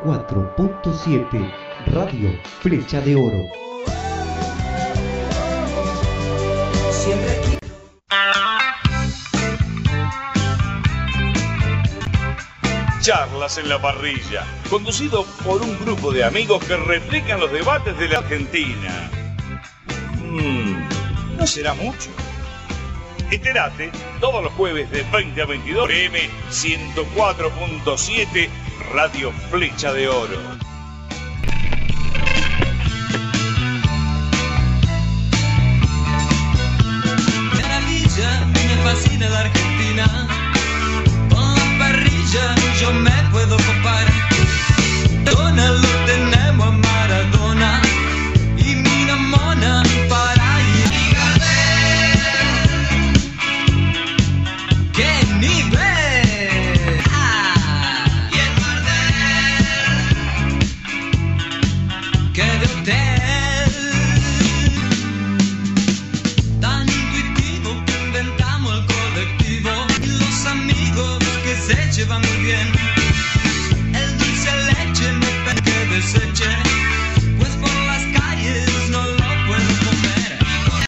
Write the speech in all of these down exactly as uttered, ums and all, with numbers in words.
veinticuatro punto siete Radio Flecha de Oro. Siempre aquí. Charlas en la parrilla, conducido por un grupo de amigos que replican los debates de la Argentina. Mm, ¿no será mucho? Entérate todos los jueves de veinte a veintidós P M ciento cuatro punto siete Radio Flecha de Oro. Maravilla, me fascina la Argentina. Con la parrilla yo me puedo copar. Maradona lo tenemos a Maradona y Mina Mona para ir. ¡Qué nivel! ¡Ah! Y el Marvel, ¡qué de hotel! Tan intuitivo que inventamos el colectivo. Los amigos que se llevan muy bien. El dulce de leche me pide que deseche, pues por las calles no lo puedo comer.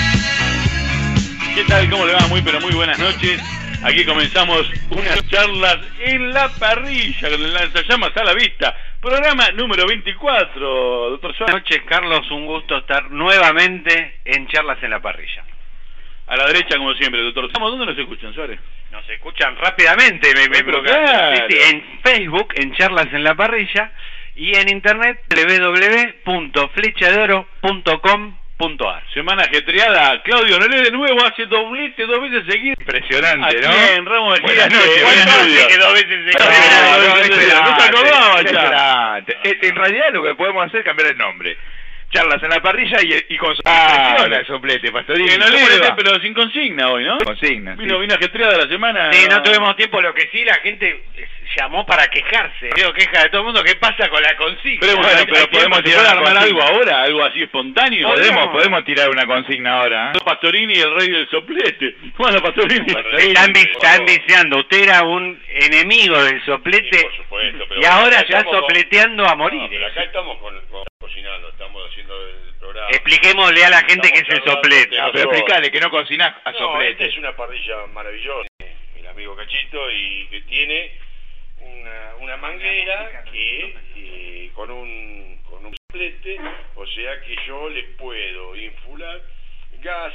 ¿Qué tal? ¿Cómo le va? Muy pero muy buenas noches. Aquí comenzamos unas charlas en la parrilla con el lanzallamas a la vista. Programa número veinticuatro, doctor Suárez. Buenas noches, Carlos. Un gusto estar nuevamente en Charlas en la Parrilla. A la derecha, como siempre, doctor. ¿Dónde nos escuchan, Suárez? Nos escuchan rápidamente. Me, me pero claro. sí, sí, en Facebook, en Charlas en la Parrilla, y en internet, doble u doble u doble u punto flecha de oro punto com punto a r. Semana ajetreada. Claudio Nolé de nuevo hace doblete dos veces seguidas. Impresionante, Aquí ¿no? en Ramos de Buenas noches, buenas noches. Que dos veces seguidas. No, no, no, no se acordaba ya. En realidad lo que podemos hacer es cambiar el nombre. Charlas en la parrilla y, y con su Ah, expresión al soplete, Pastorini. Que no ¿Cómo le le va? pero sin consigna hoy, ¿no? Consigna, Vino, sí. vino ajetreada la semana. Sí, no tuvimos tiempo. Lo que sí, la gente llamó para quejarse. Veo queja de todo el mundo. ¿Qué pasa con la consigna? Pero bueno, Hay- pero hay podemos que tirar a armar armar algo consigna. ahora, algo así espontáneo. Podemos, podemos tirar una consigna ahora. ¿eh? Pastorini, el rey del soplete. Bueno, Pastorini. Están, vi- están viciando. Usted era un enemigo del soplete, Sí, por supuesto, pero y ahora acá está estamos con- sopleteando a morir. No, pero acá estamos con, con- cocinando, estamos haciendo el programa. Expliquémosle a la gente qué es el Estamos soplete. charlando No, pero explícale que no cocinás a No, soplete. esta es una parrilla maravillosa, el amigo Cachito, y que tiene una, una manguera que eh, con un con un soplete, o sea que yo le puedo infular gas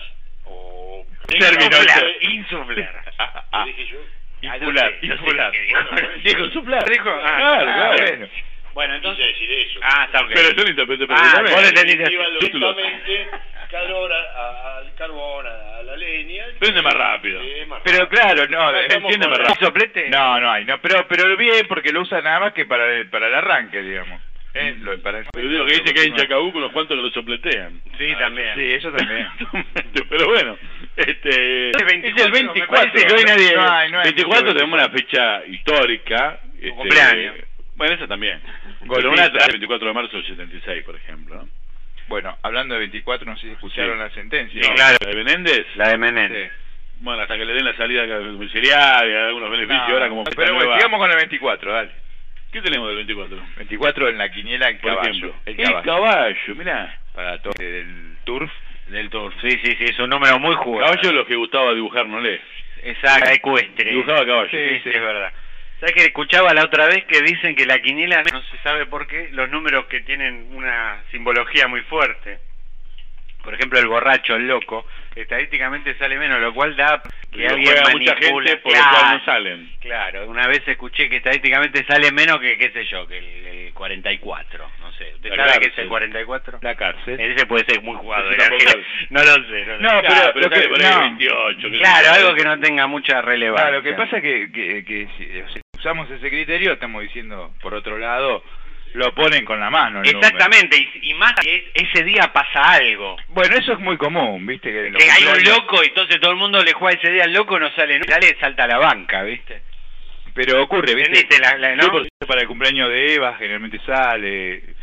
o Insuflar, insuflar. ¿Qué dije yo? Infular, Ah, yo sé, yo sé infular. qué dijo. Dijo soplar. Dijo, ah, Claro, ah, claro. Bueno. Bueno, Quise entonces... decir eso. Ah, está ok. Pero yo lo interpreté Ah, perfectamente. vos le entendiste Iba así. Títulos. lógicamente calor a- a- al carbón, a, a la leña. Prende más rápido. Sí, más Pero rápido. claro, no, Acá estamos entiende con- más ¿Hay soplete? No, no hay, no, pero pero bien porque lo usa nada más que para el, para el arranque, digamos. ¿Eh? Lo, para el- Pero digo que dice que hay en Chacabuco unos cuantos que lo sopletean. Sí, también. Sí, eso también. Pero bueno, este Es el veinticuatro, es el veinticuatro. me parece que hoy nadie- No hay, no hay veinticuatro mucho tenemos una fecha histórica. este, cumpleaños. Bueno, esa también. Pero Golpista. una atrás, veinticuatro de marzo del setenta y seis, por ejemplo, ¿no? Bueno, hablando de veinticuatro, no sé si escucharon Sí. la sentencia. Sí, claro. ¿La de Menéndez? La de Menéndez. Sí. Bueno, hasta que le den la salida domiciliaria, algunos beneficios, No, ahora como... pero bueno, nueva- sigamos con el veinticuatro, dale. ¿Qué tenemos del veinticuatro? veinticuatro en la quiniela, el Por caballo. ejemplo. El El caballo. caballo, mirá. Para todo el turf. Del Tour. Sí, sí, sí, es un número muy jugado. Caballo es lo que gustaba dibujar, ¿no le? Exacto, ecuestre. Dibujaba caballo. Sí, sí, es verdad. ¿Sabes que escuchaba la otra vez que dicen que la quiniela, no se sabe por qué, los números que tienen una simbología muy fuerte? Por ejemplo, el borracho, el loco, estadísticamente sale menos, lo cual da que Lo alguien juega mucha manipula. gente, por lo Claro, cual no salen. Claro, una vez escuché que estadísticamente sale menos que, qué sé yo, que el, el cuarenta y cuatro, no sé. ¿Usted La sabe cárcel. qué es el cuarenta y cuatro? La cárcel. Ese puede ser muy jugado. Ese ¿eh? tampoco. No lo sé. No, lo No, sé. pero Ah, pero lo que- sale por ahí no. veintiocho. que Claro, sé yo. algo que no tenga mucha relevancia. Claro, lo que pasa es que, que, que si o sea, usamos ese criterio, estamos diciendo, por otro lado, lo ponen con la mano. el número. Exactamente, y, y más si es- ese día pasa algo. Bueno, eso es muy común, ¿viste? Que, en los Que hay un cumpleaños- loco y entonces todo el mundo le juega ese día al loco, no sale, no sale, salta a la banca, ¿viste? Pero ocurre, ¿viste? ¿Entendiste? La, la- ¿no? Sí, porque para el cumpleaños de Eva generalmente sale.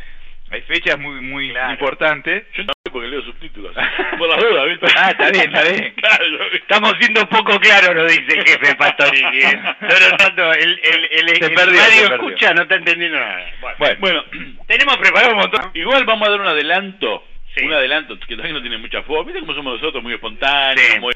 Hay fechas muy muy Claro. importantes. Yo no sé porque leo subtítulos. Por las dudas, ¿viste? Ah, está bien, está bien. Claro, yo- Estamos siendo poco claros, lo dice el jefe Pastorini. ¿eh? No, no tanto, el, el, el, Se el perdió, radio se perdió. escucha, no está entendiendo nada. Bueno, Bueno, Bueno, tenemos preparado un montón. igual vamos a dar un adelanto. Sí. Un adelanto que también no tiene mucha forma. ¿Viste cómo somos nosotros? Muy espontáneos, Sí. muy...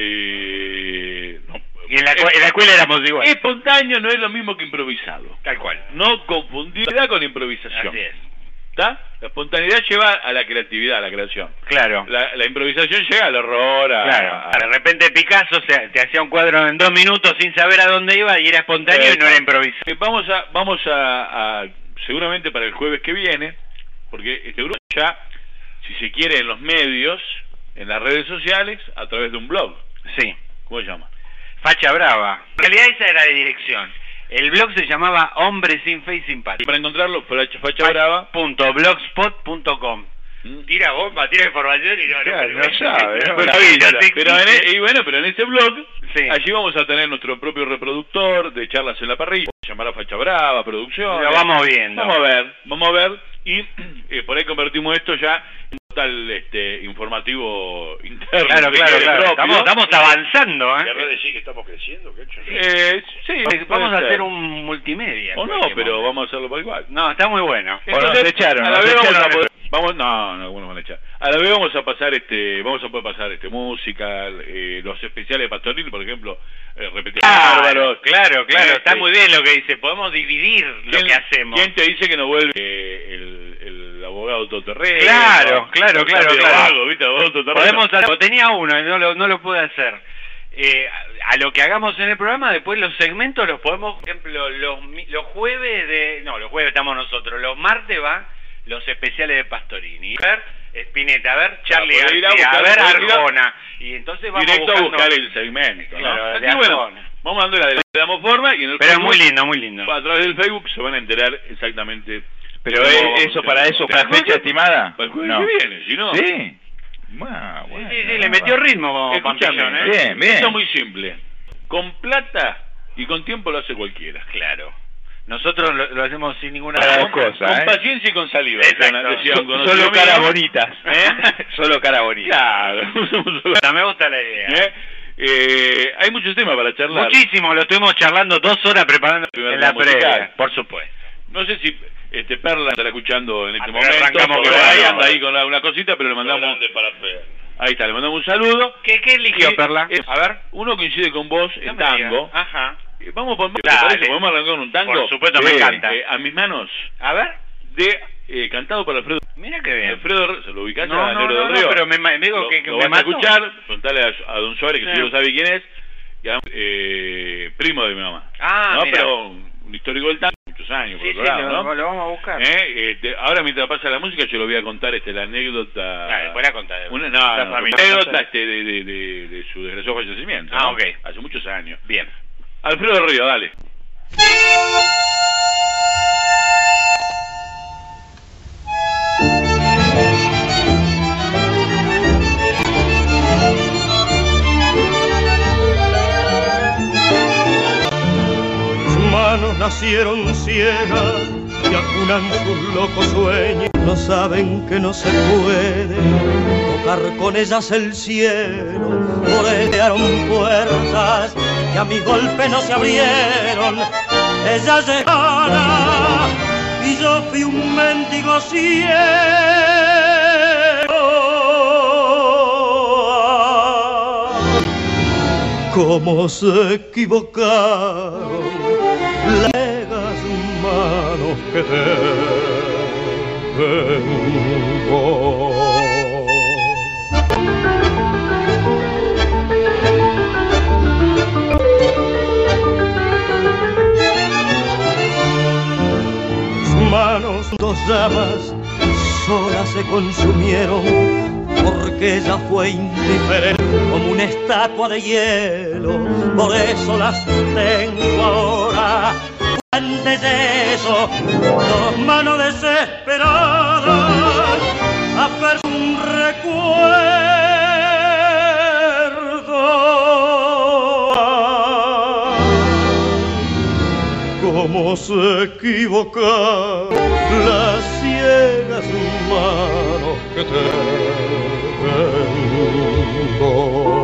Eh, no, Y en la, cu- en la escuela éramos igual. espontáneo no es lo mismo que improvisado. Tal cual. No confundir con improvisación. Así es. ¿Está? La espontaneidad lleva a la creatividad, a la creación. Claro. La, la improvisación llega al horror, a... Claro, a- de repente Picasso se, te hacía un cuadro en dos minutos sin saber a dónde iba y era espontáneo y no era improvisado. Eh, Vamos a, vamos a, a, seguramente para el jueves que viene, porque este grupo ya, si se quiere, en los medios, en las redes sociales, a través de un blog. Sí. ¿Cómo se llama? Facha Brava. En realidad esa era la dirección. El blog se llamaba Hombre sin Fe y sin Y Patria. para encontrarlo, Facha, Facha Brava. Punto blogspot punto com. ¿Mm? Tira bomba, tira información y no, Claro, no, no sabe, ¿no? Pero, no avisa, te pero en, existe. e- y bueno, pero en ese blog, Sí. allí vamos a tener nuestro propio reproductor de charlas en la parrilla, se llamará Facha Brava, producción. Lo vamos viendo. Vamos a ver, vamos a ver, y eh, por ahí convertimos esto ya en un tal este, informativo interno. Claro, si claro, quiere, claro. propio. Estamos, estamos avanzando, ¿eh? ¿Querrás decir que estamos creciendo, Cacho? Eh, sí, Vamos puede a ser. hacer un multimedia. O en no, cualquier pero momento. vamos a hacerlo por igual. No, está muy bueno. O nos echaron, a la nos vez vamos echaron a el- poder, vamos, no, no, bueno, van a echar. A la vez vamos a pasar este, vamos a poder pasar este música, eh, los especiales de Pastoril, por ejemplo, eh, repetir Claro, bárbaros. claro, claro. Este, Está muy bien lo que dice. Podemos dividir lo ¿quién- que hacemos. ¿Quién te dice que no vuelve eh, el, el abogado todoterreno? Claro, claro, claro, Está medio claro. vago, ¿viste? Abogado todoterreno. Podemos hacer, tenía uno y no lo, no lo pude hacer. Eh, a, a lo que hagamos en el programa, después los segmentos los podemos, por ejemplo, los, mi- los jueves de... No, los jueves estamos nosotros. Los martes van los especiales de Pastorini. A ver, Spinetta, a ver, Charlie poder ir a García, a buscar- ver, poder ir a- Arjona. Y entonces vamos Directo a buscando... buscar el segmento, ¿no? Claro, Aquí, de bueno, Arjona. vamos dando la le damos forma y en el Pero es Facebook, muy lindo, muy lindo. a través del Facebook se van a enterar exactamente. Pero cómo es- vamos a eso hacer. para eso, Para ¿una fecha estimada? Para el jueves No. que viene, si no. Sí. Bueno, bueno, Sí, sí, sí, le metió bueno. ritmo, Escúchame, Pampillón, ¿eh? Bien, bien. Esto es muy simple. Con plata y con tiempo lo hace cualquiera. Claro. Nosotros lo, lo hacemos sin ninguna... Para las Con, cosas, con ¿eh? paciencia y con saliva. Exacto. decía un So- conocido Solo mío. caras bonitas. ¿Eh? Solo caras bonitas. Claro. Me gusta la idea. ¿Eh? Eh, hay muchos temas para charlar. Muchísimo, lo estuvimos charlando dos horas preparando Primera en la musical. previa, por supuesto. No sé si este Perla estará escuchando en este Ah, pero momento. arrancamos porque con por ahí la- anda ahí con una, una cosita, pero le mandamos. Grande para Fer. Ahí está, le mandamos un saludo. ¿Qué, qué eligió, Sí, Perla? es- A ver. Uno coincide con vos No en me tango. digas. Ajá. Eh, Vamos por ¿te Dale. parece? ¿Podemos arrancar con un tango? Por supuesto, me Sí. encanta. Eh, a mis manos, A ver. de eh, cantado por Alfredo. Mira qué bien. Alfredo, Re- ¿se lo ubicás No, a no, Negro no, del no, Río? pero me, me digo Lo- que, que lo me vas a mató. escuchar, preguntale a, a Don Suárez, que Sí. seguro sabe quién es, y además, eh, primo de mi mamá. Ah, no, mira. pero un un histórico del tango, muchos años, por Sí, sí, otro lado, lo, ¿no? lo vamos a buscar. Eh, este, ahora mientras pasa la música yo le voy a contar este, la anécdota. Ah, después la contás. Una, no, La no, familia. una anécdota este, de, de, de, de su desgraciado fallecimiento. Ah, ¿no? ok. Hace muchos años. Bien. Alfredo del Río, dale. Sus manos nacieron ciegas y acunan sus locos sueños. No saben que no se puede tocar con ellas el cielo. Bordearon puertas que a mi golpe no se abrieron. Ella llegara y yo fui un mendigo ciego. Cómo se equivocaron las manos que tengo. Sus manos, dos llamas, solas se consumieron, porque ella fue indiferente como una estatua de hielo. Por eso las tengo ahora. Antes de eso, dos manos desesperadas, a ver un recuerdo. Cómo se equivocaron equivocar las ciegas manos que tengo.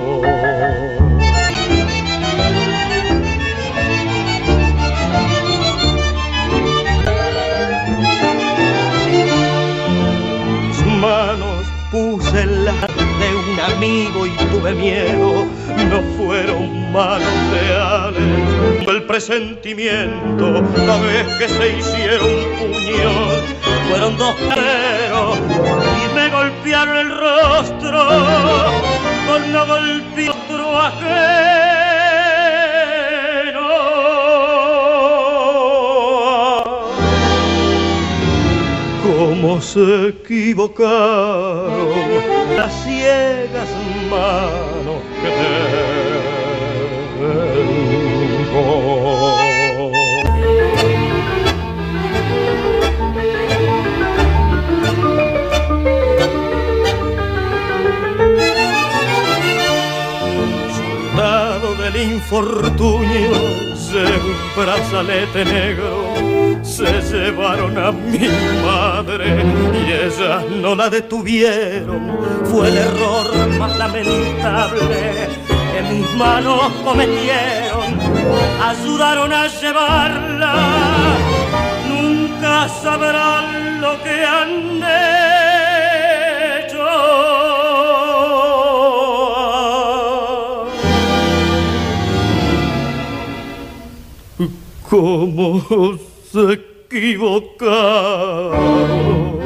Manos puse en la de un amigo y tuve miedo, no fueron manos reales. El presentimiento, la vez que se hicieron puños, fueron dos careros y me golpearon el rostro por no golpear otro ajeno. Cómo se equivocaron las ciegas manos que tengo. Soldado del infortunio, de un brazalete negro se llevaron a mi madre y ella no la detuvieron. Fue el error más lamentable que mis manos cometieron. Ayudaron a llevarla, nunca sabrán lo que han hecho. ¿Cómo se equivocaron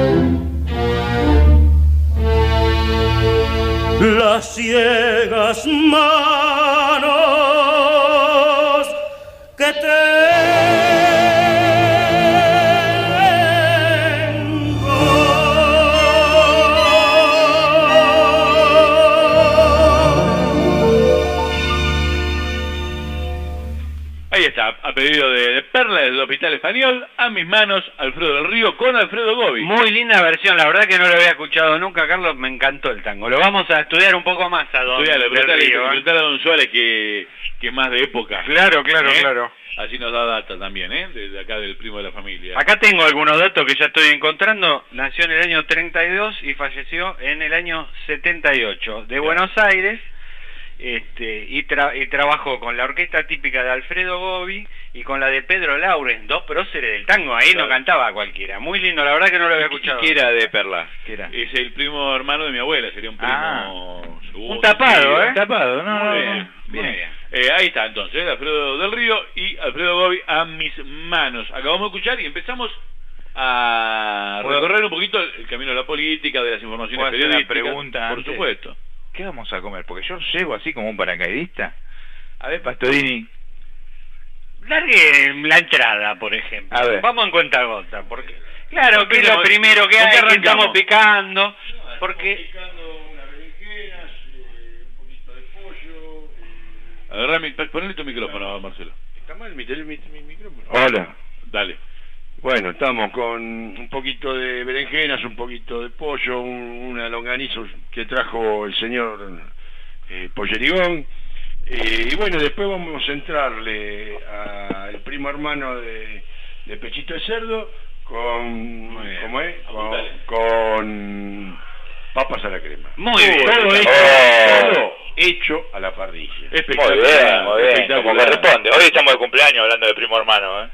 las ciegas manos que Ahí está, a pedido de, de Perla del Hospital Español, A mis manos, Alfredo del Río con Alfredo Gobi. Muy linda versión, la verdad que no lo había escuchado nunca, Carlos, me encantó el tango. Lo vamos a estudiar un poco más a Don Estudiale, del preguntale, Río, ¿eh? preguntale a Don Suárez que, que es más de época. Claro, claro, ¿Eh? claro. Así nos da data también, ¿eh? Desde acá del primo de la familia. Acá tengo algunos datos que ya estoy encontrando. Nació en el año treinta y dos y falleció en el año setenta y ocho. De Buenos Aires. Este, y, tra y trabajó con la orquesta típica de Alfredo Gobi y con la de Pedro Laurens, dos próceres del tango. Ahí claro. No cantaba cualquiera. Muy lindo, la verdad que no lo había escuchado. ¿Qué era de Perla? ¿Qué era? Es el primo hermano de mi abuela, sería un primo... Ah, segundo, un tapado, sí, ¿eh? Un tapado, no, muy no, bien, no. bien. bien. Eh, ahí está entonces, Alfredo del Río y Alfredo Gobi, A mis manos. Acabamos de escuchar y empezamos a recorrer un poquito el camino de la política, de las informaciones periodísticas. Una pregunta por antes. Supuesto. ¿Qué vamos a comer? Porque yo llego así como un paracaidista. A ver, Pastorini. Largue la entrada, por ejemplo. A ver. Vamos en cuentagota, porque claro, que es lo Empecemos. primero que ¿Con qué hay, que arrancamos? estamos picando, No, porque estamos picando unas berenjenas, eh, un poquito de pollo. Eh. Agarrá mi, ponle tu micrófono, Marcelo. ¿Está mal mi, tele- mi, mi micrófono? Hola. Dale. Bueno, estamos con un poquito de berenjenas, un poquito de pollo, un, una longaniza que trajo el señor eh, Pollerigón. Eh, y bueno, después vamos a entrarle al primo hermano de, de Pechito de Cerdo con, ¿cómo es? Con, con papas a la crema. muy bien. Todo Todo hecho, esto- todo hecho a la parrilla. Muy bien, muy bien, como corresponde. Hoy estamos de cumpleaños hablando de primo hermano, ¿eh?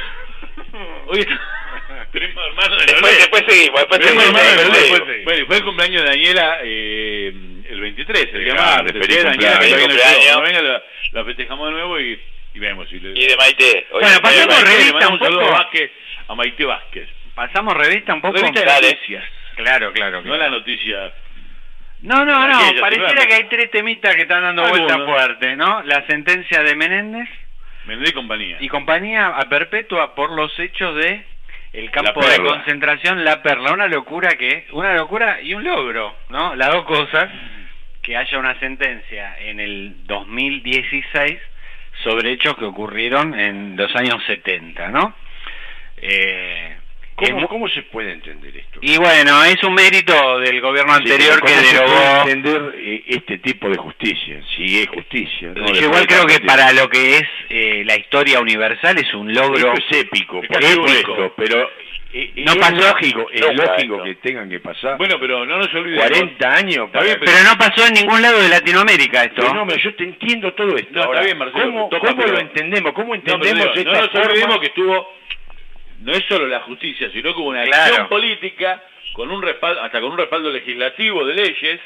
Hoy está... primo hermano de Después, después seguimos, después Primo seguimos. hermano de después Lolé. seguimos. Bueno, y fue el cumpleaños de Daniela eh, el veintitrés, el día Claro, martes. feliz ¿sí? Daniela, cumpleaños. que Feliz todavía no llegó. cumpleaños. Cuando venga la, la festejamos de nuevo y, y vemos. Si le... Y de Maite. Hoy Bueno, es pasemos de Maite. revista Le mandamos un un saludo poco. a Vázquez, a Maite Vázquez. pasamos revista un poco. Revista de Dale. noticias. Claro, claro, No claro. la noticia. No, no, no, Aquella, pareciera claro. que hay tres temitas que están dando Algunos. vuelta fuerte, ¿no? La sentencia de Menéndez Mendoza y compañía. y compañía a perpetua por los hechos de el campo La de Perla. concentración La Perla. Una locura que, una locura y un logro, ¿no? Las dos cosas, que haya una sentencia en el dos mil dieciséis sobre hechos que ocurrieron en los años setenta, ¿no? Eh, ¿Cómo, ¿Cómo se puede entender esto? Y bueno, es un mérito del gobierno anterior sí, que ¿cómo derogó... se puede entender eh, este tipo de justicia? Si es justicia. ¿no? Yo igual creo que para lo que es eh, la historia universal es un logro... Esto es épico, por épico. supuesto, pero... Eh, no es pasó, lógico, es no lógico pasó. que tengan que pasar. Bueno, pero no nos olvidemos. cuarenta años. Para... Bien, pero, pero no pasó en ningún lado de Latinoamérica esto. No, no, yo te entiendo todo esto. No, Ahora, está bien, Marcelo. ¿Cómo, toca, cómo pero... lo entendemos? ¿Cómo entendemos no, esta no nos forma? olvidemos que estuvo... No es solo la justicia, sino que hubo una Claro. acción política con un respaldo, hasta con un respaldo legislativo de leyes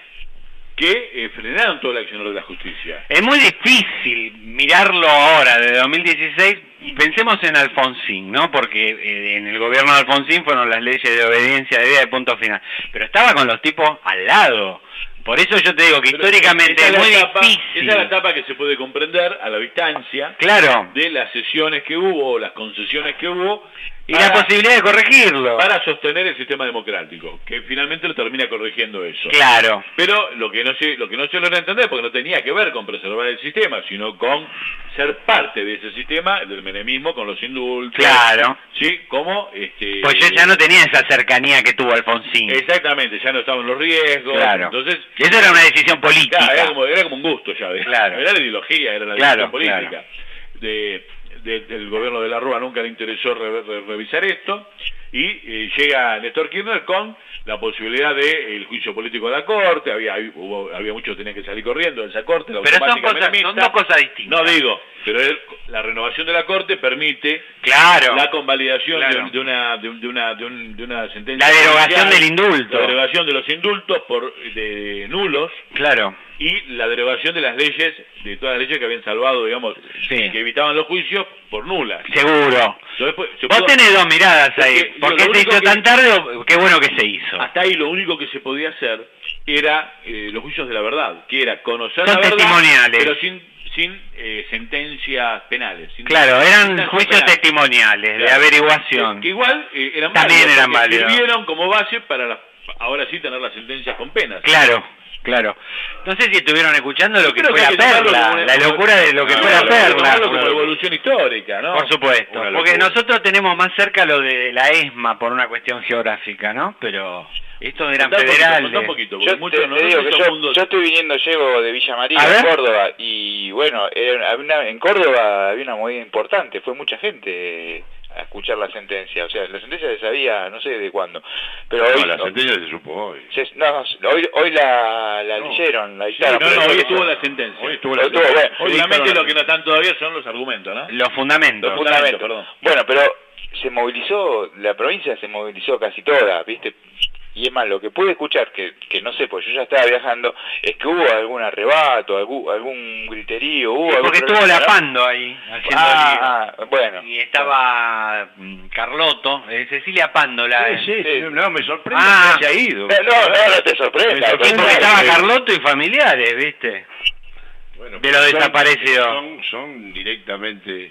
que eh, frenaron toda la acción de la justicia. Es muy difícil mirarlo ahora, de dos mil dieciséis, pensemos en Alfonsín, ¿no? Porque eh, en el gobierno de Alfonsín fueron las leyes de obediencia debida de punto final, pero estaba con los tipos al lado. Por eso yo te digo que Pero históricamente esa es muy la etapa, difícil. Esa es la etapa que se puede comprender a la distancia Claro. de las sesiones que hubo, o las concesiones que hubo, Y la posibilidad de corregirlo. para sostener el sistema democrático, que finalmente lo termina corrigiendo eso. Claro. Pero lo que no se lo que no se logra entender, porque no tenía que ver con preservar el sistema, sino con ser parte de ese sistema, del menemismo con los indultos. Claro. Sí, como este Pues yo ya no tenía esa cercanía que tuvo Alfonsín. Exactamente, ya no estaban los riesgos. Claro. Entonces, Y eso era una decisión política. Claro, era como, era como un gusto ya. ¿ves? Claro. Era la ideología, era la Claro, decisión política. claro. De, de- del gobierno de la Rúa nunca le interesó re- re- revisar esto, y eh, llega Néstor Kirchner con la posibilidad de el juicio político de la Corte. Había hubo, había muchos que tenían que salir corriendo de esa Corte. La Pero son automática cosas, menemista. son dos cosas distintas. No digo, pero él- la renovación de la Corte permite Claro. la convalidación Claro. de, de una de, un- de una de, un- de una sentencia La derogación judicial, del indulto. la derogación de los indultos por de nulos, Claro. y la derogación de las leyes, de todas las leyes que habían salvado, digamos, Sí. que evitaban los juicios, por nulas. Seguro. Entonces, pues, se Vos pudo- tenés dos miradas ahí. Porque, ¿Por lo qué se único hizo que- tan tarde o qué bueno que se hizo? Hasta ahí lo único que se podía hacer era eh, los juicios de la verdad, que era conocer Son la verdad, testimoniales. pero sin sin eh, sentencias penales. sin- Claro, sin eran sentencias juicios penales. testimoniales, de Claro. averiguación. Que, que igual eh, eran También válidos, eran porque válidos. sirvieron como base para las- ahora sí tener las sentencias con penas. Claro, claro. No sé si estuvieron escuchando lo Yo que creo fue que la hay que tomarlo perla, como una- la locura de lo que No, fue la hay que tomarlo perla. como evolución histórica, ¿no? Por supuesto, Una porque locura. nosotros tenemos más cerca lo de la ESMA por una cuestión geográfica, ¿no? Pero estos eran Contá un poquito, federales. contá un poquito, porque Yo muchos te, no- te no digo son que yo, mundos- yo estoy viniendo, llego de Villa María, A ver. Córdoba, y bueno, era había una- en Córdoba había una movida importante, fue mucha gente a escuchar la sentencia, o sea, la sentencia se sabía no sé de cuándo, pero hoy... No, la sentencia se supo hoy. se- no, hoy, hoy la, la No. leyeron, la Sí, dictaron. no, pero no, hoy eso- estuvo la sentencia. Hoy estuvo la Hoy estuvo, sentencia. bueno. Seguramente lo que no están todavía son los argumentos, ¿no? Los fundamentos. Los fundamentos. perdón. Bueno, pero se movilizó, la provincia se movilizó casi toda, ¿viste? Y es más, lo que pude escuchar, que, que no sé, pues yo ya estaba viajando, es que hubo algún arrebato, algún, algún griterío, hubo Sí, algún porque estuvo problema, ¿no? Lapando ahí, haciendo Ah, ah, bueno. lío. Y estaba mm, Carlotto, eh, Cecilia Pándola. Sí, eh. sí, sí, no, me sorprende Ah. que haya ido. No, no, no, no te sorprendas. Me sorprende Sí, porque que- estaba Carlotto y familiares, ¿viste? Bueno, de los son- desaparecidos. Son, son directamente,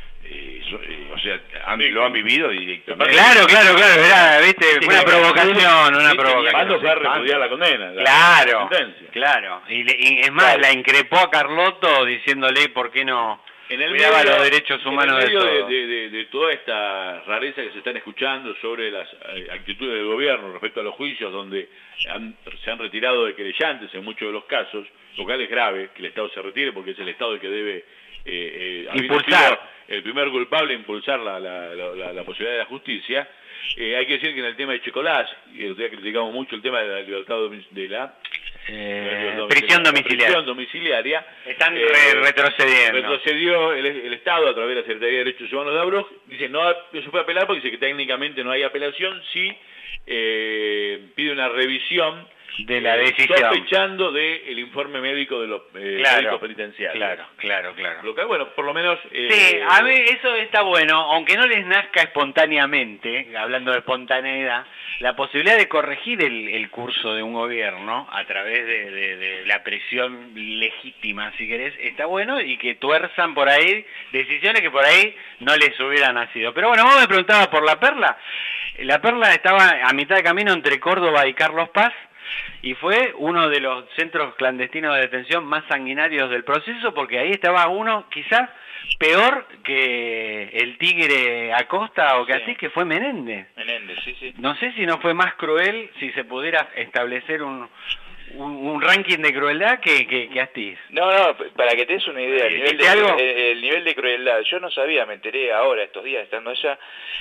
eh, son- eh, o sea, han- lo han vivido directamente. Claro, claro, claro, era, ¿viste? Sí, Una sí, provocación, sí, una sí, provocación. Pando fue a repudiar la condena. la- Claro, la sentencia. claro. Y, le- y es más, la increpó a Carlotto diciéndole por qué no En el cuidaba medio- los derechos humanos en el medio de de, todos. de, de- de toda esta rareza que se están escuchando sobre las eh, actitudes del gobierno respecto a los juicios, donde han- se han retirado de querellantes en muchos de los casos, lo cual es grave que el Estado se retire, porque es el Estado el que debe eh, eh, habiendo Impulsar. sido el primer culpable impulsar la, la, la, la- la posibilidad de la justicia. Eh, hay que decir que en el tema de Checolás, y el otro día criticamos mucho el tema de la libertad domi- de la Eh, la prisión la domiciliaria. prisión domiciliaria. Están Eh, re- retrocediendo. Retrocedió el, el Estado a través de la Secretaría de Derechos Humanos de Abroj. Dice, no, no se puede apelar porque dice que técnicamente no hay apelación si eh, pide una revisión De la eh, decisión. sospechando del informe médico de los eh, Claro, médicos penitenciarios. claro, claro, claro. Lo que, bueno, por lo menos... eh, Sí, a mí eso está bueno, aunque no les nazca espontáneamente, hablando de espontaneidad, la posibilidad de corregir el, el curso de un gobierno a través de, de- de la presión legítima, si querés, está bueno, y que tuerzan por ahí decisiones que por ahí no les hubieran nacido. Pero bueno, vos me preguntabas por La Perla. La Perla estaba a mitad de camino entre Córdoba y Carlos Paz, y fue uno de los centros clandestinos de detención más sanguinarios del proceso, porque ahí estaba uno, quizás, peor que el Tigre Acosta o que Sí. Astiz, que fue Menéndez. Menéndez, sí, sí. No sé si no fue más cruel, si se pudiera establecer un, un, un ranking de crueldad que, que, que Astiz. No, no, p- para que te des una idea, el nivel, de, ¿Dijiste algo? el, el nivel de crueldad, yo no sabía, me enteré ahora, estos días estando allá,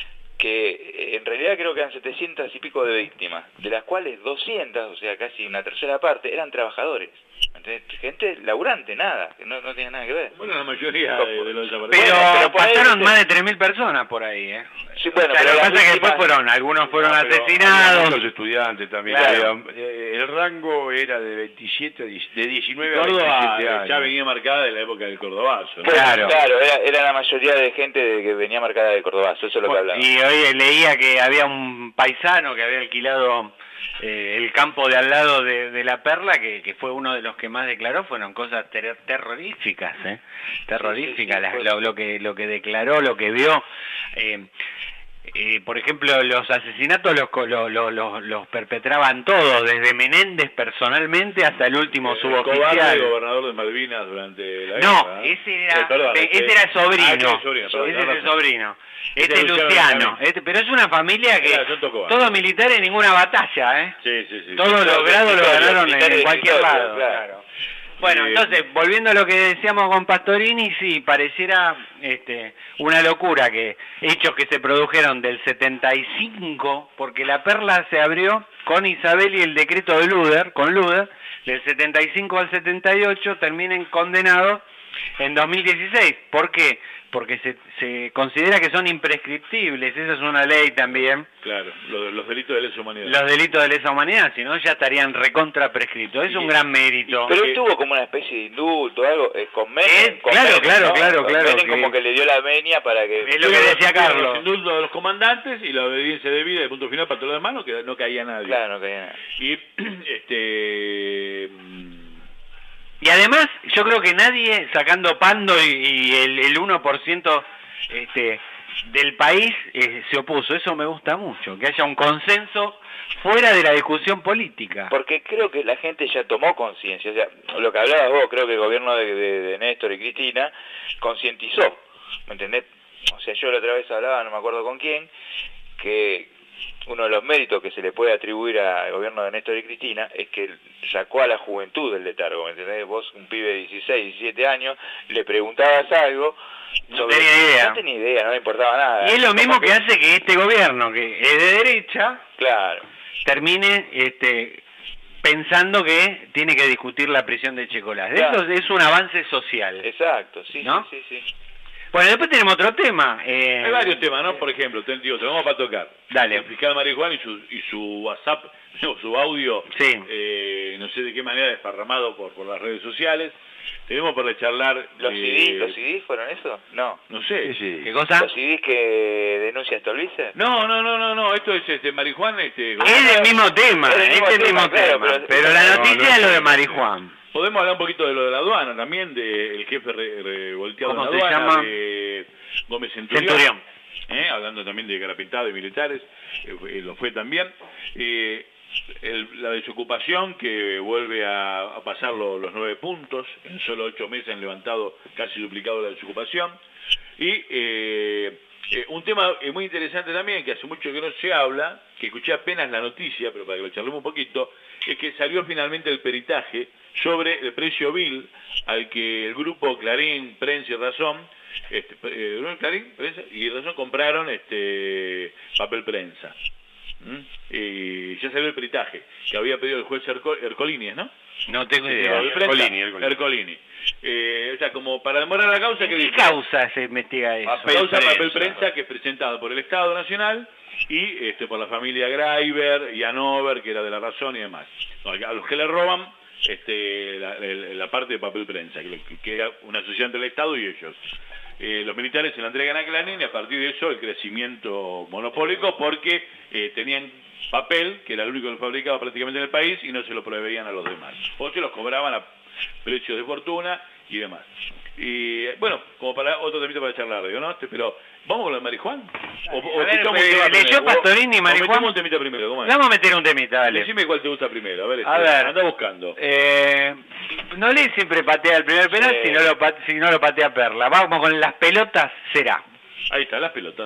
que eh, en realidad creo que eran setecientas y pico de víctimas, de las cuales doscientas, o sea, casi una tercera parte, eran trabajadores. ¿Entendés? Gente laburante, nada, que no, no tiene nada que ver. Bueno, la mayoría de, de los Pero, desaparecidos. Bueno, pero por ahí, pasaron viste- más de tres mil personas por ahí, ¿eh? Sí, bueno, O sea, pero lo que las pasa es que después víctimas- fueron, algunos fueron No, pero había asesinados. muchos estudiantes también. Claro. había- eh, el rango era de veintisiete, a diez- de diecinueve a Córdoba veintisiete eh, años. ya venía marcada de la época del Cordobazo, ¿no? Bueno, Claro. claro, era, era la mayoría de gente de que venía marcada de Cordobazo, eso es lo que hablaba. Y hoy leía que había un paisano que había alquilado eh, el campo de al lado de, de La Perla, que, que fue uno de los que más declaró, fueron cosas ter- terroríficas, ¿eh? Terroríficas, Sí, sí, sí, las- fue- lo, lo que lo que declaró, lo que vio. Eh, eh, por ejemplo, los asesinatos los, co- lo- lo- los, los perpetraban todos, desde Menéndez personalmente hasta el último El cobarde suboficial. gobernador de Malvinas durante la No, guerra. ¿eh? ese era, Eh, perdón, eh, este- ese era sobrino. Ah, ese es sobrino, perdón, ese es tenés el razón. sobrino. Ese Este es es Luciano Luciano. Benjamín. Este, pero es una familia que Claro, son todos cobardes. todos militares en ninguna batalla, ¿eh? Sí, sí, sí. Todos Sí. los grados lo Victoria, ganaron en, militares de cualquier Victoria, lado. claro. Claro. Bueno, Eh, entonces, volviendo a lo que decíamos con Pastorini, sí, pareciera este, una locura que hechos que se produjeron del setenta y cinco, porque la Perla se abrió con Isabel y el decreto de Luder, con Luder, del setenta y cinco al setenta y ocho, terminen condenados en dos mil dieciséis. ¿Por qué? Porque se, se considera que son imprescriptibles, esa es una ley también, Claro, los, los delitos de lesa humanidad. los delitos de lesa humanidad, si no ya estarían recontra prescritos. Es un gran mérito. Pero él tuvo como una especie de indulto, algo, eh, con Menem. Eh, con claro, Menem, claro, ¿no? claro, Con claro, Menem que- como que le dio la venia para que... Es lo que decía Carlos. Los indultos de los comandantes y la obediencia debida de punto final para todos los demás, no, que no caía nadie. Claro, no caía nada. Y este... mm, Y además, yo creo que nadie, sacando Pando y, y el, el uno por ciento este, del país, eh, se opuso. Eso me gusta mucho, que haya un consenso fuera de la discusión política. Porque creo que la gente ya tomó conciencia, o sea, lo que hablabas vos, creo que el gobierno de, de, de Néstor y Cristina concientizó, ¿me entendés? O sea, yo la otra vez hablaba, no me acuerdo con quién, que uno de los méritos que se le puede atribuir al gobierno de Néstor y Cristina es que sacó a la juventud del letargo, ¿me entendés? Vos, un pibe de dieciséis, diecisiete años, le preguntabas algo... No tenía idea. No tenía idea, no le importaba nada. Y es lo Como mismo que hace que este gobierno, que es de derecha, Claro. termine este, pensando que tiene que discutir la prisión de Checolás. Claro. Eso es un avance social. Exacto, sí, ¿No? sí, sí, sí. Bueno, después tenemos otro tema. eh, Hay varios temas, ¿no? Por ejemplo, te digo, tenemos para tocar. Dale. El fiscal Marijuán y su, y su WhatsApp, o su audio, Sí. eh, no sé de qué manera desparramado por, por las redes sociales. Tenemos para charlar... ¿Los eh, C D, los C D fueron eso? No. No sé. ¿Qué cosa? ¿Los C Ds que denuncia Stolbizer? No, no, no, no, no, esto es este Es Marijuán, este... el mismo tema, Es el es mismo el mismo tema, claro, tema. pero- Pero la no, noticia no es lo sé. de Marijuán. Podemos hablar un poquito de lo de la aduana también, del jefe re- revolteado ¿Cómo en la se aduana, llama? de Gómez Centurión. Centurión. Eh, hablando también de carapintado y militares, eh, fue- lo fue también. Eh, el- la desocupación que vuelve a, a pasar lo- los nueve puntos, en solo ocho meses han levantado casi duplicado la desocupación. Y eh, eh, un tema eh, muy interesante también, que hace mucho que no se habla, que escuché apenas la noticia, pero para que lo charlemos un poquito, es que salió finalmente el peritaje sobre el precio vil al que el grupo Clarín, Prensa y Razón, este, eh, Clarín, Prensa y Razón compraron este papel prensa. ¿Mm? Y ya salió el peritaje que había pedido el juez Erco, Ercolini, ¿no? No tengo Sí, idea. papel prensa, Ercolini, Ercolini. Ercolini. Eh, o sea, como para demorar la causa, que ¿Qué dice? causa se investiga eso? La causa papel prensa que es presentada por el Estado Nacional y este, por la familia Greiber y Hanover, que era de La Razón y demás. No, a los que le roban este, la, la- la parte de papel prensa, que, que era una asociación entre el Estado y ellos. Eh, los militares se la entregan a Clarín y a partir de eso el crecimiento monopólico porque eh, tenían papel, que era el único que lo fabricaba prácticamente en el país, y no se lo proveían a los demás. O se los cobraban a precios de fortuna y demás. Y bueno, como para otro temita para charlar, digo, ¿no? Este, pero ¿Vamos con la de Marijuán? O, o A ver, escuchamos eh, un tema leyó primero? Pastorini, O- Marijuán. o metemos un temita primero, ¿cómo es? Vamos a meter un temita, dale. Decime cuál te gusta primero, a ver, A este, ver. anda buscando. Eh, Nolé siempre patea el primer penal Sí. si, no lo pat- si no lo patea Perla. Vamos con las pelotas, será. Ahí está, las pelotas.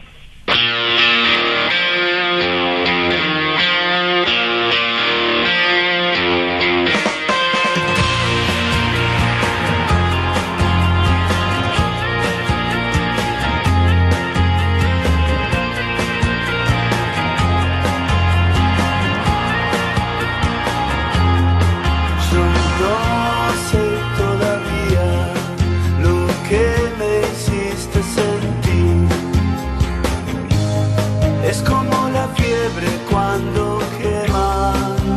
Yo no sé todavía lo que me hiciste sentir. Es como la fiebre cuando quema.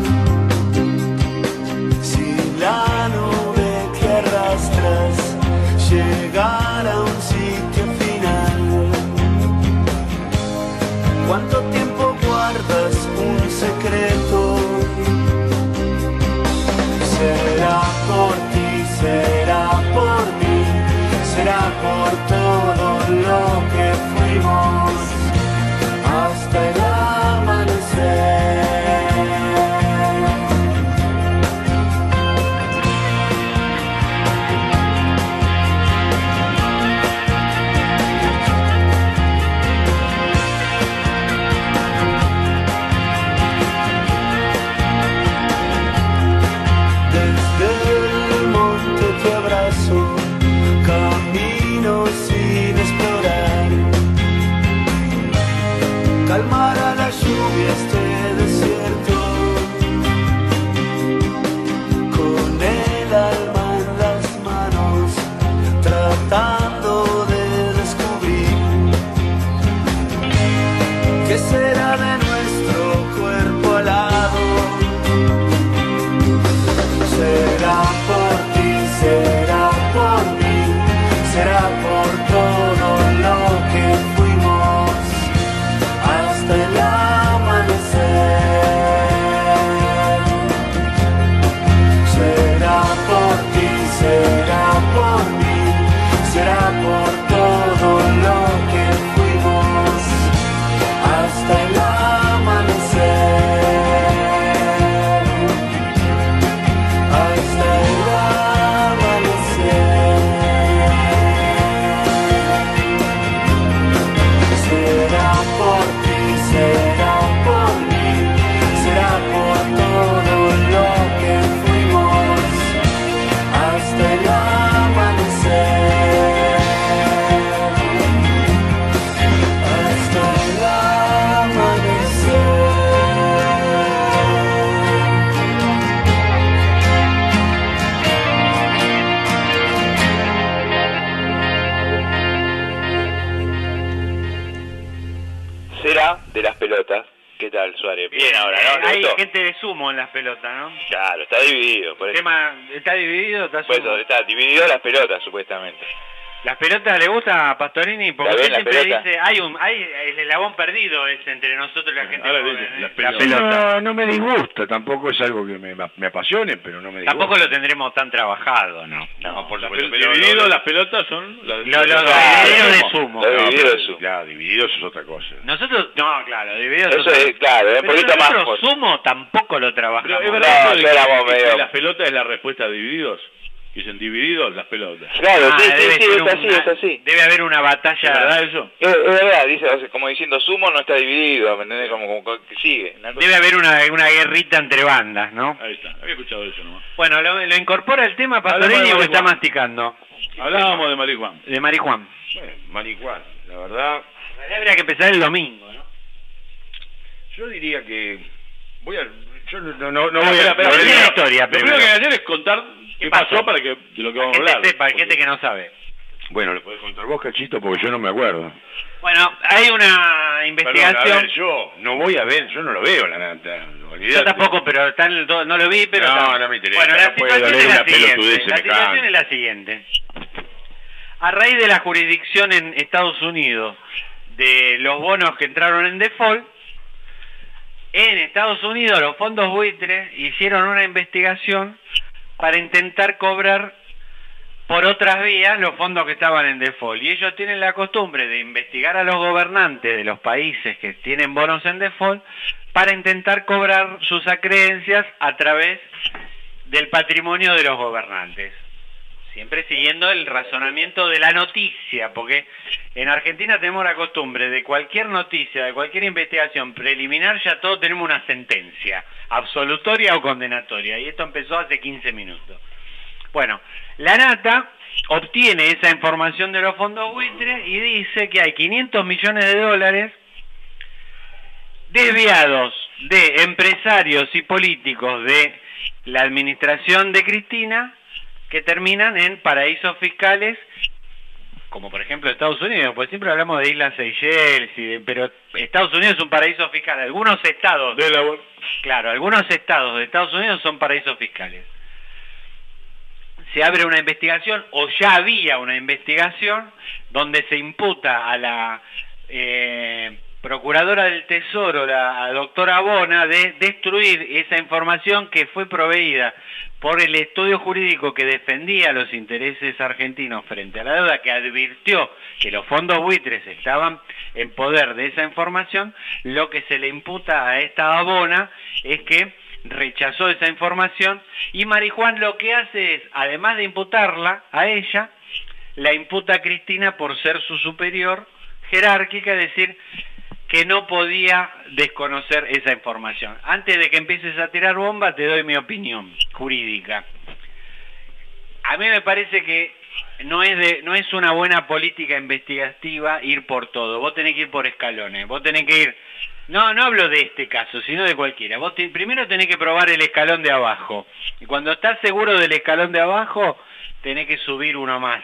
Si la nube que arrastras llegara a un sitio final, ¿cuánto tiempo guardas un secreto? Será por ti, será por mí, será por todo lo que fuimos hasta el amanecer. Desde el monte te abrazo, camino sin explorar. Calmará la lluvia este desierto, con el alma en las manos, tratando de descubrir qué será de nuestro cuerpo alado. Será por ti, será por mí, será por todo lo que fuimos hasta el amanecer. Será por ti, será por mí, será por todo lo que fuimos hasta el amanecer. Hasta el amanecer. Será por ti, será por mí, será por todo lo que fuimos hasta el amanecer. Hasta el amanecer. Será de las pelotas. ¿Qué tal, Suárez? Bien ahora, ¿no? ¿Le Hay gustó? gente de sumo en las pelotas, ¿no? Claro, está dividido. Por El eso. tema está dividido, está Por sumo. eso está dividido las pelotas, supuestamente. ¿Las pelotas le gusta a Pastorini? Porque ¿La ven, usted la siempre pelota? dice, hay un hay el eslabón perdido es entre nosotros y la gente Ahora joven, dice, ¿eh? las La pelotas. pelota. No, no me disgusta, tampoco es algo que me, me apasione, pero no me disgusta. Tampoco lo tendremos tan trabajado, ¿no? No, por Las supuesto. pel- pero- dividido, las pelotas son... Las, Lo- lo- lo las- dividido de sumo. sumo. Lo No, dividido pero, de sumo. Claro, dividido eso es otra cosa. Nosotros, no, claro, dividido Eso otra es, cosa. claro, es un Pero poquito más. nosotros sumo tampoco lo Pero trabajamos. es verdad No, eso de yo que- éramos que medio- las pelotas es la respuesta a divididos. Dicen divididos, las pelotas. Claro, Ah, sí, sí, debe sí, ser es así, una- es así. Debe haber una ¿Es batalla. verdad eso? Es, es verdad, dice, o sea, como diciendo sumo no está dividido, ¿me entendés? Como, como que sigue. una cosa- Debe haber una, una guerrita entre bandas, ¿no? Ahí está, había escuchado eso nomás. Bueno, lo, lo incorpora el tema Hablamos Pastorini de o está Marijuán. masticando. Hablábamos de Marijuán. De Marijuán. Bueno, Marijuán, la verdad, En realidad habría que empezar el domingo, ¿no? yo diría que voy a, yo no, no, no Ah, voy a, espera, espera, no, primero- no, historia Lo primero primero. que hay que hacer es contar qué pasó? pasó para que de lo que Para vamos a que hablar. sepa, hay Porque- gente que no sabe. Bueno, lo podés contar vos, Cachito, porque yo no me acuerdo. Bueno, hay una Perdón, a investigación. ver, yo no voy a ver, yo no lo veo la nata. Yo tampoco, pero está en el do- no lo vi, pero No, está. no me interesa, Bueno, la no puedo situación leer es la una pelotudez siguiente. La semejante. situación es la siguiente. A raíz de la jurisdicción en Estados Unidos de los bonos que entraron en default, en Estados Unidos los fondos buitres hicieron una investigación para intentar cobrar por otras vías los fondos que estaban en default. Y ellos tienen la costumbre de investigar a los gobernantes de los países que tienen bonos en default para intentar cobrar sus acreencias a través del patrimonio de los gobernantes. Siempre siguiendo el razonamiento de la noticia, porque en Argentina tenemos la costumbre de cualquier noticia, de cualquier investigación preliminar, ya todos tenemos una sentencia, absolutoria o condenatoria, y esto empezó hace quince minutos. Bueno, la Nata obtiene esa información de los fondos buitres y dice que hay quinientos millones de dólares desviados de empresarios y políticos de la administración de Cristina que terminan en paraísos fiscales, como por ejemplo Estados Unidos, pues siempre hablamos de Islas Seychelles, y de, pero Estados Unidos es un paraíso fiscal. Algunos estados, de la... claro, algunos estados de Estados Unidos son paraísos fiscales. Se abre una investigación, o ya había una investigación, donde se imputa a la eh, Procuradora del Tesoro, la doctora Bona, de destruir esa información que fue proveída por el estudio jurídico que defendía los intereses argentinos frente a la deuda, que advirtió que los fondos buitres estaban en poder de esa información. Lo que se le imputa a esta Bona es que rechazó esa información, y Marijuán lo que hace es, además de imputarla a ella, la imputa a Cristina por ser su superior jerárquica, es decir, que no podía desconocer esa información. Antes de que empieces a tirar bombas, te doy mi opinión jurídica. A mí me parece que no es de, no es una buena política investigativa ir por todo. Vos tenés que ir por escalones. Vos tenés que ir... No, no hablo de este caso, sino de cualquiera. Vos te, primero tenés que probar el escalón de abajo. Y cuando estás seguro del escalón de abajo, tenés que subir uno más.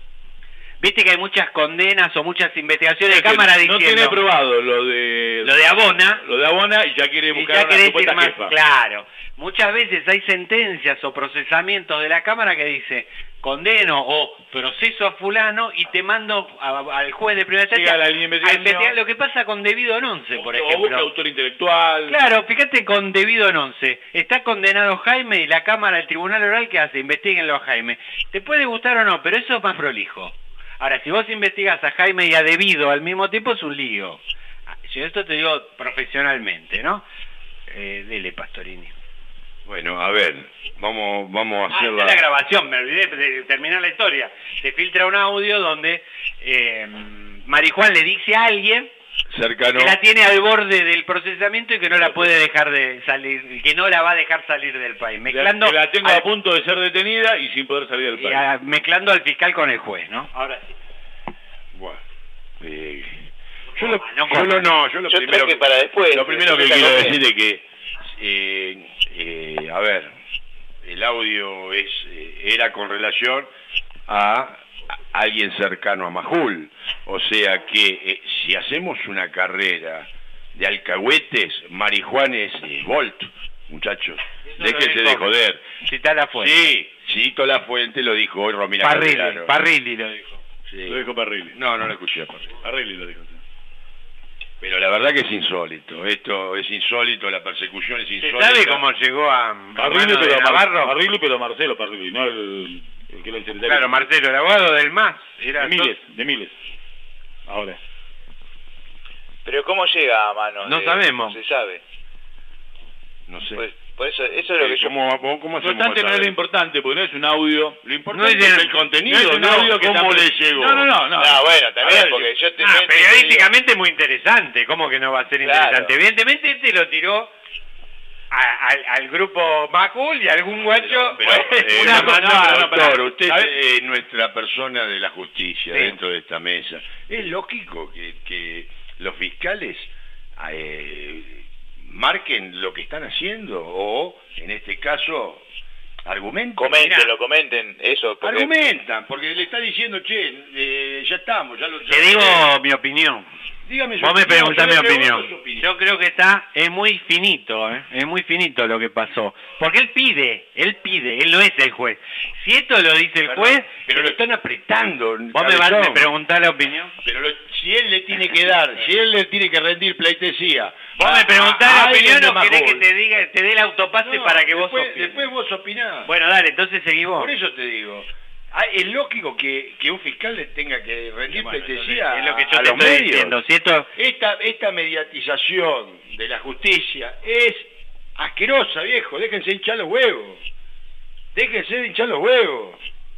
Viste que hay muchas condenas o muchas investigaciones de cámara diciendo... No tiene probado lo de... Lo de Abona. Lo de Abona y ya quiere buscar ya una supuesta más, jefa. Claro. Muchas veces hay sentencias o procesamientos de la Cámara que dice condeno o proceso a fulano y te mando a, al juez de primera instancia a, a investigar lo que pasa con debido en once, por o, ejemplo. O busca autor intelectual. Claro, fíjate con debido en once. Está condenado Jaime y la Cámara, el Tribunal Oral, ¿qué hace? Investíguenlo a Jaime. Te puede gustar o no, pero eso es más prolijo. Ahora, si vos investigás a Jaime y a debido al mismo tiempo, es un lío. Yo esto te digo profesionalmente, ¿no? Eh, dele, Pastorini. Bueno, a ver, vamos, vamos a hacer ah, la... la grabación, me olvidé de terminar la historia. Se filtra un audio donde eh, Marijuán le dice a alguien cercano que la tiene al borde del procesamiento y que no la puede dejar de salir, que no la va a dejar salir del país. Mezclando que la tengo al, a punto de ser detenida y sin poder salir del país. A, mezclando al fiscal con el juez, ¿no? Ahora sí. Bueno, eh, yo, lo, no, yo lo no, yo lo yo primero que para después. Lo primero que quiero decir es que eh, eh, a ver, el audio es eh, era con relación a, a alguien cercano a Majul, o sea que eh, si hacemos una carrera de alcahuetes, Marijuán es eh, Volt, muchachos, déjese de joder. Cita la fuente. Sí, cito la fuente, lo dijo hoy Romina Parrilli, Calderaro. Parrilli lo dijo. Sí. Lo dijo Parrilli. No, no lo escuché a Parrilli. Parrilli lo dijo. Pero la verdad que es insólito, esto es insólito, la persecución es insólita. ¿Se sabe cómo llegó a Parrilli, pero Navarro? Parrilli, pero Marcelo Parrilli, no el, el que era el secretario. Claro, Marcelo, el abogado del M A S. Era de miles, de miles. Ahora. Pero ¿cómo llega a mano? No de, sabemos. No se sabe. No sé. Pues, por eso, eso es lo que yo... ¿Cómo, cómo, cómo Lo importante no es lo importante, porque no es un audio. Lo importante no es, es el, el contenido, no es un no audio que cómo también... le llegó. No, no, no. No, no bueno, también, ver, porque yo te... Ah, me, periodísticamente muy interesante. ¿Cómo que no va a ser claro. interesante? Evidentemente este lo tiró a, al, al grupo Macul y algún guacho... Pero, pero, eh, una no, cosa- no, no, no, no, doctor, pero- usted ¿sabes? es nuestra persona de la justicia Sí. dentro de esta mesa. Es lógico que, que los fiscales eh, marquen lo que están haciendo o, en este caso, argumenten. Coméntenlo, comenten eso. Porque... Argumentan, porque le está diciendo, che, eh, ya estamos, ya lo... ya Te digo lo- mi opinión. Dígame su Vos me opinión, preguntás mi yo le pregunto opinión. su opinión. Yo creo que está, es muy finito, ¿eh? Es muy finito lo que pasó. Porque él pide, él pide, él no es el juez. Si esto lo dice el Perdón, juez... pero lo están apretando. Vos me vas cabezón. a preguntar la opinión. Pero lo- si él le tiene que dar, si él le tiene que rendir pleitesía... Vos a- me preguntás a la alguien opinión de o querés que Majul. te diga, te dé el autopase No, para que vos después, opines. después vos opinás. Bueno, dale, entonces seguí vos. Por eso te digo, Ah, es lógico que, que un fiscal le tenga que rendir Bueno, pleitesía es lo que yo a te los estoy medios. diciendo. Si esto... esta, esta mediatización de la justicia es asquerosa, viejo. Déjense hinchar los huevos. Déjense de hinchar los huevos.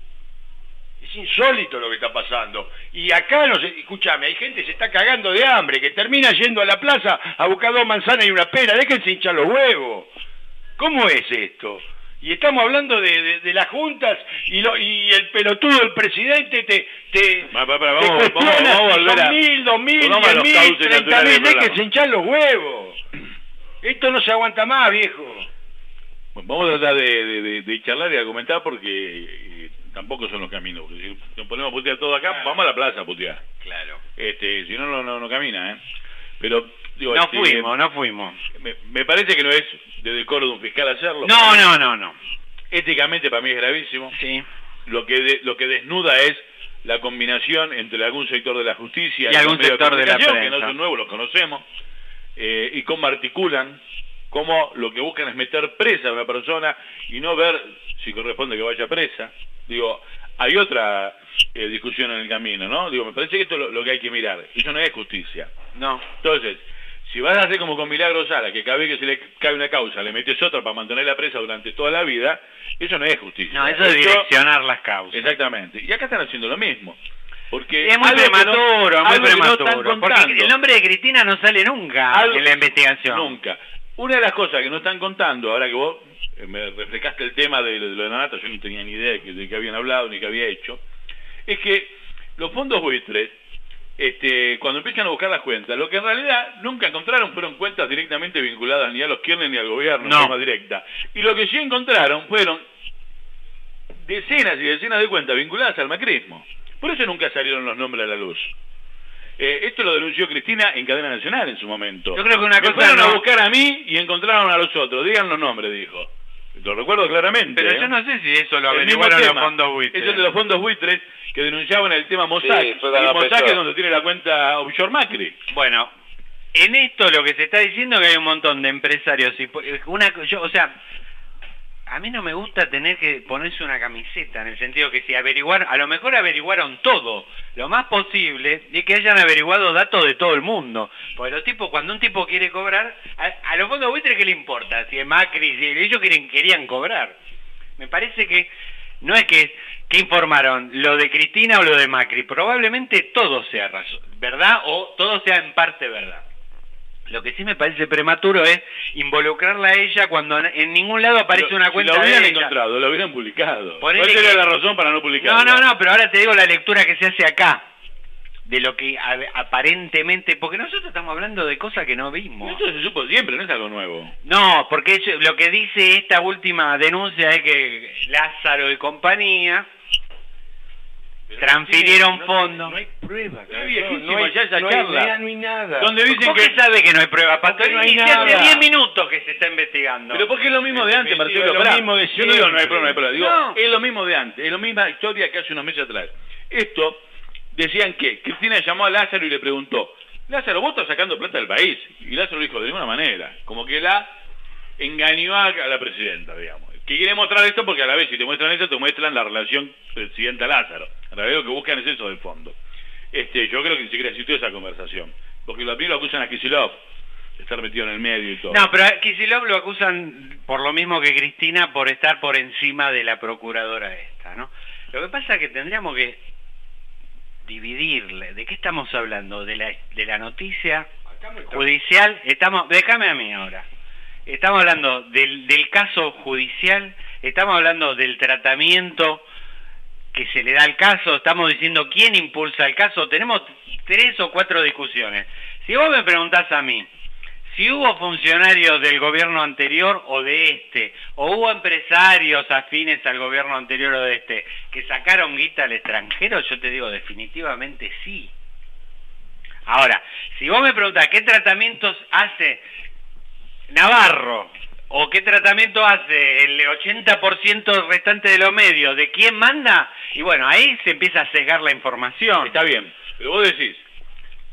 Es insólito lo que está pasando. Y acá, no sé, escúchame, hay gente que se está cagando de hambre, que termina yendo a la plaza a buscar dos manzanas y una pera. Déjense hinchar los huevos. ¿Cómo es esto? Y estamos hablando de, de, de las juntas y, lo, y el pelotudo del presidente te, te, Va, va, va, te vamos, cuestiona vamos, vamos a si volver son a- mil, dos mil, volvamos a diez los mil, cauces treinta naturales mil. del programa. Déjense hinchar los huevos. Esto no se aguanta más, viejo. Bueno, vamos a tratar de, de, de, de charlar y argumentar porque eh, tampoco son los caminos. Porque si nos ponemos a putear todo acá, Claro. vamos a la plaza a putear. Claro. Este, si no, no, no, no camina, ¿eh? Pero, digo, No este, fuimos, no fuimos. Me, me parece que no es de decoro de un fiscal hacerlo. No, no, no, no. Éticamente para mí es gravísimo. Sí. Lo que de- lo que desnuda es la combinación entre algún sector de la justicia Y algún los medios sector de la comunicación, que prensa. no son nuevos, los conocemos, eh, y cómo articulan, cómo lo que buscan es meter presa a una persona y no ver si corresponde que vaya presa. Digo, hay otra eh, discusión en el camino, ¿no? Digo, me parece que esto es lo, lo que hay que mirar. Eso no es justicia. No. Entonces, si vas a hacer como con Milagro Sala, que cada vez que se le cae una causa le metes otra para mantener la presa durante toda la vida, eso no es justicia. No, eso es direccionar las causas. Exactamente. Y acá están haciendo lo mismo. Porque Es muy algo que no- prematuro, muy algo que no prematuro. están porque contando. el nombre de Cristina no sale nunca Algo- en la investigación. Nunca. Una de las cosas que no están contando, ahora que vos eh, me refrescaste el tema de, de lo de la nata, yo no tenía ni idea de que, de que habían hablado ni que había hecho, es que los fondos buitres, este, cuando empiezan a buscar las cuentas, lo que en realidad nunca encontraron fueron cuentas directamente vinculadas ni a los Kirchner ni al gobierno No. de forma directa. Y lo que sí encontraron fueron decenas y decenas de cuentas vinculadas al macrismo. Por eso nunca salieron los nombres a la luz. Eh, esto lo denunció Cristina en cadena nacional en su momento. Yo creo que una Me cosa fueron a no- buscar a mí y encontraron a los otros. Digan los nombres, dijo. Lo recuerdo claramente. Pero ¿eh? yo no sé si eso lo El mismo averiguaron los tema. fondos buitres. Es el de los fondos buitres que denunciaban el tema Mossack. Sí, fue y cuando Mossack empezó. es donde tiene la cuenta offshore Macri. Bueno, en esto lo que se está diciendo es que hay un montón de empresarios y po- una yo, o sea, a mí no me gusta tener que ponerse una camiseta en el sentido que si averiguaron, a lo mejor averiguaron todo, lo más posible es que hayan averiguado datos de todo el mundo, porque los tipos, cuando un tipo quiere cobrar, a, a los fondos buitres ¿qué le importa? Si es Macri, si ellos quieren, querían cobrar. Me parece que no es que, que informaron lo de Cristina o lo de Macri, probablemente todo sea razón, verdad o todo sea en parte verdad. Lo que sí me parece prematuro es involucrarla a ella cuando en ningún lado aparece Pero una si cuenta lo de hubieran ella. encontrado, lo hubieran publicado. Ponele ¿Cuál sería que- la razón para no publicarlo? No, no, no, pero ahora te digo la lectura que se hace acá de lo que a- aparentemente, porque nosotros estamos hablando de cosas que no vimos. Esto se supo siempre, no es algo nuevo. No, porque eso- lo que dice esta última denuncia es que Lázaro y compañía transfirieron no, fondos. No hay prueba. Es viejísimo no hay, ya esa no hay charla. nada, no hay nada. Donde dicen ¿Vos que... qué sabe que no hay prueba, Pastor? no hay Y hace nada. diez minutos que se está investigando. Pero porque es lo mismo de antes, Es Marcelo. lo pará. mismo de Yo no digo no hay siempre. problema, no hay problema. Digo, No. es lo mismo de antes, es la misma historia que hace unos meses atrás. Esto, decían que Cristina llamó a Lázaro y le preguntó, Lázaro, vos estás sacando plata del país. Y Lázaro dijo, de ninguna manera. Como que la engañó a a la presidenta, digamos. Que quiere mostrar esto porque a la vez, si te muestran eso, te muestran la relación presidenta-Lázaro. En realidad lo que buscan es eso del fondo. Este, yo creo que ni siquiera existió esa conversación. Porque lo primero lo acusan a Kicillof de estar metido en el medio y todo. No, pero a Kicillof lo acusan por lo mismo que Cristina por estar por encima de la procuradora esta, ¿no? Lo que pasa es que tendríamos que dividirle. ¿De qué estamos hablando? ¿De la, de la noticia judicial? Estamos, déjame a mí ahora. Estamos hablando del, del caso judicial, estamos hablando del tratamiento que se le da al caso, estamos diciendo quién impulsa el caso, tenemos tres o cuatro discusiones. Si vos me preguntás a mí, si hubo funcionarios del gobierno anterior o de este, o hubo empresarios afines al gobierno anterior o de este, que sacaron guita al extranjero, yo te digo definitivamente sí. Ahora, si vos me preguntás qué tratamientos hace Navarro, o qué tratamiento hace el ochenta por ciento restante de los medios, de quién manda, y bueno, ahí se empieza a sesgar la información. Está bien, pero vos decís,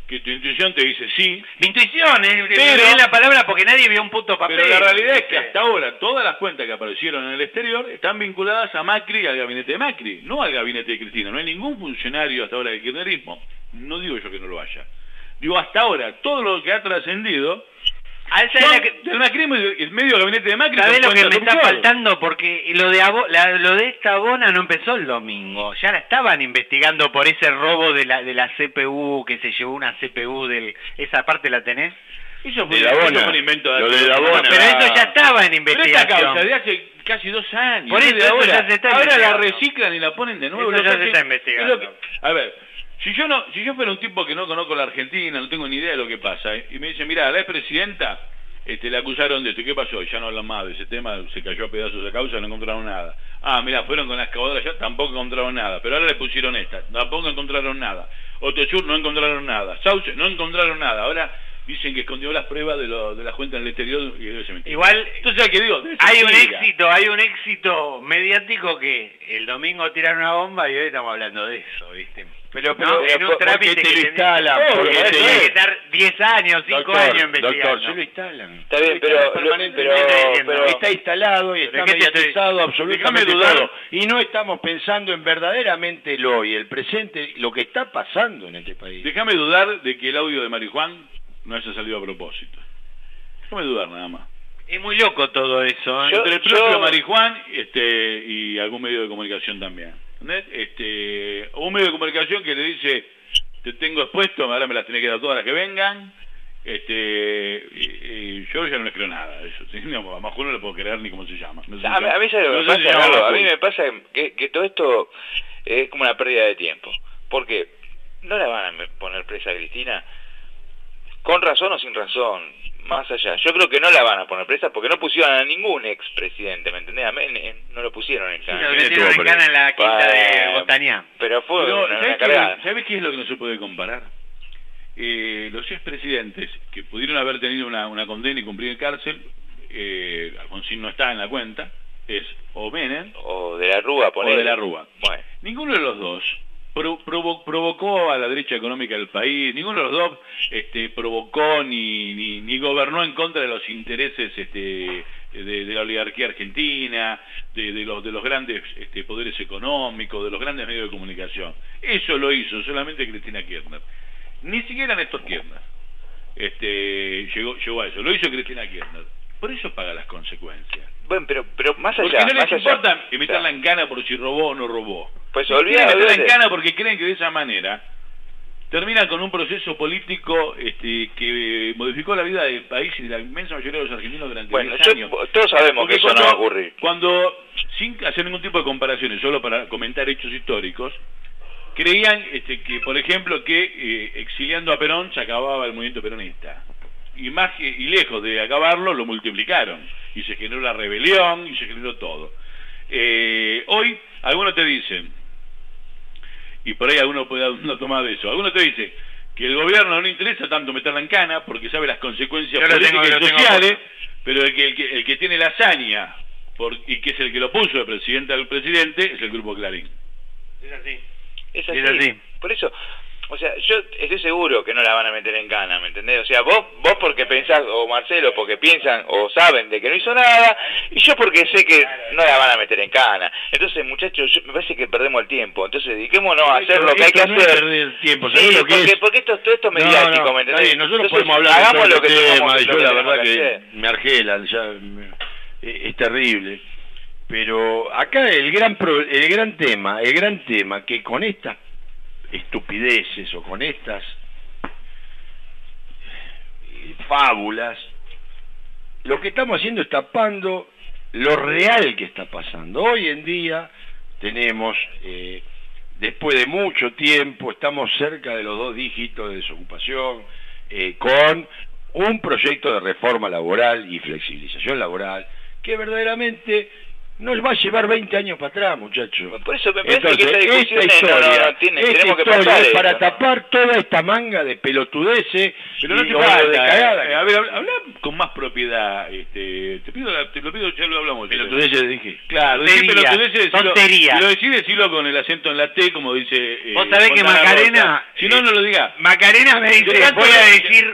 que tu intuición te dice sí. Mi intuición, ¿eh? Pero- es la palabra porque nadie vio un puto papel. Pero la realidad es que ¿viste? hasta ahora todas las cuentas que aparecieron en el exterior están vinculadas a Macri y al gabinete de Macri, no al gabinete de Cristina. No hay ningún funcionario hasta ahora del kirchnerismo, no digo yo que no lo haya. Digo, hasta ahora, todo lo que ha trascendido Ah, esa son es la que- del macrismo y el medio gabinete de Macri. ¿Sabés con lo que me cuentas está offshore. faltando? Porque lo de Abo- la- lo de esta Bona no empezó el domingo. Ya la estaban investigando por ese robo de la de la C P U, que se llevó una C P U del... ¿Esa parte la tenés? Eso fue, De la eso Bona. fue un invento de Lo hace de la dos Bona. años. Pero eso ya estaba en Pero esta investigación. causa de hace casi dos años. Por no eso, de eso ahora. ya se está Ahora la investigando. reciclan y la ponen de nuevo. Eso Lo ya que se hace- está es investigando. lo que- a ver, si yo no, si yo fuera un tipo que no conozco la Argentina, no tengo ni idea de lo que pasa, ¿eh? Y me dicen, mira, la expresidenta este, le acusaron de esto, ¿y qué pasó? Ya no hablan más de ese tema, se cayó a pedazos de causa, no encontraron nada. Ah, mira, fueron con la excavadora ya, tampoco encontraron nada, pero ahora le pusieron esta, tampoco encontraron nada. Otosur no encontraron nada, Sauce no encontraron nada, ahora dicen que escondió las pruebas de, lo, de las cuentas en el exterior y debe ser mentira. Igual, entonces ¿qué digo? Debe ser hay un mentira. éxito, hay un éxito mediático que el domingo tiraron una bomba y hoy estamos hablando de eso, ¿viste? Pero, No, pero, en un ¿por qué trámite te que lo tenía- instalan? Obvio, Porque eso te- tiene que estar diez años, cinco Doctor, años investigando. doctor, se lo instalan. Está bien, pero, Está permanentemente pero, diciendo. pero- está instalado y ¿Pero está qué te estoy- mediatizado absolutamente Déjame dudar. todo. Y no estamos pensando en verdaderamente el hoy, el presente, lo que está pasando en este país. Déjame dudar de que el audio de Marijuán no haya salido a propósito. Déjame dudar nada más. Es muy loco todo eso, ¿eh? Yo- Entre el propio yo- Marijuán este, y algún medio de comunicación también. ¿Entendés? Este, un medio de comunicación que le dice, te tengo expuesto, ahora me las tenés que dar todas las que vengan. Este, y, y yo ya no les creo nada de eso. ¿Sí? No, a Majul no le puedo creer ni cómo se llama. No sé A, si mí- a mí, ¿sabes lo que no me sé si pasa, se llama Carlos? A Majul. mí me pasa que, que todo esto es como una pérdida de tiempo. Porque no la van a poner presa a Cristina, con razón o sin razón, más allá. Yo creo que no la van a poner presa porque no pusieron a ningún expresidente, ¿me entendés? A mí, eh, no lo pusieron en Sí, cana. lo metieron en cana en la quinta de Bueno, Botañá. Pero fue Pero, una, ¿sabés una qué, cargada. ¿sabés qué es lo que no se puede comparar? Eh, los expresidentes que pudieron haber tenido una, una condena y cumplir en cárcel, eh, Alfonsín no está en la cuenta, es o Menem O de la Rúa, o ponele. de la Rúa. Bueno. Ninguno de los dos pro- provo- provocó a la derecha económica del país, ninguno de los dos este, provocó ni, ni, ni gobernó en contra de los intereses este, de, de la oligarquía argentina, de, de, los, de los grandes este, poderes económicos, de los grandes medios de comunicación. Eso lo hizo solamente Cristina Kirchner. Ni siquiera Néstor Kirchner este, llegó, llegó a eso, lo hizo Cristina Kirchner. Por eso paga las consecuencias. Bueno, pero, pero más allá. Porque no les más allá. importa O meterla sea, en cana por si robó o no robó. Pues Quieren olvida, meterla en olvídate. cana porque creen que de esa manera termina con un proceso político este, que modificó la vida del país y de la inmensa mayoría de los argentinos durante Bueno, diez yo- años. todos sabemos Porque que eso cuando, no va a ocurrir. Cuando, sin hacer ningún tipo de comparaciones, solo para comentar hechos históricos, creían este, que, por ejemplo, que eh, exiliando a Perón se acababa el movimiento peronista. Y más que- y lejos de acabarlo, lo multiplicaron. Y se generó la rebelión y se generó todo. Eh, hoy, algunos te dicen, y por ahí alguno puede dar una toma de eso, algunos te dicen que el gobierno no le interesa tanto meterla en cana porque sabe las consecuencias Yo lo políticas tengo- lo y tengo sociales, puesto. pero el que, el, que, el que tiene la hazaña por, y que es el que lo puso de presidente al presidente es el Grupo Clarín. Es así. Es así. Es así. Por eso, o sea, yo estoy seguro que no la van a meter en cana, ¿me entendés? O sea, vos vos porque pensás, o Marcelo porque piensan o saben de que no hizo nada, y yo porque sé que no la van a meter en cana. Entonces, muchachos, yo- me parece que perdemos el tiempo. Entonces, dediquémonos a hacer Esto- lo que hay que esto no es hacer. perder el tiempo, Sí, ¿sabés lo que porque, es? porque esto, todo esto es No, mediático, no, ¿me está entendés? bien, nosotros Entonces, podemos hablar de hagamos todo lo que este tengamos- tema, lo y yo que la tenemos verdad que hacer. me argela, ya me- eh, es terrible. Pero acá el gran pro- el gran tema, el gran tema que con estas estupideces o con estas eh, fábulas, lo que estamos haciendo es tapando lo real que está pasando. Hoy en día tenemos, eh, después de mucho tiempo, estamos cerca de los dos dígitos de desocupación, eh, con un proyecto de reforma laboral y flexibilización laboral que verdaderamente nos va a llevar veinte años para atrás, muchachos. Por eso me parece Entonces, que esta discusión esta es- no, historia, no, no, tiene- esta tenemos que historia pasar es esto, para ¿no? tapar toda esta manga de pelotudeces. Pero no y- te o falta, de cagada. eh, a ver, habla, habla con más propiedad, este, te pido, la- te lo pido, ya lo hablamos. Pelotudeces dije. Claro, decir Tonterías, pelotudeces, decirlo, tonterías. si lo decís, decirlo con el acento en la T, como dice... eh, Vos sabés que Fontana Macarena... Rosa. Si no, no lo diga. Macarena me dice, De tanto voy a que- decir...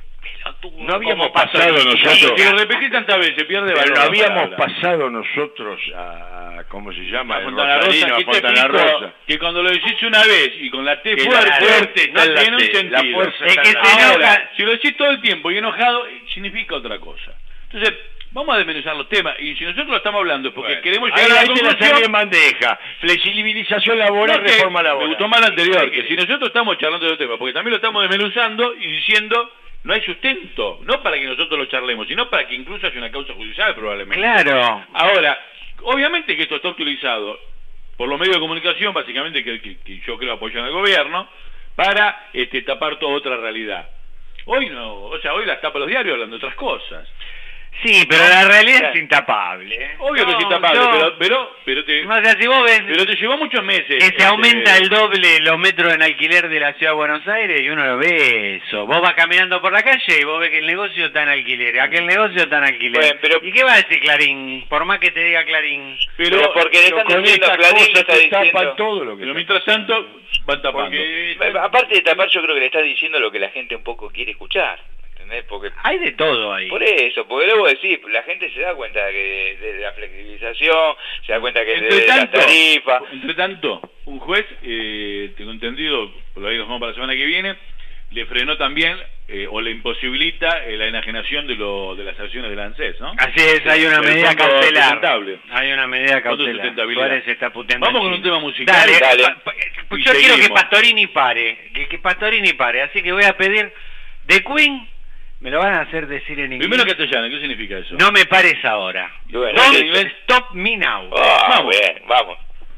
No habíamos ¿Cómo pasó pasado el- nosotros. Si lo repetís tantas veces, pierde Pero valor. no la habíamos palabra. pasado nosotros a, ¿cómo se llama? A El Fontana Rosarino, Rosa, a que te Fontana explico Rosa. que cuando lo decís una vez y con la T Que fuerte, la fuerte no está en la tiene un T, la sentido. fuerza Es está que en la se T. enoja- Ahora, si lo decís todo el tiempo y enojado, eh, significa otra cosa. Entonces, vamos a desmenuzar los temas. Y si nosotros lo estamos hablando es porque Bueno, queremos ahí llegar a la ahí te la conclusión... serví en bandeja. Flexibilización laboral, No, que reforma laboral. Me gustó más la anterior, que si nosotros estamos charlando de los temas, porque también lo estamos desmenuzando y diciendo... No hay sustento, no para que nosotros lo charlemos, sino para que incluso haya una causa judicial probablemente. Claro. Ahora, obviamente que esto está utilizado por los medios de comunicación, básicamente que, que- que yo creo apoyan al gobierno, para este, tapar toda otra realidad. Hoy no, o sea, hoy las tapa los diarios hablando de otras cosas. Sí, pero la realidad es intapable. ¿eh? Obvio que No, es intapable, no. pero, pero, pero te, O sea, si vos ves pero te llevó muchos meses. que se este, aumenta el doble los metros en alquiler de la ciudad de Buenos Aires y uno lo ve eso. Vos vas caminando por la calle y vos ves que el negocio está en alquiler, aquel negocio está en alquiler. Bueno, pero- ¿Y qué va a decir Clarín? Por más que te diga Clarín. Pero, Pero porque le están con diciendo, estas Clarín cosas está te diciendo... tapan todo lo que pero está mientras tanto van tapando. Porque- Eh, Aparte de tapar, yo creo que le estás diciendo lo que la gente un poco quiere escuchar, ¿entendés? Porque Hay de todo ahí. por eso, porque luego decir, la gente se da cuenta que de, de la flexibilización, se da cuenta que de, Entre de la tanto, tarifa. entre tanto, un juez, eh, tengo entendido, por lo ahí nos vamos para la semana que viene, le frenó también eh, o le imposibilita eh, la enajenación de, lo, de las acciones del ANSES, ¿no? Así es, hay una El medida fondo cautelar. sustentable. Hay una medida Fondo de cautelar. sustentabilidad. Suárez está puteando Vamos a con un Chile. tema musical. Dale, Dale. pa- pa- Y yo quiero que seguimos. Pastorini pare, que, que Pastorini pare, así que voy a pedir de Queen, me lo van a hacer decir en inglés. Primero castellano, ¿qué significa eso? No me pares ahora. Bueno, Don't en inglés. stop me now. Ah, Vamos. bien, vamos.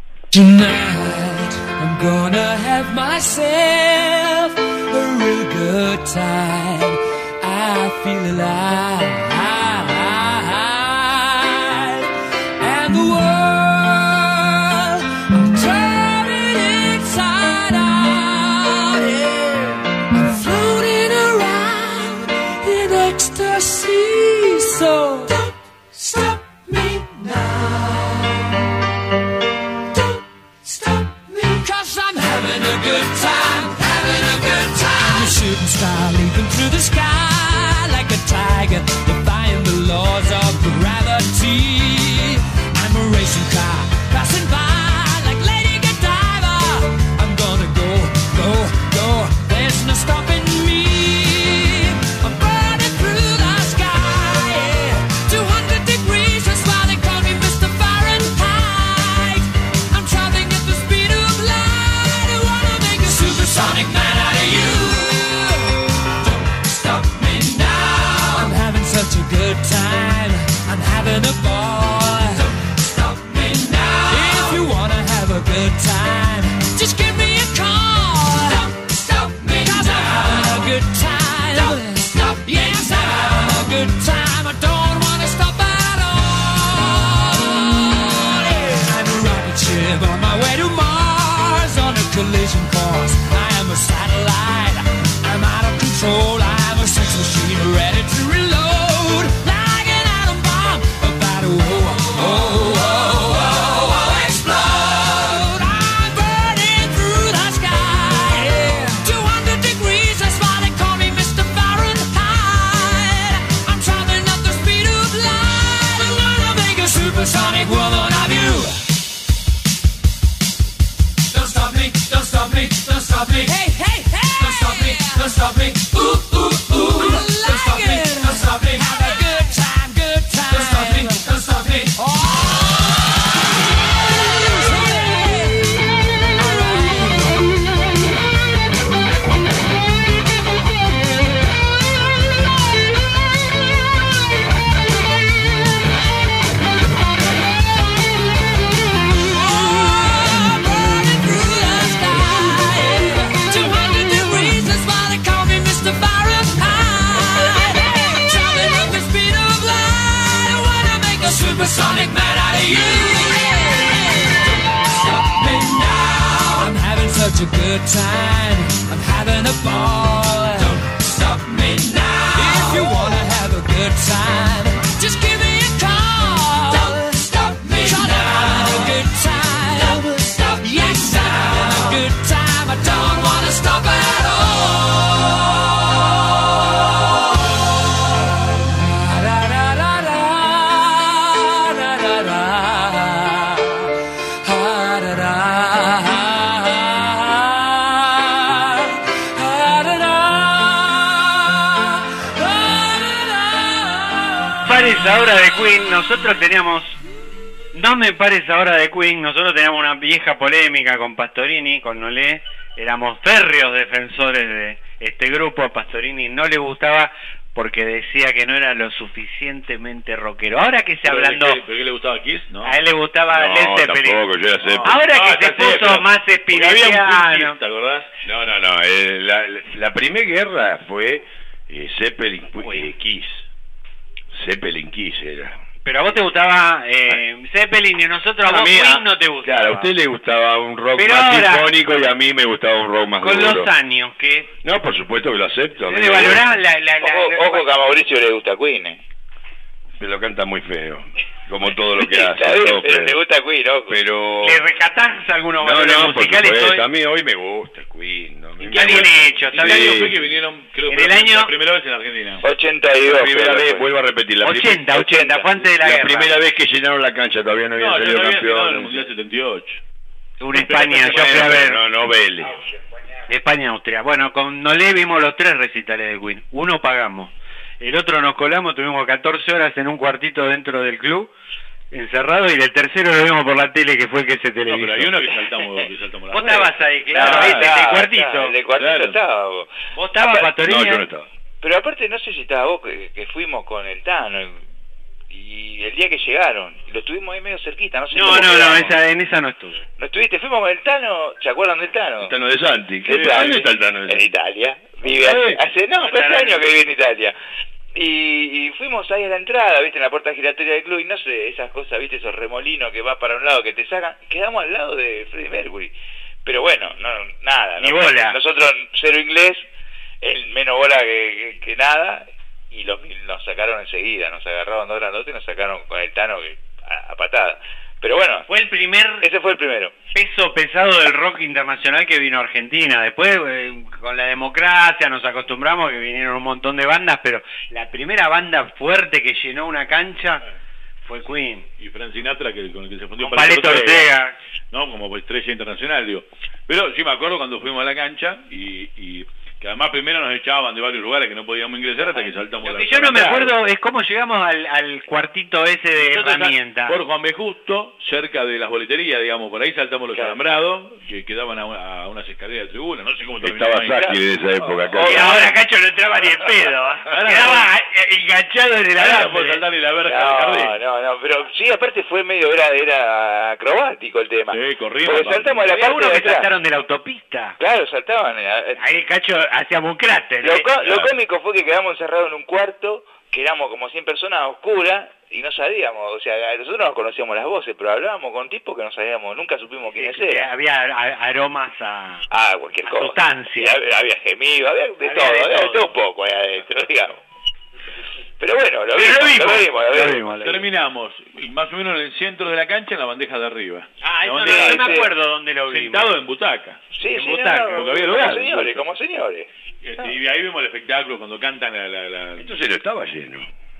Tonight I'm gonna have myself a real good time. I feel alive, and the world I'm turning inside out. Yeah. I'm floating around in ecstasy. So don't stop me now. Don't stop me, 'cause I'm having a good time, having a good time. A shooting star leaping through the sky like a tiger, defying the laws of gravity. I'm a racing car passing by like Lady Godiva. I'm gonna go, go, go. There's no stopping me. I'm burning through the sky, yeah. two hundred degrees, that's why they call me Mister Fahrenheit. I'm traveling at the speed of light. I wanna make a supersonic man out of you. Don't stop me now. I'm having such a good time. I'm having a ball. Don't stop me now. If you wanna have a good time, just give me a call. Don't stop me 'cause now. I'm having a good time. Don't stop yes, I'm having a good time. I don't wanna stop at all. Yeah. I'm a rocket ship on my way to Mars on a collision course. I am a satellite. I'm out of control. I'm a sex machine ready to reload. Like an atom bomb about to oh, oh, oh, oh, oh, explode. I'm burning through the sky. Yeah. two hundred degrees, that's why they call me Mister Fahrenheit. I'm traveling at the speed of light. I'm gonna make a supersonic woman of you. Don't stop me, don't stop me, don't stop me. Hey, hey, hey! Don't stop me, don't stop me. Ooh, ooh, ooh. Don't stop me, don't stop me. Have a good time, good time. Don't stop me, don't stop me. two hundred degrees, that's why they call me Mister supersonic man out of you. Stop me now. I'm having such a good time. I'm having a ball. Don't stop me now. If you wanna have a good time, just give me a call. Don't stop me Try now. Try to have a good time. Don't stop me yes, now. I'm having a good time. I don't wanna stop at all. Ahora de Queen, nosotros teníamos, no me pares ahora de Queen, nosotros teníamos una vieja polémica con Pastorini, con Nolé, éramos férreos defensores de este grupo. A Pastorini no le gustaba porque decía que no era lo suficientemente rockero. Ahora que se hablando... ¿Pero qué le gustaba Kiss? No. A él le gustaba No, Led Zeppelin. tampoco, yo era Zeppelin. Ahora No, que ya se sé, puso pero- más porque había un espiritual. Kiss, ¿te acordás? No, no, no. eh, la, la primera guerra fue eh, Zeppelin eh, Kiss. Zeppelin Kiss era. Pero a vos te gustaba eh, Zeppelin y a nosotros a vos mí, Queen a- no te gustaba. Claro, a usted le gustaba un rock Pero más ahora- sinfónico y a mí me gustaba un rock más Con duro. los años, que No, por supuesto que lo acepto. a mí ¿le me valorás gusta. la, la, la, Ojo, la- ojo que a Mauricio le gusta Queen, eh. Pero lo canta muy feo. Como todo lo que hace. Está bien, todo pero feo. le gusta Queen, ojo. Pero... ¿Le rescatás algunos No, valores no, por musicales supuesto. hoy? A mí hoy me gusta Queen. ¿no? Me- Está bien hecho, está ¿En qué bien. año fue que vinieron? Creo que En fue el la- año- la primera vez en Argentina. ochenta y dos. La primera creo que vez, fue. vuelvo a repetir, la ochenta, primera, ochenta, fue antes de la la guerra. primera vez que llenaron la cancha, todavía no habían No, yo salido no había llegado en el campeones. Mundial setenta y ocho. Una España, yo Bueno, fui a ver. No, no, Vélez. España-Austria. Bueno, con Nolé vimos los tres recitales de Queen. Uno pagamos. El otro nos colamos, tuvimos catorce horas en un cuartito dentro del club, encerrado, y el tercero lo vimos por la tele, que fue el que se No, televisó. pero hay uno que saltamos, que saltamos la Vos red. estabas ahí, claro, No, viste, estaba, el cuartito. estaba, el de cuartito Claro. estaba, vos. ¿Vos estabas, Apa- Pastorini? No, yo no estaba. Pero aparte no sé si estaba vos que, que fuimos con el Tano y, y el día que llegaron, lo estuvimos ahí medio cerquita, no sé No, cómo no, no, quedamos. esa, en esa no estuve. ¿No estuviste? Fuimos con el Tano, ¿se acuerdan del Tano? El Tano de Santi. ¿Qué, El Tano. ¿Dónde está el Tano de En Santi? Italia. Vive hace, hace no, hace años que vive en Italia. Y, y fuimos ahí a la entrada, viste, en la puerta giratoria del club, y no sé, esas cosas, viste, esos remolinos que va para un lado, que te sacan, quedamos al lado de Freddie Mercury. Pero bueno, no, nada. Ni no, bola. Nosotros cero inglés, él menos bola que, que, que nada, y los, nos sacaron enseguida, nos agarraron dos grandotes y nos sacaron con el Tano que, a, a patada. Pero bueno, Fue el primer ese fue el primero. peso pesado del rock internacional que vino a Argentina. Después, eh, con la democracia, nos acostumbramos que vinieron un montón de bandas, pero la primera banda fuerte que llenó una cancha fue Queen. Y Frank Sinatra, que, con el que se fundió Con Palito Ortega. ¿no? Como estrella internacional, digo. Pero sí me acuerdo cuando fuimos a la cancha y, y que además primero nos echaban de varios lugares que no podíamos ingresar hasta que saltamos Lo la que yo no me entrada. acuerdo es cómo llegamos al, al cuartito ese de Nosotros herramienta. Por Juan B. Justo, cerca de las boleterías, digamos, por ahí saltamos los Claro. alambrados, que quedaban a, a unas escaleras de tribuna, no sé cómo Estaba terminamos ahí. Saki en esa época. acá. Y ahora Cacho no entraba ni en pedo. Ahora Quedaba eh, enganchado en el Ahora no alambre. puedo saltar ni la verja del No, jardín. no, no, pero sí, aparte fue medio, era, era acrobático el tema. Sí, corrimos. Porque aparte. saltamos a la Había parte uno de que atrás. saltaron de la autopista. Claro, saltaban. eh, eh. Ahí Cacho hacíamos un cráter. Lo, ¿eh? có- lo cómico fue que quedamos encerrados en un cuarto, que éramos como cien personas a oscuras, y no sabíamos, o sea, nosotros nos conocíamos las voces, pero hablábamos con tipos que no sabíamos, nunca supimos quiénes Que eran. había a- aromas a... Ah, cualquier a cosa. sustancia. Y había, había gemido, había de Había todo, de había de todo. todo un poco ahí adentro, digamos. Pero bueno, lo Pero vimos, lo vimos. lo vimos, lo Lo vimos. vimos, lo Terminamos más o menos en el centro de la cancha, en la bandeja de arriba. Ah, La eso no, bandeja no me sí. acuerdo dónde lo vimos. sentado en butaca. Sí, en sí, butaca, no, porque había como lugar, señores, incluso. como señores. Este, y ahí vemos el espectáculo cuando cantan la... la, la... Entonces no estaba lleno.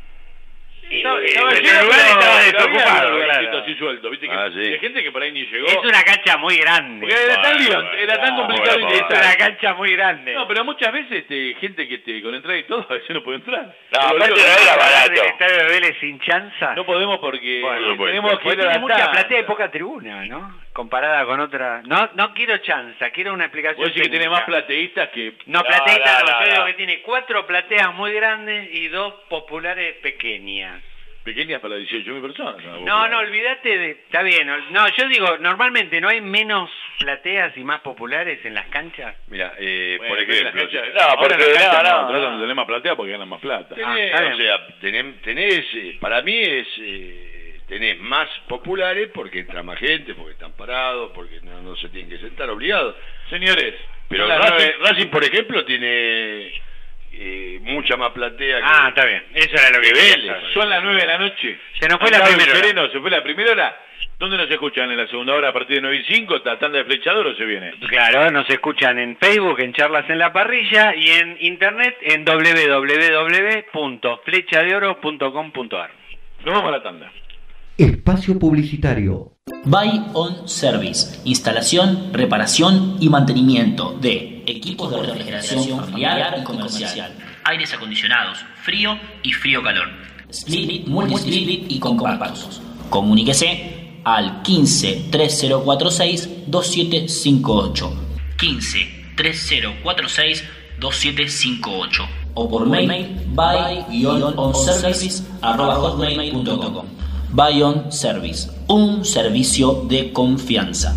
Estaba- Y- estaba y- lleno, el lugar pero- estaba Pero desocupado, había un lugarcito claro. así suelto, ¿viste? Que Ah, sí. hay gente que por ahí ni llegó. Es una cancha muy grande. Porque era tan, Bueno, lío, bueno, era tan bueno, complicado bueno, Es ingresar. una cancha muy grande. No, pero muchas veces este, gente que te, con entrada y todo, a veces no puede entrar. No, Pero aparte digo, no era barato. El estadio de Vélez sin chanza. No podemos porque Bueno, no puede tenemos ser. que Pues ir a tiene la mucha tanda. platea y poca tribuna, ¿no? Comparada con otra. No, no quiero chanza, quiero una explicación. Vos decís que tiene técnica. más plateístas que... No, No, plateístas no, no, no, yo no. digo que tiene cuatro plateas muy grandes y dos populares pequeñas. pequeñas para dieciocho mil personas. No, no, olvídate de... Está bien, ol- no, yo digo, normalmente no hay menos plateas y más populares en las canchas. Mira, eh, Bueno, por en las ejemplo, canchas- No, ahora porque- en las canchas no, no, tratan no. de tener más platea porque ganan más plata. Ah, tenés, está bien. o sea, tenés, tenés, eh, para mí es, eh, tenés más populares porque entra más gente, porque están parados, porque no, no se tienen que sentar obligados. Señores, pero Racing, Racing, por ejemplo, tiene eh, mucha más platea que... Ah, está bien, eso era lo que Vélez. Son las nueve de la noche. Se nos fue la primera hora. Sereno, se fue la primera hora. ¿Dónde nos escuchan? ¿En la segunda hora a partir de nueve y cinco? ¿La tanda de Flechador o se viene? Claro, nos escuchan en Facebook, en Charlas en la Parrilla, y en internet en doble u doble u doble u punto flecha de oro punto com punto a r. Nos vamos a la tanda. Espacio publicitario. Buy On Service, instalación, reparación y mantenimiento de equipos de refrigeración familiar y comercial, aires acondicionados, frío y frío-calor, split, multi-split y compactos. Comuníquese al quince tres cero cuatro seis dos siete cinco ocho, quince tres cero cuatro seis dos siete cinco ocho o por mail buy on service arroba hotmail punto com. Buy On Service, un servicio de confianza.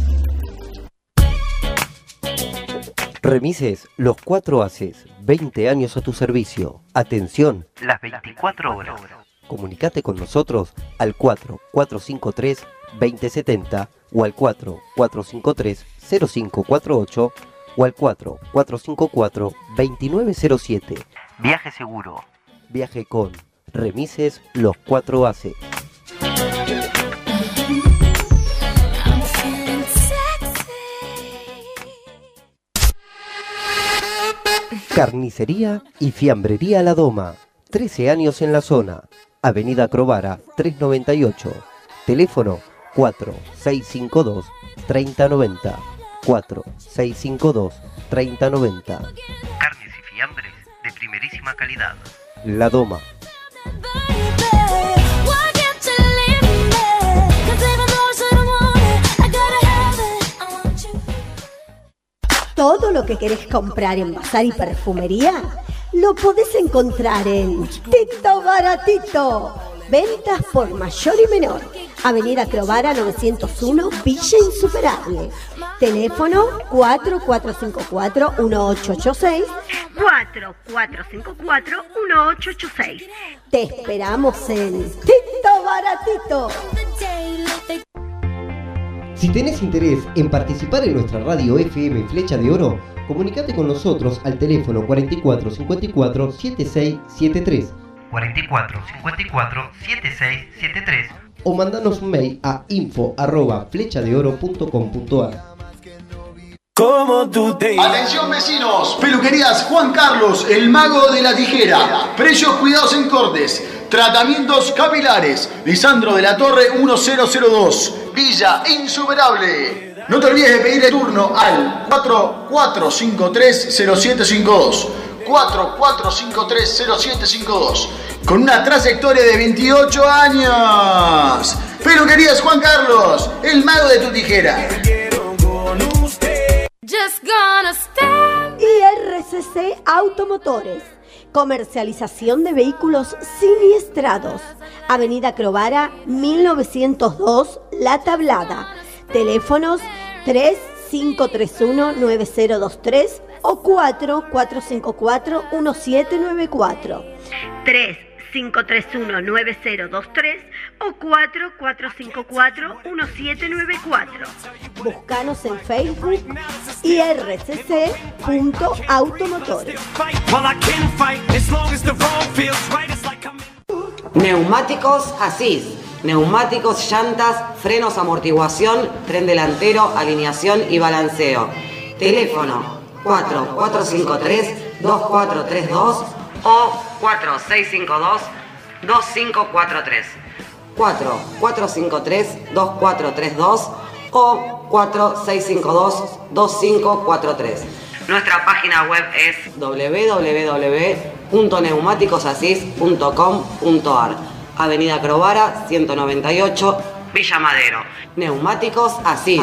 Remises Los Cuatro Haces, veinte años a tu servicio. Atención, las veinticuatro horas. Comunicate con nosotros al cuatro cuatro cinco tres dos cero siete cero o al cuatro cuatro cinco tres cero cinco cuatro ocho o al cuatro cuatro cinco cuatro dos nueve cero siete. Viaje seguro. Viaje con Remises Los Cuatro Haces. Carnicería y Fiambrería La Doma. trece años en la zona. Avenida Crovara trescientos noventa y ocho. Teléfono cuatro seis cinco dos tres cero nueve cero. cuatro seis cinco dos tres cero nueve cero. Carnes y fiambres de primerísima calidad. La Doma. Todo lo que querés comprar en bazar y perfumería lo podés encontrar en Tito Baratito. Ventas por mayor y menor. Avenida Crovara novecientos uno, Villa Insuperable. Teléfono cuatro cuatro cinco cuatro uno ocho ocho seis, cuatro cuatro cinco cuatro uno ocho ocho seis. Te esperamos en Tito Baratito. Si tenés interés en participar en nuestra radio F M Flecha de Oro, comunicate con nosotros al teléfono cuatro cuatro cinco cuatro siete seis siete tres, cuatro cuatro cinco cuatro siete seis siete tres o mandanos un mail a info arroba flechadeoro punto com punto a r. Atención vecinos, peluquerías Juan Carlos, el mago de la tijera. Precios cuidados en cortes, tratamientos capilares. Lisandro de la Torre mil dos, Villa Insuperable. No te olvides de pedir el turno al cuatro cuatro cinco tres cero siete cinco dos, cuatro cuatro cinco tres cero siete cinco dos, con una trayectoria de veintiocho años. Peluquerías Juan Carlos, el mago de tu tijera. I R C C Automotores. Comercialización de vehículos siniestrados. Avenida Crovara mil novecientos dos, La Tablada. Teléfonos tres cinco tres uno nueve cero dos tres o cuatro cuatro cinco cuatro uno siete nueve cuatro. tres cinco tres uno nueve cero dos tres o cuatro cuatro cinco cuatro uno siete nueve cuatro. Búscanos en Facebook I R C C punto automotores. Neumáticos Asís. Neumáticos, llantas, frenos, amortiguación, tren delantero, alineación y balanceo. Teléfono cuatro cuatro cinco tres dos cuatro tres dos o cuatro seis cinco dos dos cinco cuatro tres. cuatro cuatro cinco tres dos cuatro tres dos o cuatro seis cinco dos dos cinco cuatro tres. Nuestra página web es doble u doble u doble u punto neumáticos asís punto com punto a r. Avenida Crovara ciento noventa y ocho, Villa Madero. Neumáticos Asís.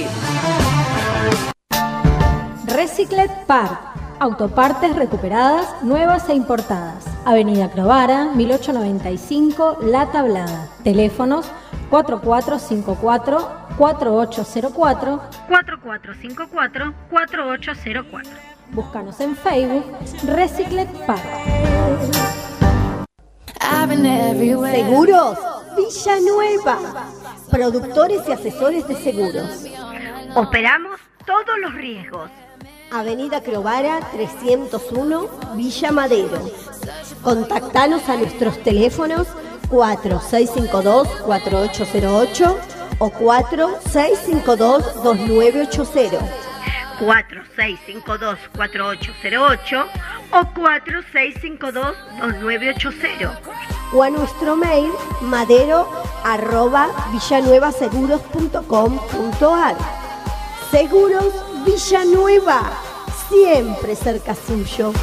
Reciclet Part. Autopartes recuperadas, nuevas e importadas. Avenida Crovara, mil ochocientos noventa y cinco, La Tablada. Teléfonos cuatro cuatro cinco cuatro cuatro ocho cero cuatro, cuatro cuatro cinco cuatro cuatro ocho cero cuatro. Búscanos en Facebook, Reciclet Part. ¿Seguros? Villanueva, productores y asesores de seguros. Operamos todos los riesgos. Avenida Crovara trescientos uno, Villa Madero. Contactanos a nuestros teléfonos cuatro seis cinco dos, cuatro ocho cero ocho o cuatro seis cinco dos, dos nueve ocho cero. cuatro seis cinco dos, cuatro ocho cero ocho o cuatro seis cinco dos, dos nueve ocho cero. O a nuestro mail madero arroba villanuevaseguros punto com punto ar. Seguros Villanueva, siempre cerca suyo.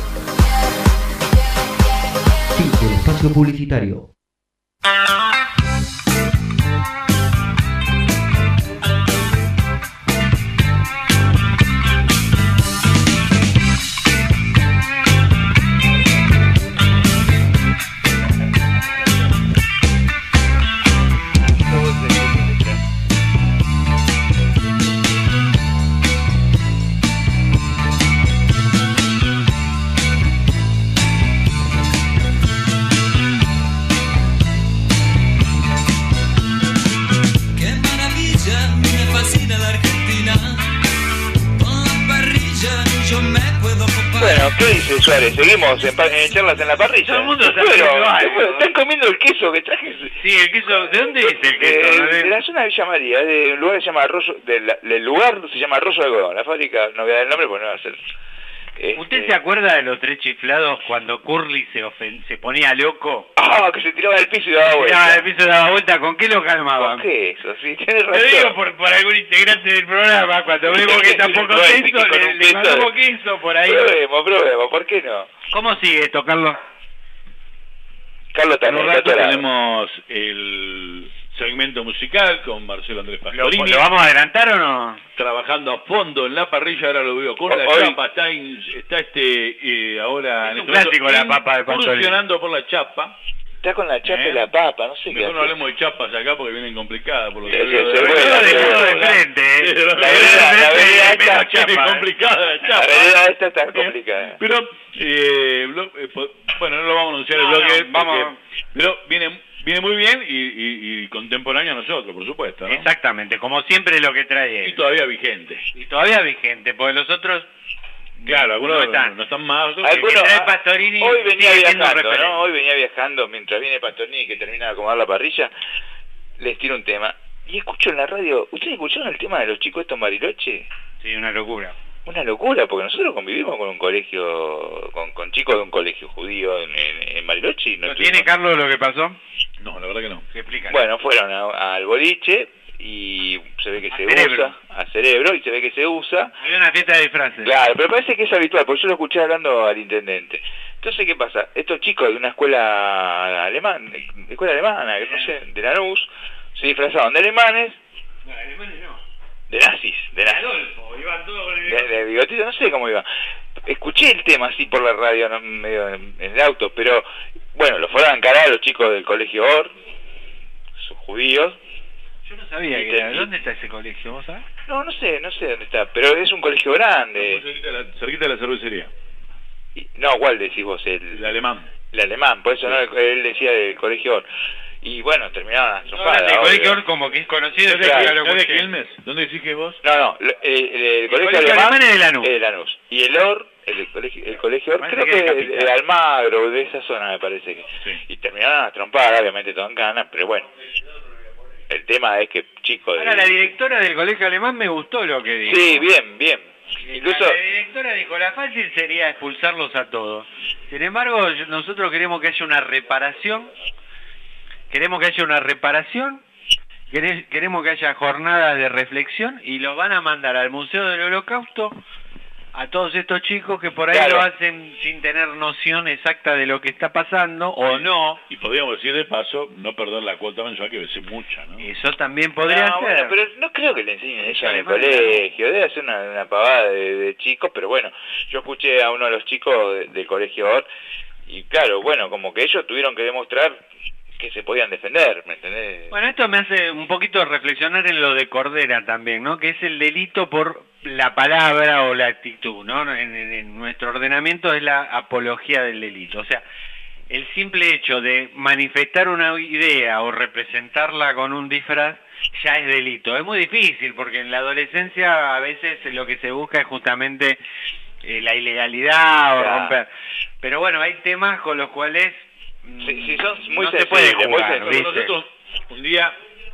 Fin del espacio publicitario. Bueno, ¿qué dice Suárez? ¿Seguimos en, en charlas en la parrilla? Todo el mundo está Bueno, haciendo algo. están comiendo el queso que traje. Sí, el queso. ¿De dónde es el queso? De, de la zona de Villa María, de un lugar que se llama Arroyo, del, del lugar se llama Arroyo de Algodón. La fábrica, no voy a dar el nombre porque no va a ser. Este... ¿Usted se acuerda de los tres chiflados cuando Curly se ofen... se ponía loco? Ah, que se tiraba del piso y daba vuelta. Se tiraba del piso y daba vuelta. ¿Con qué lo calmaban? ¿Con qué eso? Sí, tienes razón. Lo digo por, por algún integrante del programa. Cuando vemos que está poco tenso, le, le mandamos queso por ahí. Probemos, probemos. ¿Por qué no? ¿Cómo sigue esto, Carlos? Carlos En un también. rato tenemos el segmento musical con Marcelo Andrés ¿Lo, Pastorini. ¿Lo vamos a adelantar o no? Trabajando a fondo en la parrilla, ahora lo veo con la Hoy- chapa, está, in- está este eh, ahora Es en un este momento clásico la papa de Pastorini. funcionando por la chapa. Está con la chapa ¿Eh? y la papa, no sé qué Mejor no hace. hablemos de chapas acá porque vienen complicadas por lo Sí, que sí, veo. sí, bueno, de sí, modo de la- frente, ¿eh? Sí, La vereda, la vereda esta menos chapa, viene ¿eh? complicada la La chapa. vereda esta está complicada. Pero, eh, blo- eh, po- bueno, no lo vamos a anunciar el No, bloque. no, vamos. porque- pero viene viene muy bien y, y, y contemporáneo a nosotros, por supuesto, ¿no? Exactamente, como siempre lo que trae Y él. todavía vigente. Y todavía vigente, porque los otros Claro, algunos no no están. están, no están más. otros- Algunos- Algunos- trae Pastorini hoy venía sigue siendo viajando, referente. ¿no? Hoy venía viajando mientras viene Pastorini que termina de acomodar la parrilla. Les tiro un tema. Y escucho en la radio, ¿ustedes escucharon el tema de los chicos estos Bariloche? Sí, una locura. Una locura, porque nosotros convivimos con un colegio, con, con chicos de un colegio judío en, en, en Bariloche. Y no ¿Lo estuvimos- tiene Carlos lo que pasó? No, la verdad que no. Se explica. Bueno, fueron a- al boliche y se ve que A se Cerebro. usa, a Cerebro, y se ve que se usa. Había una fiesta de disfraces. Claro, pero parece que es habitual, porque yo lo escuché hablando al intendente. Entonces, ¿qué pasa? Estos chicos de una escuela alemana, escuela alemana, no sé, de Lanús, se disfrazaban de alemanes, No, alemanes no. de nazis, de nazis. Adolfo, iban todos con el De, de bigotito, no sé cómo iba. Escuché el tema así por la radio, no, medio en, en el auto, pero bueno, lo fueron a encarar los chicos del colegio Or, sus judíos. Yo no sabía Y que te- era. ¿Dónde está ese colegio, vos sabés? No, no sé, no sé dónde está, pero es un colegio grande. Cerquita de la, cerquita de la cervecería. Y- no, ¿cuál decís vos? El, El alemán. el alemán, por eso no, él decía del colegio Or. Y bueno, terminaban las No, trompadas. el obvio. colegio Or como que es conocido. ¿No yo es ya de, lo no es de escuché. Quilmes? ¿Dónde decís que es vos? No, no, el, el- el colegio, colegio alemán, alemán es de Lanús. es de Lanús. Y el Or, el, colegio, el colegio Or, Parece creo que que es el, capital. el Almagro, de esa zona me parece que. Sí. Y terminaron las trompadas, obviamente todo en ganas, pero bueno. El tema es que chicos de... Ahora, la directora del colegio alemán me gustó lo que dijo. Sí, bien, bien. Incluso... La directora dijo, la fácil sería expulsarlos a todos. Sin embargo, yo- nosotros queremos que haya una reparación, queremos que haya una reparación, quere- queremos que haya jornadas de reflexión y los van a mandar al Museo del Holocausto a todos estos chicos que por ahí Claro. lo hacen sin tener noción exacta de lo que está pasando o no. Y podríamos decir de paso, no perder la cuota mensual, que es mucha, ¿no? Eso también podría no, ser. bueno, pero no creo que le enseñen ella en el Alemán, colegio, debe ser una, una pavada de, de chicos, pero bueno, yo escuché a uno de los chicos de- del colegio Or, y claro, bueno, como que ellos tuvieron que demostrar que se podían defender, ¿me entendés? Bueno, esto me hace un poquito reflexionar en lo de Cordera también, ¿no? Que es el delito por la palabra o la actitud, ¿no? En, en- en nuestro ordenamiento es la apología del delito. O sea, el simple hecho de manifestar una idea o representarla con un disfraz ya es delito. Es muy difícil porque en la adolescencia a veces lo que se busca es justamente eh, la ilegalidad o Claro. romper. Pero bueno, hay temas con los cuales mm, Si, si son muy no se sensibles, puede muy jugar, sensibles. ¿viste? Nosotros un día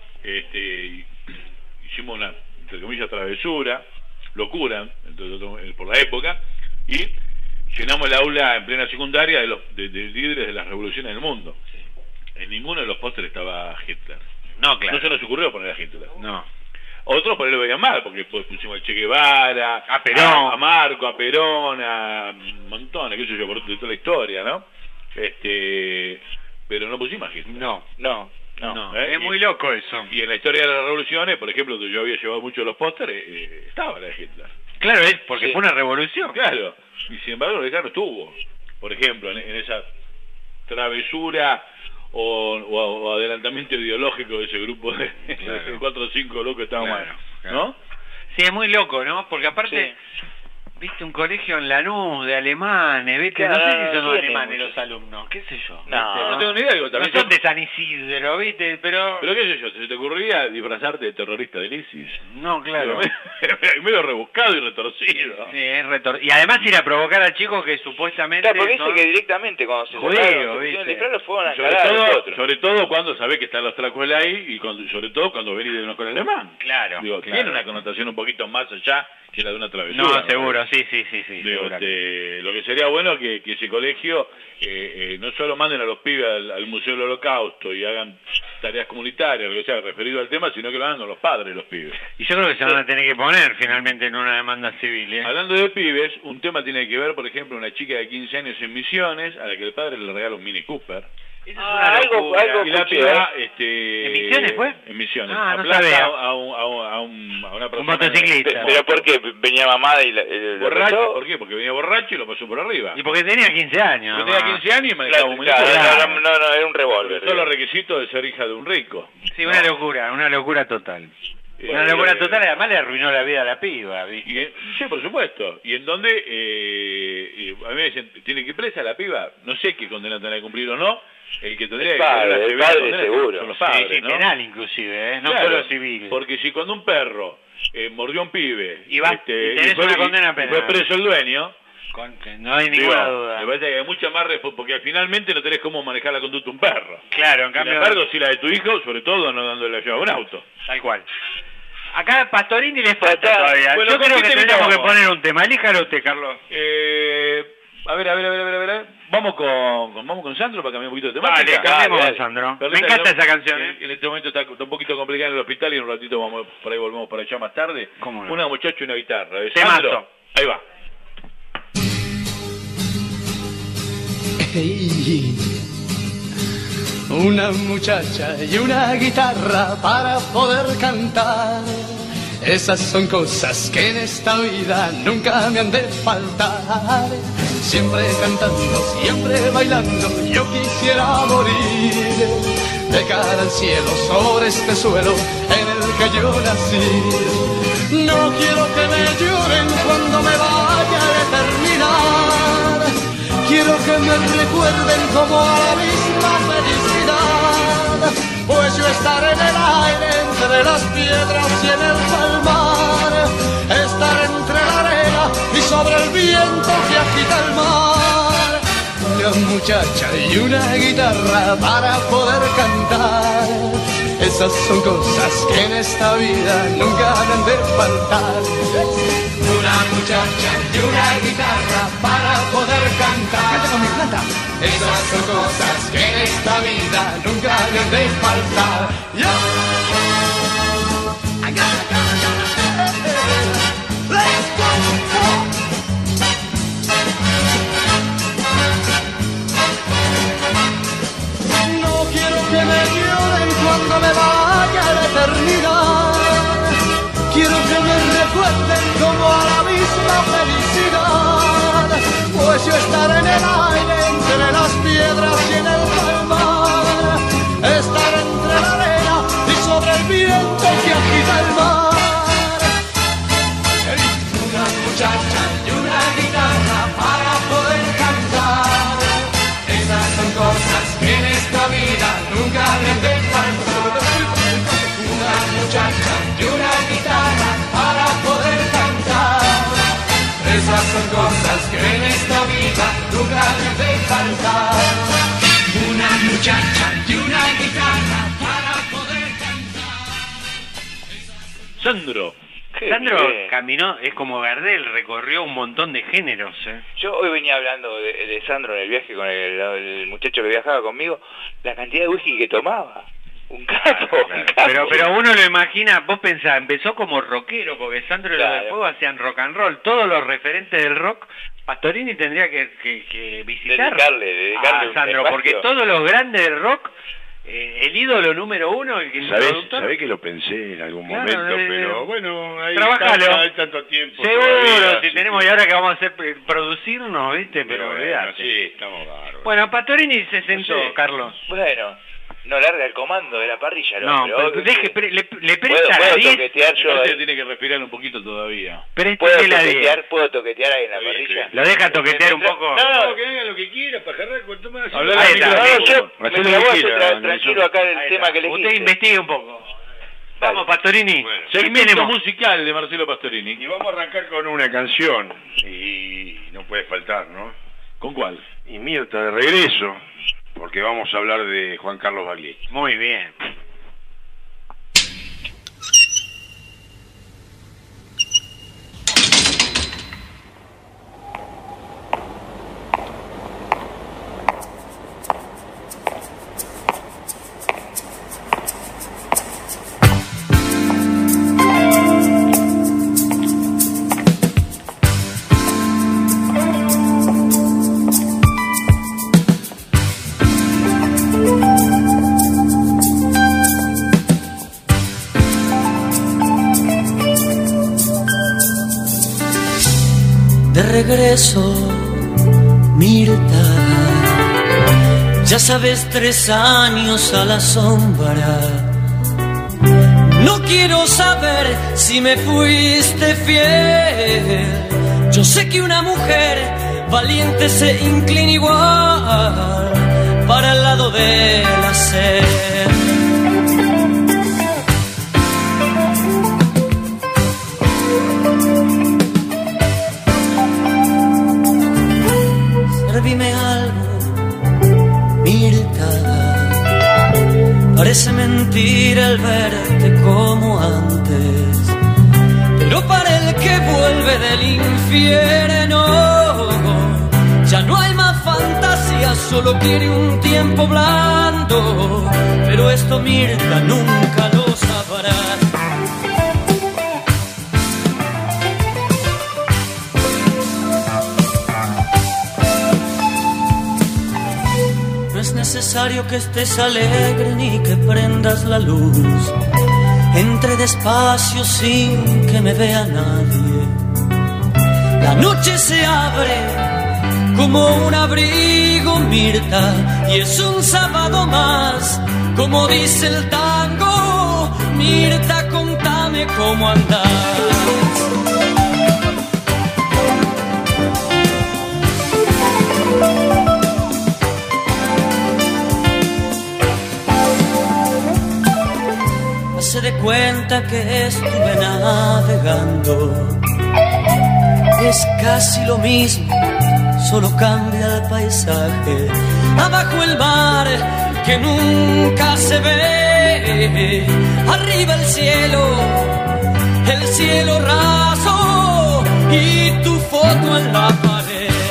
este, hicimos una, entre comillas, travesura, locura, entre otros, eh, por la época, y llenamos el aula en plena secundaria de los de, de líderes de las revoluciones del mundo. En ninguno de los pósteres estaba Hitler. No, claro. No se nos ocurrió poner a Hitler. No. Otros por ahí lo veían mal, porque después pusimos a Che Guevara, a Perón, a, a Marco, a Perón, a montones, qué sé yo, por de toda la historia, ¿no? Este, pero no pusimos a Hitler. No, no, no. no. ¿Eh? Es muy loco eso. Y en la historia de las revoluciones, por ejemplo, yo había llevado mucho de los pósteres, eh, estaba la de Hitler. Claro, es porque Sí. fue una revolución. Claro, y sin embargo el no estuvo. Por ejemplo, en, en esa travesura o, o, o adelantamiento ideológico de ese grupo de, Claro. de cuatro o cinco locos que estábamos, Claro, claro. ¿no? Sí, es muy loco, ¿no? Porque aparte, viste un colegio en Lanús de alemanes, viste, no sé Claro, si son tiene alemanes mucho. los alumnos, qué sé yo. No, ¿viste, no tengo ni idea, digo, No también son son- de San Isidro, viste, pero... Pero qué sé yo, ¿se te ocurriría disfrazarte de terrorista del ISIS? No, claro. Digo, medio rebuscado y retorcido. Sí, es retor... Y además ir a provocar a chicos que supuestamente Claro, porque dice son que directamente cuando se judíos, sacaron, se ¿viste? pusieron el disfraz, los fueron a Sobre encarar a todo, nosotros. sobre todo cuando sabés que están los tracos ahí y cuando, sobre todo cuando venís de una escuela alemán. Claro, Digo, claro. tiene una connotación un poquito más allá que la de una travesura. No, seguro, sí, sí, sí, sí. Digo, seguro. este, lo que sería bueno es que, que ese colegio eh, eh, no solo manden a los pibes al, al Museo del Holocausto y hagan tareas comunitarias, lo que sea, referido al tema, sino que lo hagan con los padres de los pibes. Y yo creo que se van a tener que poner finalmente en una demanda civil, ¿eh? Hablando de pibes, un tema tiene que ver, por ejemplo, una chica de quince años en Misiones, a la que el padre le regala un Mini Cooper. Ah, algo, algo Y la escuché, piba, ¿eh? este... ¿En Misiones fue? En Misiones. Ah, no Aplasta sabía. A, un, a, un, a, un, a una persona... motociclista. Pero ¿por qué? ¿Venía mamada y la, el, lo Borracho, pasó? ¿por qué? Porque venía borracho y lo pasó por arriba. Y porque tenía quince años. Porque tenía mamá. quince años y manejaba Claro, un Mini claro, Cooper. no, no, no, era un revólver. Todos los requisitos de ser hija de un rico. Sí, una locura, una locura total. Eh, Una locura eh, total, además le arruinó la vida a la piba, ¿viste? Y, eh, sí, por supuesto. Y en donde, eh, eh, a mí me dicen, ¿tiene que ir presa la piba? No sé qué condena tendrá que cumplir o no. El que tendría El que padre, cumplir la el severa padre condena seguro. son los padres, sí, sí, ¿no? penal inclusive, ¿eh? No Claro, solo civil. Porque si cuando un perro eh, mordió a un pibe Y va- este, y tenés fue, una condena y fue penal. preso el dueño, Con- no hay digo, ninguna duda. me parece que hay mucha más respo- porque finalmente no tenés cómo manejar la conducta de un perro. Claro, en Sin cambio... embargo, si la de tu hijo, sobre todo no dándole la llave a un auto. Tal cual. Acá Pastorini le falta Está- todavía. bueno, Yo ¿con creo qué que temita tenemos que vamos? poner un tema. Elíjalo usted, Carlos. Eh, a ver, a ver, a ver, a ver, a ver. Vamos con, con- vamos con Sandro para cambiar un poquito de temática. Dale, cambiemos Dale, con Sandro. dale. Me encanta Perlita, esa canción, en- ¿eh? En este momento está, está un poquito complicada en el hospital y en un ratito vamos por ahí volvemos para allá más tarde. ¿Cómo no? Una muchacha y una guitarra. ¿De Temazo. Sandro? Ahí va. Hey, una muchacha y una guitarra para poder cantar. Esas son cosas que en esta vida nunca me han de faltar. Siempre cantando, siempre bailando, yo quisiera morir de cara al cielo sobre este suelo en el que yo nací. No quiero que me lloren cuando me vaya a terminar. Quiero que me recuerden como a la misma felicidad, pues yo estaré en el aire entre las piedras y en el palmar, estar entre la arena y sobre el viento que agita el mar. Una muchacha y una guitarra para poder cantar, esas son cosas que en esta vida nunca han de faltar. Una muchacha y una guitarra para poder cantar. Canta con mi plata. Esas son cosas que en esta vida nunca han de faltar. Yo. I gotta, gotta, gotta, hey, hey. Let's go. No quiero que me lloren cuando me vaya a la eternidad. Quiero que me recuerden como a la misma felicidad, pues yo estaré en el aire entre las piedras y en el palmar, estar entre la arena y sobre el viento que agita el mar. Una muchacha y una guitarra para poder cantar, esas son cosas Sandro. Qué Sandro bien. caminó, es como Gardel, recorrió un montón de géneros. ¿eh? Yo hoy venía hablando de, de Sandro en el viaje con el, el muchacho que viajaba conmigo, la cantidad de whisky que tomaba. Un capo, un capo. Pero, pero uno lo imagina, vos pensás, empezó como rockero, porque Sandro y los Claro. del Fuego hacían rock and roll, todos los referentes del rock, Pastorini tendría que, que, que visitar Dedicarle, dedicarle a un Sandro, espacio. porque todos los grandes del rock, eh, el ídolo número uno, el, el ¿Sabés, productor, sabés que lo pensé en algún Claro, momento, eh, pero bueno, hay trabajalo. tanto, hay tanto tiempo. seguro, todavía, si así tenemos que- y ahora que vamos a hacer eh, producirnos, viste, pero bueno, olvidate. sí, estamos bárbaros. Bueno, Pastorini se sentó, Sí. Carlos. Bueno, no larga el comando de la parrilla, el No, hombre. pero Obvio deje, que- pre- le, le ¿Puedo, presta la puedo diez. toquetear yo Parece que ahí? tiene que respirar un poquito todavía. ¿Puedo Préstese la diez. toquetear, ¿Puedo toquetear ahí en la parrilla? Lo deja toquetear un poco. No, no, que haga lo que quiera, pajarraco, toma así. Hablar Ahí al está. micrófono. no, yo Hacelo me lo la voy a que hacer quiera, tra- Nelson. tranquilo acá el Ahí tema está. que le Usted quise. investigue un poco. Vamos, Pastorini. Bueno, ¿Qué Segmento tenemos? musical de Marcelo Pastorini. Y vamos a arrancar con una canción, y no puede faltar, ¿no? ¿Con cuál? Y Mirta de regreso, porque vamos a hablar de Juan Carlos Baglietto. Muy bien. De regreso, Mirta, ya sabes, tres años a la sombra. No quiero saber si me fuiste fiel. Yo sé que una mujer valiente se inclina igual para el lado del hacer. Servime algo, Mirta. Parece mentira el verte como antes, pero para el que vuelve del infierno ya no hay más fantasía, solo quiere un tiempo blando. Pero esto Mirta nunca lo sabrá. No es necesario que estés alegre ni que prendas la luz. Entre despacio sin que me vea nadie. La noche se abre como un abrigo, Mirta, y es un sábado más, como dice el tango. Mirta, contame cómo andás. Hace de cuenta que estuve navegando. Es casi lo mismo, solo cambia el paisaje. Abajo el mar que nunca se ve. Arriba el cielo, el cielo raso y tu foto en la pared.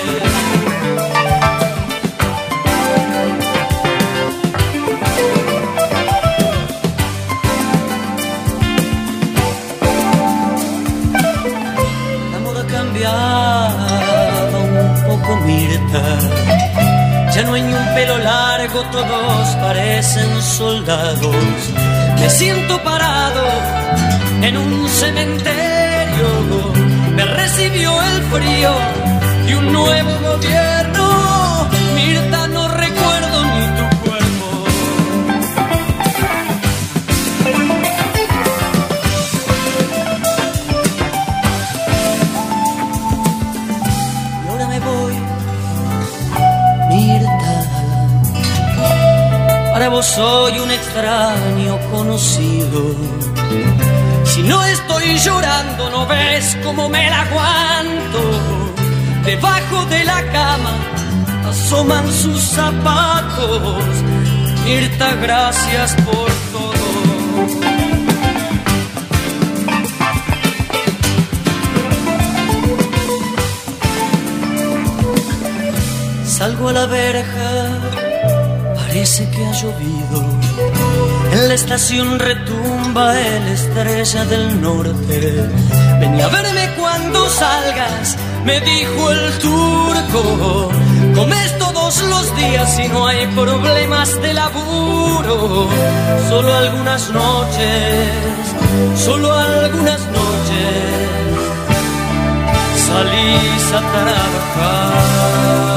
Un poco, Mirta, ya no hay ni un pelo largo, todos parecen soldados. Me siento parado en un cementerio, me recibió el frío y un nuevo gobierno. Mirta, no recuerdo ni tu cuerpo. Para vos soy un extraño conocido. Si no estoy llorando, no ves cómo me la aguanto. Debajo de la cama asoman sus zapatos. Mirta, gracias por todo. bajo la verja, parece que ha llovido. En la estación retumba el Estrella del Norte. Ven a verme cuando salgas, me dijo el turco. Comes todos los días y no hay problemas de laburo. Solo algunas noches, solo algunas noches salís a trabajar.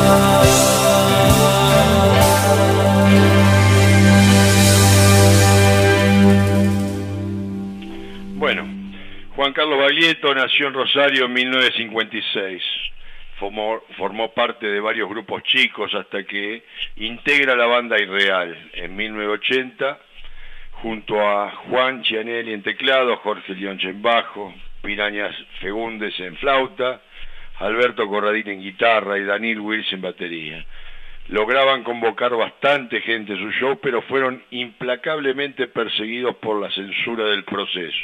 Bueno, Juan Carlos Baglietto nació en Rosario en mil novecientos cincuenta y seis. Formó, formó parte de varios grupos chicos hasta que integra la banda Irreal en mil novecientos ochenta, junto a Juan Chianelli en teclado, Jorge Lionche en bajo, Pirañas Fegundes en flauta, Alberto Corradín en guitarra y Daniel Wills en batería. Lograban convocar bastante gente a su show, pero fueron implacablemente perseguidos por la censura del proceso.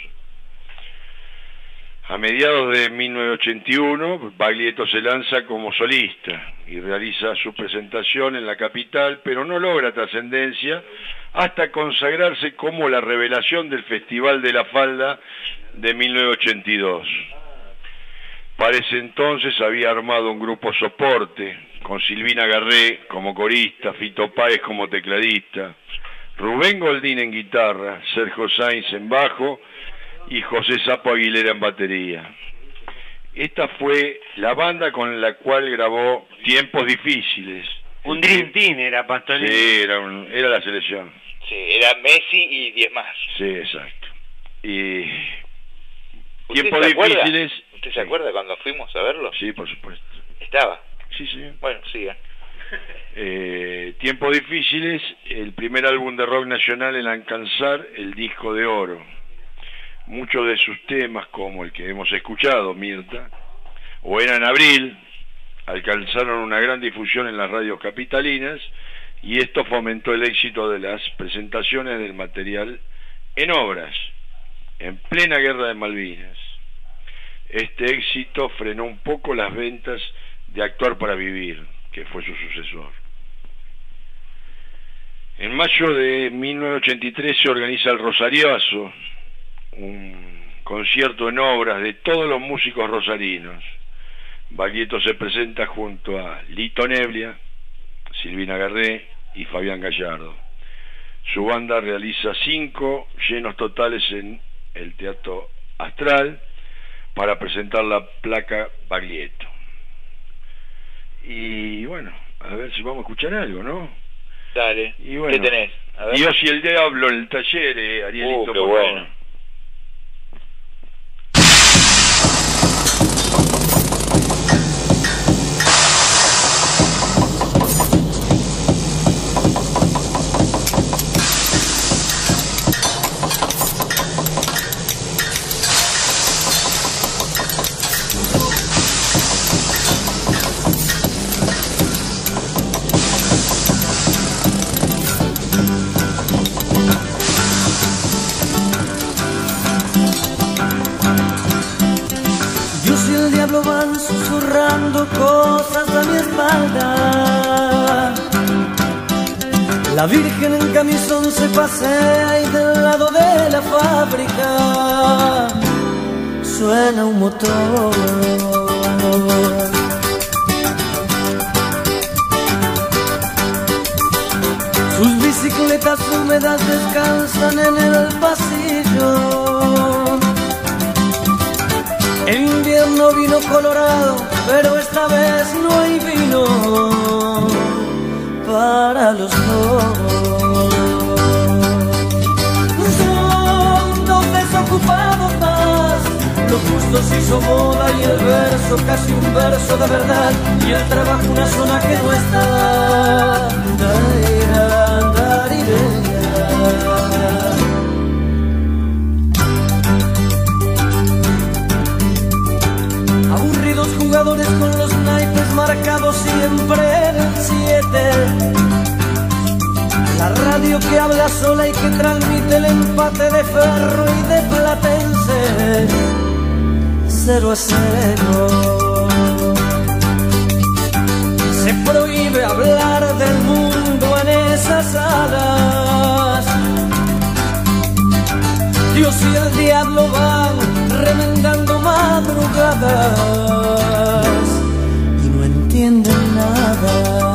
A mediados de mil novecientos ochenta y uno, Baglietto se lanza como solista y realiza su presentación en la capital, pero no logra trascendencia hasta consagrarse como la revelación del Festival de la Falda de mil novecientos ochenta y dos. Para ese entonces había armado un grupo soporte, con Silvina Garré como corista, Fito Páez como tecladista, Rubén Goldín en guitarra, Sergio Sainz en bajo y José Sapo Aguilera en batería. Esta fue la banda con la cual grabó Tiempos Difíciles. Un Dream Team era, Pastorino. Sí, era, un, era la selección. Sí, era Messi y diez más. Sí, exacto. Y ¿Usted Tiempos se acuerda? Difíciles... ¿Usted se acuerda cuando fuimos a verlo? Sí, por supuesto. ¿Estaba? Sí, sí. Bueno, siga. Eh, Tiempos Difíciles, el primer álbum de rock nacional en alcanzar el disco de oro. Muchos de sus temas, como el que hemos escuchado, Mirta, o Era en Abril, alcanzaron una gran difusión en las radios capitalinas y esto fomentó el éxito de las presentaciones del material en obras, en plena guerra de Malvinas. Este éxito frenó un poco las ventas de Actuar para Vivir, que fue su sucesor. En mayo de mil novecientos ochenta y tres se organiza el Rosarioazo, un concierto en obras de todos los músicos rosarinos. Baglietto se presenta junto a Lito Neblia, Silvina Garré y Fabián Gallardo. Su banda realiza cinco llenos totales en el Teatro Astral para presentar la placa Baglietto. Y bueno, a ver si vamos a escuchar algo, ¿no? Dale, y bueno, ¿qué tenés? A ver. Dios y el Diablo en el taller, eh, Arielito. Uh, qué por bueno. favor. Van susurrando cosas a mi espalda. La Virgen en camisón se pasea y del lado de la fábrica suena un motor. Sus bicicletas húmedas descansan en el pasillo. En invierno vino colorado, pero esta vez no hay vino para los dos. Son dos desocupados más, lo justo se hizo moda y el verso casi un verso de verdad, y el trabajo una zona que no está. Daira, darirera. Aburridos jugadores con los naipes marcados siempre en el siete. La radio que habla sola y que transmite el empate de Ferro y de Platense. Cero a cero. se prohíbe hablar del mundo en esas salas. Dios y el diablo van remendando madrugadas y no entienden nada.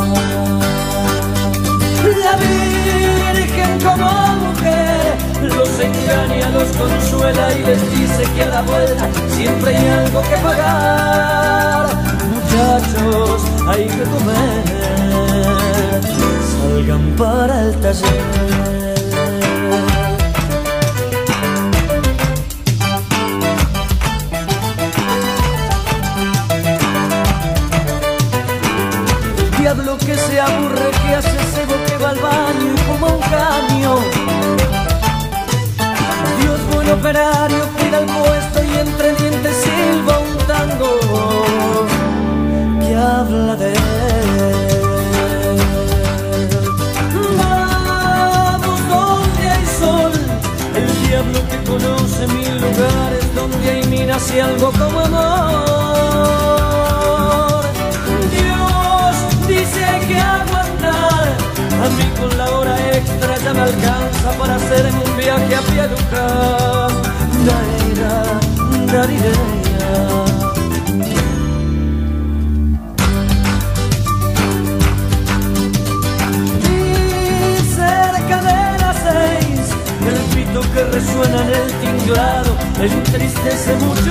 La Virgen como mujer los engaña, los consuela y les dice que a la vuelta siempre hay algo que pagar. Muchachos, hay que comer, salgan para el taller. Diablo que se aburre, que hace cebo, que va al baño y fuma un caño. Dios buen operario, cuida el puesto y entre dientes silba un tango que habla de él. Vamos donde hay sol, el diablo que conoce mil lugares donde hay minas y algo como amor. Dice que aguantar, a mí con la hora extra ya me alcanza para hacerme un viaje a Pieluca. Daira, darireya. Y cerca de las seis, el pito que resuena en el tinglado me entristece mucho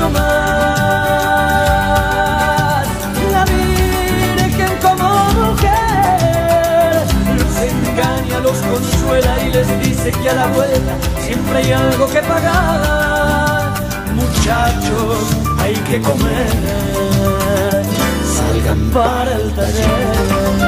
más. La Virgen como mujer los engaña, los consuela y les dice que a la vuelta siempre hay algo que pagar. Muchachos, hay que comer, salgan para el taller.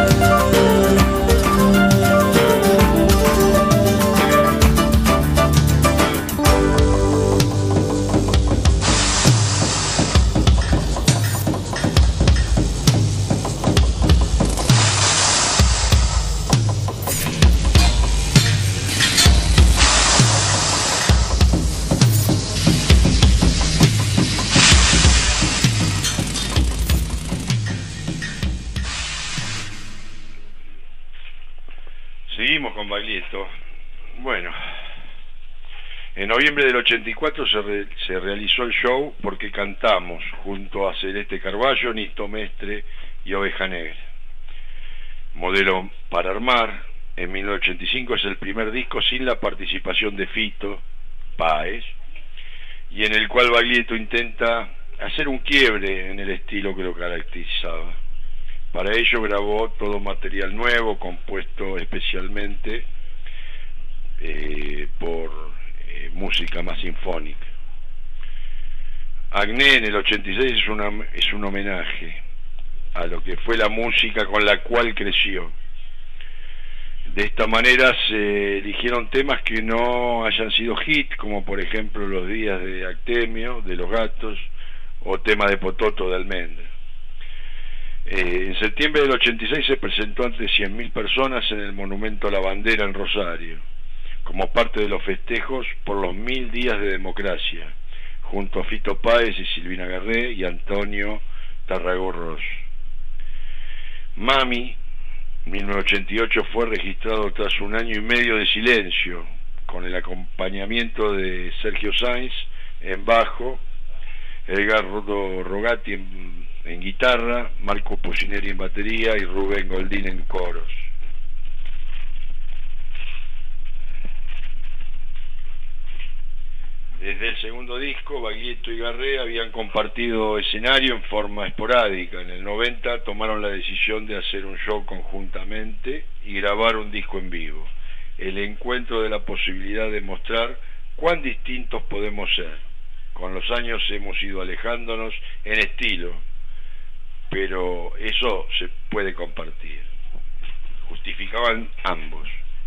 Con Baglietto. Bueno, en noviembre del ochenta y cuatro se, re, se realizó el show Porque Cantamos, junto a Celeste Carballo, Nisto Mestre y Oveja Negra. Modelo para armar, en mil novecientos ochenta y cinco es el primer disco sin la participación de Fito Páez, y en el cual Baglietto intenta hacer un quiebre en el estilo que lo caracterizaba. Para ello grabó todo material nuevo, compuesto especialmente eh, por eh, música más sinfónica. Agné en el ochenta y seis es, una, es un homenaje a lo que fue la música con la cual creció. De esta manera se eligieron temas que no hayan sido hit, como por ejemplo Los días de Actemio, de Los Gatos, o Tema de Pototo, de Almendra. Eh, en septiembre del ochenta y seis se presentó ante cien mil personas en el Monumento a la Bandera en Rosario, como parte de los festejos por los mil días de democracia, junto a Fito Páez y Silvina Garré y Antonio Tarragorros. Mami, mil novecientos ochenta y ocho, fue registrado tras un año y medio de silencio, con el acompañamiento de Sergio Sainz en bajo, Edgardo Rogati en en guitarra, Marco Pucineri en batería y Rubén Goldín en coros. Desde el segundo disco, Baglietto y Garré habían compartido escenario en forma esporádica. En el noventa tomaron la decisión de hacer un show conjuntamente y grabar un disco en vivo. El encuentro de la posibilidad de mostrar cuán distintos podemos ser. Con los años hemos ido alejándonos en estilo, pero eso se puede compartir. Justificaban ambos.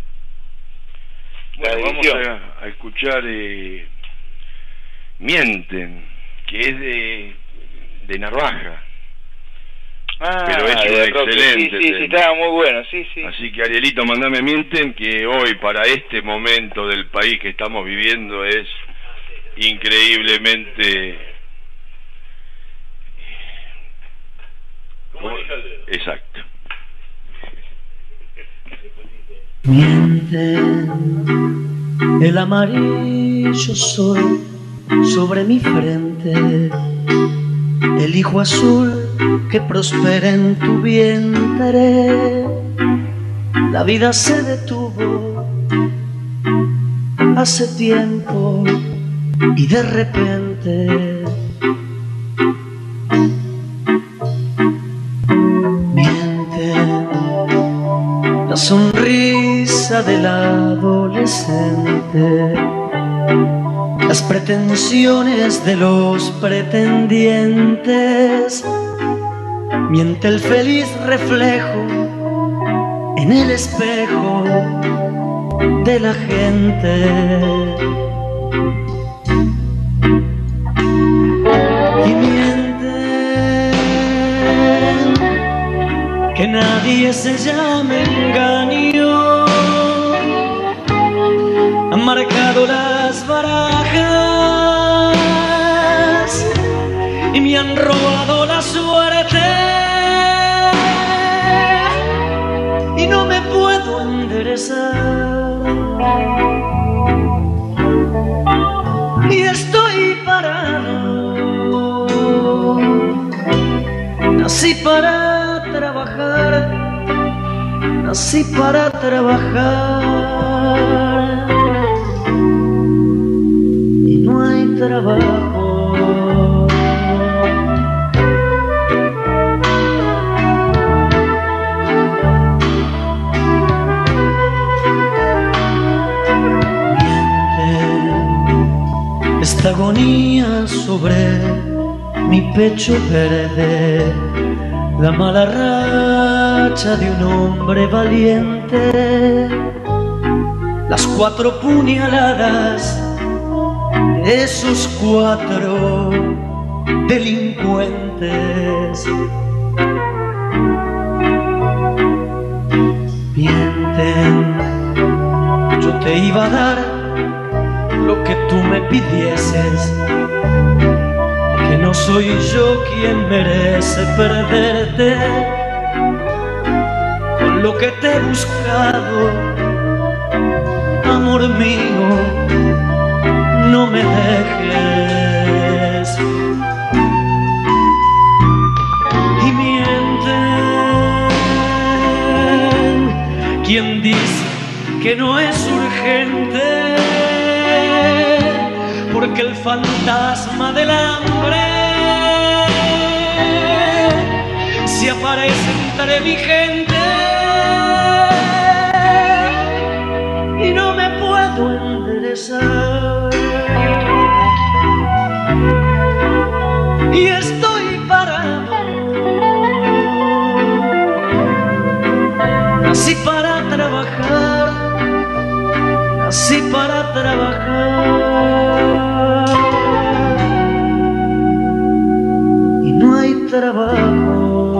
Bueno, vamos a, a escuchar eh, Mienten, que es de, de Narvaja. Ah, pero es un excelente sí, sí, sí, estaba muy bueno, sí, sí. Así que Arielito, mandame Mienten, que hoy para este momento del país que estamos viviendo es increíblemente... Como Exacto. Miente el amarillo sol sobre mi frente, el hijo azul que prospera en tu vientre. La vida se detuvo hace tiempo y de repente miente la sonrisa del adolescente, las pretensiones de los pretendientes, miente el feliz reflejo en el espejo de la gente. Y mienten que nadie se llame engaño, han marcado las barajas y me han robado la suerte. Y no me puedo enderezar y estoy parado. Nací para trabajar, nací para trabajar y no hay trabajo. Esta agonía sobre mi pecho verde, la mala racha de un hombre valiente, las cuatro puñaladas de esos cuatro delincuentes. Mienten, yo te iba a dar lo que tú me pidieses, que no soy yo quien merece perderte. Con lo que te he buscado, amor mío, no me dejes. Y mienten quien dice que no es urgente, porque el fantasma del hambre se aparece entre mi gente y no me puedo enderezar y estoy parado. Nací para trabajar, nací para trabajar y no hay trabajo.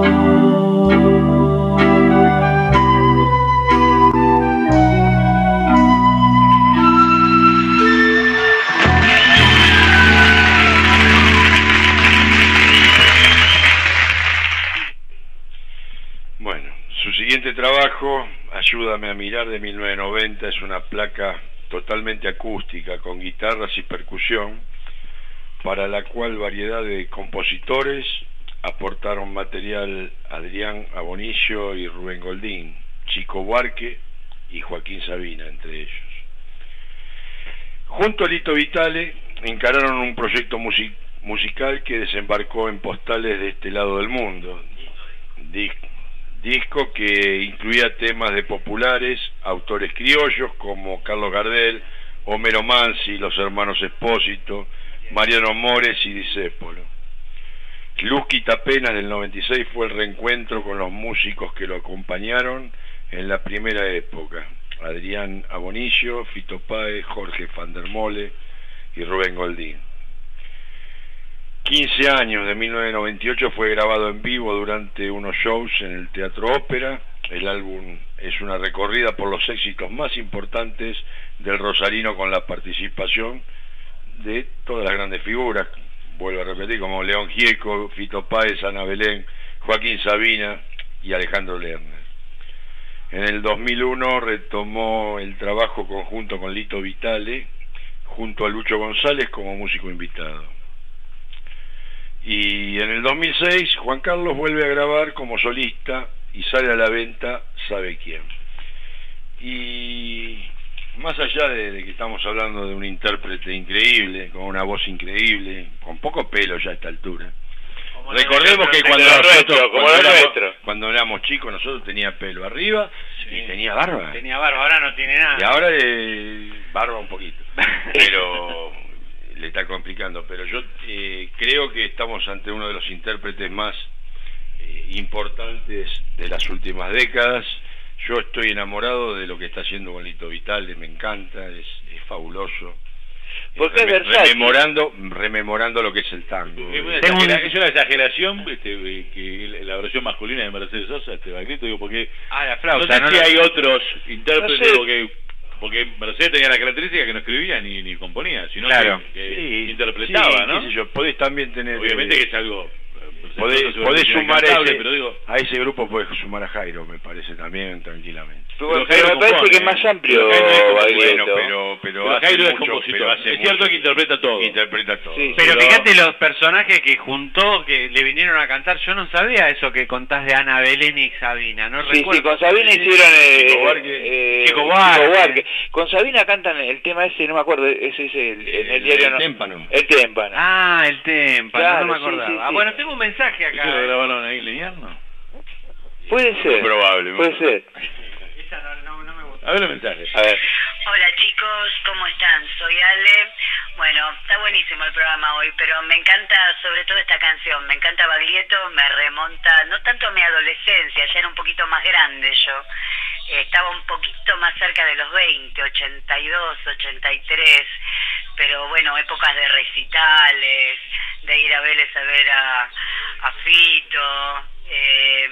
Bueno, su siguiente trabajo, Ayúdame a mirar, de mil novecientos noventa, es una placa totalmente acústica con guitarras y percusión, para la cual variedad de compositores aportaron material: Adrián Abonillo y Rubén Goldín, Chico Buarque y Joaquín Sabina, entre ellos. Junto a Lito Vitale encararon un proyecto music musical que desembarcó en Postales de este lado del mundo, Dis disco que incluía temas de populares, autores criollos como Carlos Gardel, Homero Mansi, los hermanos Espósito, Mariano Mores y Discépolo. Luz Quitapenas del noventa y seis fue el reencuentro con los músicos que lo acompañaron en la primera época: Adrián Abonillo, Fito Páez, Jorge van der Mole y Rubén Goldín. quince años, de mil novecientos noventa y ocho, fue grabado en vivo durante unos shows en el Teatro Ópera. El álbum es una recorrida por los éxitos más importantes del rosarino, con la participación de todas las grandes figuras, vuelvo a repetir, como León Gieco, Fito Páez, Ana Belén, Joaquín Sabina y Alejandro Lerner. En el dos mil uno retomó el trabajo conjunto con Lito Vitale, junto a Lucho González como músico invitado. Y en el dos mil seis Juan Carlos vuelve a grabar como solista y sale a la venta Sabe Quién. Y más allá de, de que estamos hablando de un intérprete increíble, con una voz increíble, con poco pelo ya a esta altura. Como recordemos que cuando nosotros, nuestro, cuando, éramos, cuando éramos chicos, nosotros tenía pelo arriba, sí, y tenía barba. Tenía barba, ahora no tiene nada. Y ahora eh, barba un poquito. Pero le está complicando. Pero yo eh, creo que estamos ante uno de los intérpretes más eh, importantes de las últimas décadas. Yo estoy enamorado de lo que está haciendo con Lito Vitale, me encanta, es, es fabuloso. Porque Rem, es versátil. rememorando, rememorando lo que es el tango. Es una, exagera, es una exageración este, que la versión masculina de Mercedes Sosa, este Baglietto, digo, porque ah, la flauta, no sé no, si no, hay no. otros intérpretes, No sé. porque, porque Mercedes tenía la característica que no escribía ni, ni componía, sino Claro. que, que Sí, interpretaba, sí, ¿no? qué sé yo, podés también tener... Obviamente eh, que es algo... Podés, Mercedes Sosa podés es sumar a inalcanzable, ese, pero digo, a ese grupo, podés sumar a Jairo, me parece también, tranquilamente. Pero, pero me parece que es más amplio, Bueno, Baglietto. pero, pero, Pero hace Jairo es mucho, compositor. pero hace Es cierto mucho. que interpreta todo. Interpreta todo. Sí, Pero Pero- fíjate los personajes que juntó, que le vinieron a cantar. Yo no sabía eso que contás de Ana Belén y Sabina, no Sí, recuerdo. sí, con Sabina hicieron eh, Chico Buarque. eh, Chico Chico Buarque. Buarque. Con Sabina cantan el tema ese, no me acuerdo, ese es el, en el, El- diario. el no- témpano. El témpano. Ah, el témpano, Claro, no me sí, acordaba. sí, sí. Ah, bueno, tengo un mensaje ¿Eso acá. lo eh. grabaron ahí lineal, no? Puede ser. Probable. Puede ser. Esa no, no, no me gusta. A ver el mensaje. A ver. Hola chicos, ¿cómo están? Soy Ale. Bueno, está buenísimo el programa hoy, pero me encanta sobre todo esta canción. Me encanta Baglietto, me remonta no tanto a mi adolescencia, ya era un poquito más grande yo. Eh, estaba un poquito más cerca de los veinte, ochenta y dos, ochenta y tres, pero bueno, épocas de recitales, de ir a Vélez a ver a, a Fito. Eh,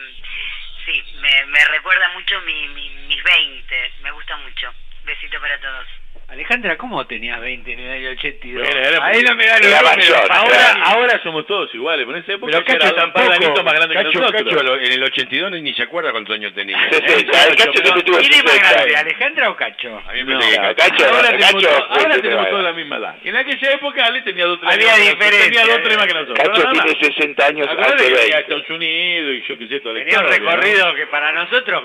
sí, me, me recuerda mucho mi, mi, mis veinte, me gusta mucho. Besito para todos. Alejandra, ¿cómo tenías veinte en el año ochenta y dos? Bueno, era Ahí porque- no me da era los mayor, números. Ahora, claro. ahora somos todos iguales, pero en esa época Pero ya Cacho era un par de tampoco. añitos más grande que Cacho, nosotros. Cacho, lo- en el ochenta y dos ni se acuerda cuántos años tenía. sesenta, el Cacho siempre tuvo ¿Quién es más sesenta. grande, Alejandra o Cacho? A mí me No, parece que no, Cacho. Cacho, Ahora tenemos, Cacho, to- ahora Cacho, tenemos Cacho. toda la misma edad. En aquella época Ale tenía dos tres Había años más que nosotros, diferencia, tenía dos eh. tres más que nosotros. Cacho nada más. tiene sesenta años Acordate hace que venía a veinte. Estados Unidos y yo qué sé, toda la Tenía un historia, ¿no? recorrido que para nosotros,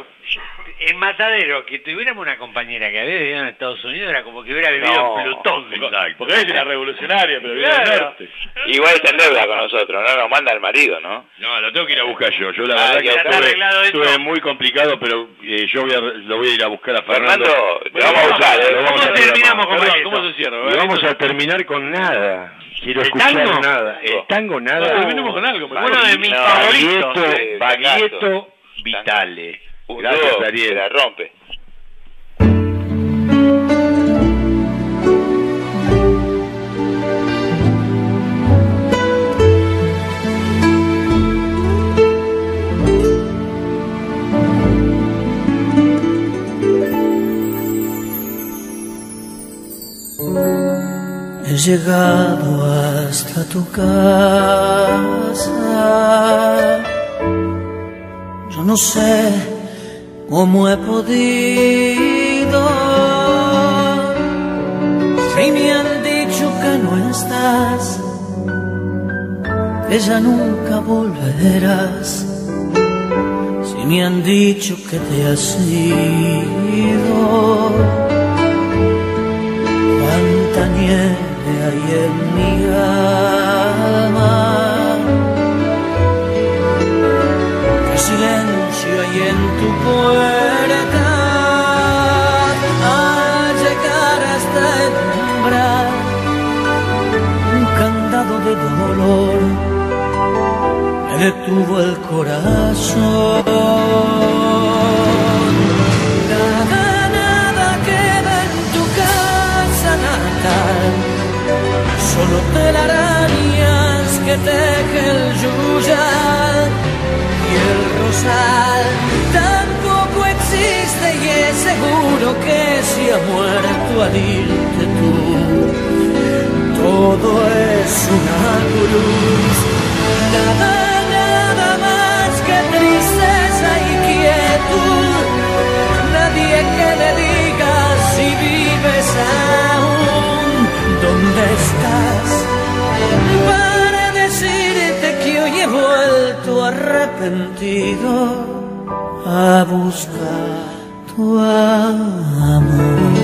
en Matadero, que tuviéramos una compañera que había vivido en Estados Unidos era como que hubiera vivido No. en Plutón. Porque, porque ella era revolucionaria, pero viene del Claro. norte. Igual está en deuda con nosotros, no nos manda el marido, ¿no? No, lo tengo que ir a buscar yo. Yo la Ah, verdad ya que está estuve, arreglado eso. estuve muy complicado, pero eh, yo voy a, lo voy a ir a buscar a Fernando. Fernando, te Bueno, vamos a buscar, ¿eh? lo vamos ¿Cómo a hacer terminamos la con mano. Baglietto? ¿Cómo se cierra? Y vamos a terminar con nada. Quiero ¿El escuchar tango? nada. El tango nada. No, terminemos con algo, me Uno de mis No, favoritos. Baglietto, eh, Baglietto tangazo. Vitale. Un Gracias, dúo que Ariel. la rompe. He llegado hasta tu casa. Yo no sé cómo he podido. Si me han dicho que no estás, que ya nunca volverás. Si me han dicho que te has ido, cuánta nieve hay en mi alma, qué silencio hay en tu puerta. Al llegar hasta el umbral, un candado de dolor me detuvo el corazón. Nada, nada queda en tu casa natal, solo telarañas que teje el yuyal y el rosal. Tampoco existe y es seguro que se ha muerto al irte tú. Todo es una cruz, nada, nada más que tristeza y quietud. arrepentido a buscar tu amor.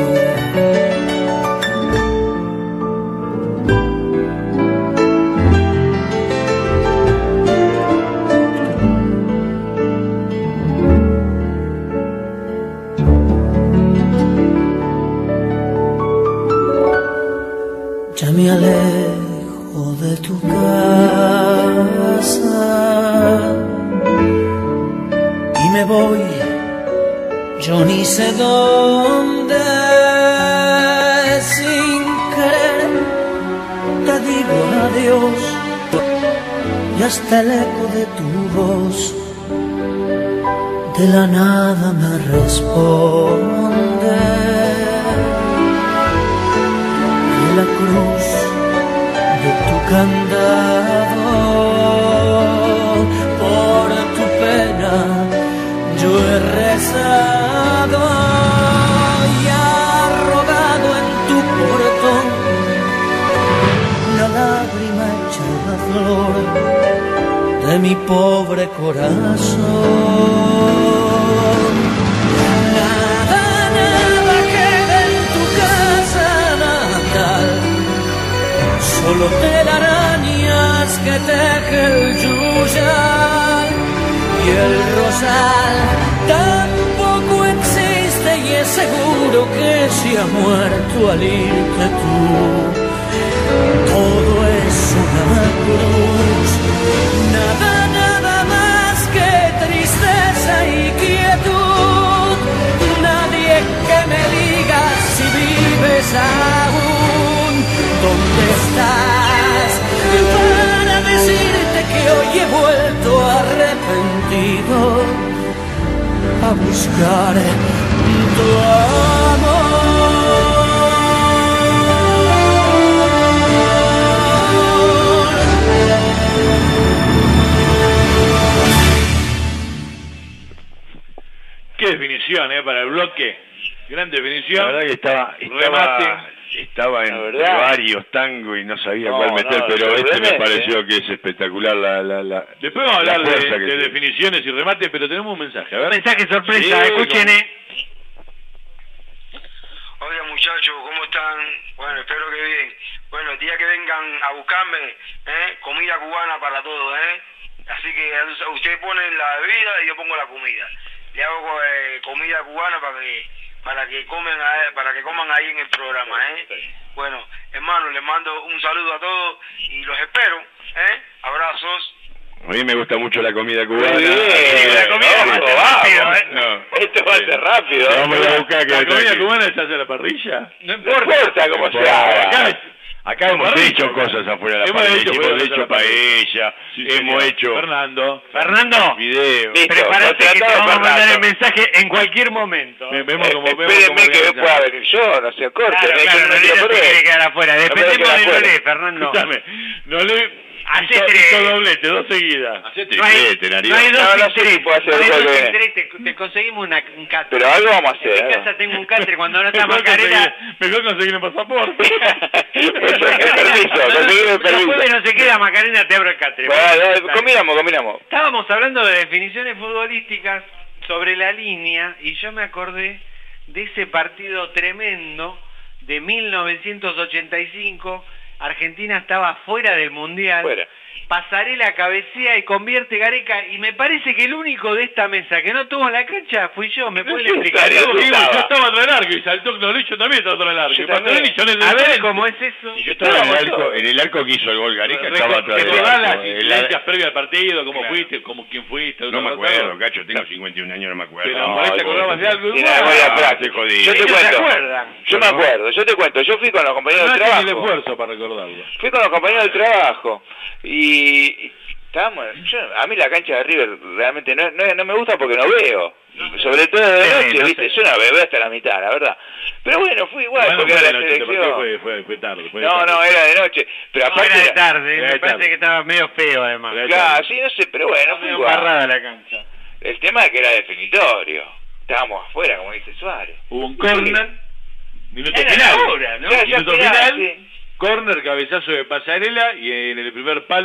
Ya me alejo de tu casa y me voy, yo ni sé dónde, sin querer te digo adiós y hasta el eco de tu voz de la nada me responde. La cruz de tu candado, por tu pena yo he rezado y ha rodado en tu portón una lágrima hecha la flor de mi pobre corazón. Nada, nada queda en tu casa natal, solo telarañas que teje el yuyal y el rosal tampoco existe y es seguro que se ha muerto al irte tú. Todo es una cruz, nada, nada más que tristeza y quietud. Nadie que me diga si vives aún. ¿Dónde estás? Para decirte que hoy he vuelto arrepentido a buscar tu amor. Qué definición, ¿eh? Para el bloque. Gran definición. La verdad que estaba... Remate. estaba... Estaba en varios tangos y no sabía no, cuál meter, no, pero este me pareció que es espectacular la... la, la Después vamos a hablar de, de tiene. definiciones y remates, pero tenemos un mensaje. A ver. Un mensaje sorpresa, sí, escuchen. Como... Oiga muchachos, ¿cómo están? Bueno, espero que bien. Bueno, el día que vengan a buscarme, ¿eh? Comida cubana para todos, ¿eh? Así que ustedes ponen la bebida y yo pongo la comida. Le hago eh, comida cubana para que... para que comen a, para que coman ahí en el programa, ¿eh? Bueno, hermano, les mando un saludo a todos y los espero, ¿eh? Abrazos. A mí me gusta mucho la comida cubana. Muy bien, la comida no, no, rápido, vamos, ¿eh? no. Esto va a ser rápido. ¿eh? Vamos a buscar que la comida cubana se hace a la parrilla. No importa, no importa cómo se haga. Acá, acá hemos parrilla, hecho cosas afuera de la parrilla, hecho, hemos hecho paella, sí, hemos hecho... Fernando. Fernando, video. Prepárate que te vamos a mandar el mensaje en cualquier momento. Me, vemos como, eh, vemos espérenme como que yo pueda venir yo, no se corte. Claro, no, claro, no, no, no, no te quiere quedar afuera. Dependemos de Nolé, Fernando. Escúchame, Nolé Hacé hizo, tres. hizo doblete, dos seguidas. Hacé No hay, triplete, no nariz. hay dos No, no sin sé si tres. puedo hacer No hay el dos juego sin que tres. Te, te conseguimos una, un catre. Pero algo vamos a hacer, En mi ¿eh? casa tengo un catre. Cuando no está Mejor Macarena... conseguir- Mejor conseguir un pasaporte. Permiso, conseguir el Los permiso. jueves no se queda Macarena, te abro el catre. Bueno, Dale. combinamos, combinamos. Estábamos hablando de definiciones futbolísticas sobre la línea y yo me acordé de ese partido tremendo de mil novecientos ochenta y cinco. Argentina estaba fuera del Mundial. Fuera. Pasarela cabecea y convierte Gareca, y me parece que el único de esta mesa que no tuvo en la cancha fui yo. ¿Me pueden Sí, explicar? estaría, Yo sí, Yo estaba. estaba atrás del arco y saltó Cloricho también estaba atrás del arco. Yo Y Pastorelli, también. yo en el A ver frente. cómo es eso. Yo estaba en el arco, en el arco que hizo el gol Gareca, estaba atrás del Recordar las arco. El- incidencias previas al partido, cómo Claro. fuiste, cómo quién fuiste. No me acuerdo, Cacho, tengo cincuenta y un años, no me acuerdo. Pero No, por ahí te algo- acordabas de algo. Tiene igual. memoria Ah, práctica. te jodí. Yo te ¿Ellos se cuento. acuerdan? Yo me acuerdo, yo te cuento. Yo fui con los compañeros No de haces el trabajo. esfuerzo para recordarlo. Fui con los compañeros del trabajo y estábamos, yo, a mí la cancha de River realmente no, no, no me gusta porque no veo, sobre todo de Sí, noche, no viste, sé. yo no veo hasta la mitad, la verdad, pero bueno, fui igual Bueno, porque fue era de la noche, este partido selección. fue, fue, fue tarde. Fue de No, tarde. no, era de noche, pero No, aparte era de era- tarde, era me de parece tarde. que estaba medio feo además. Era de claro, sí, no sé, pero bueno, fui Medio igual. embarrada la cancha. El tema es que era definitorio, estábamos afuera, como dice Suárez. Hubo un córner, minuto Era final. ahora, ¿no? Ya, ya Minuto final, final, sí. córner, cabezazo de Pasarela y en el primer palo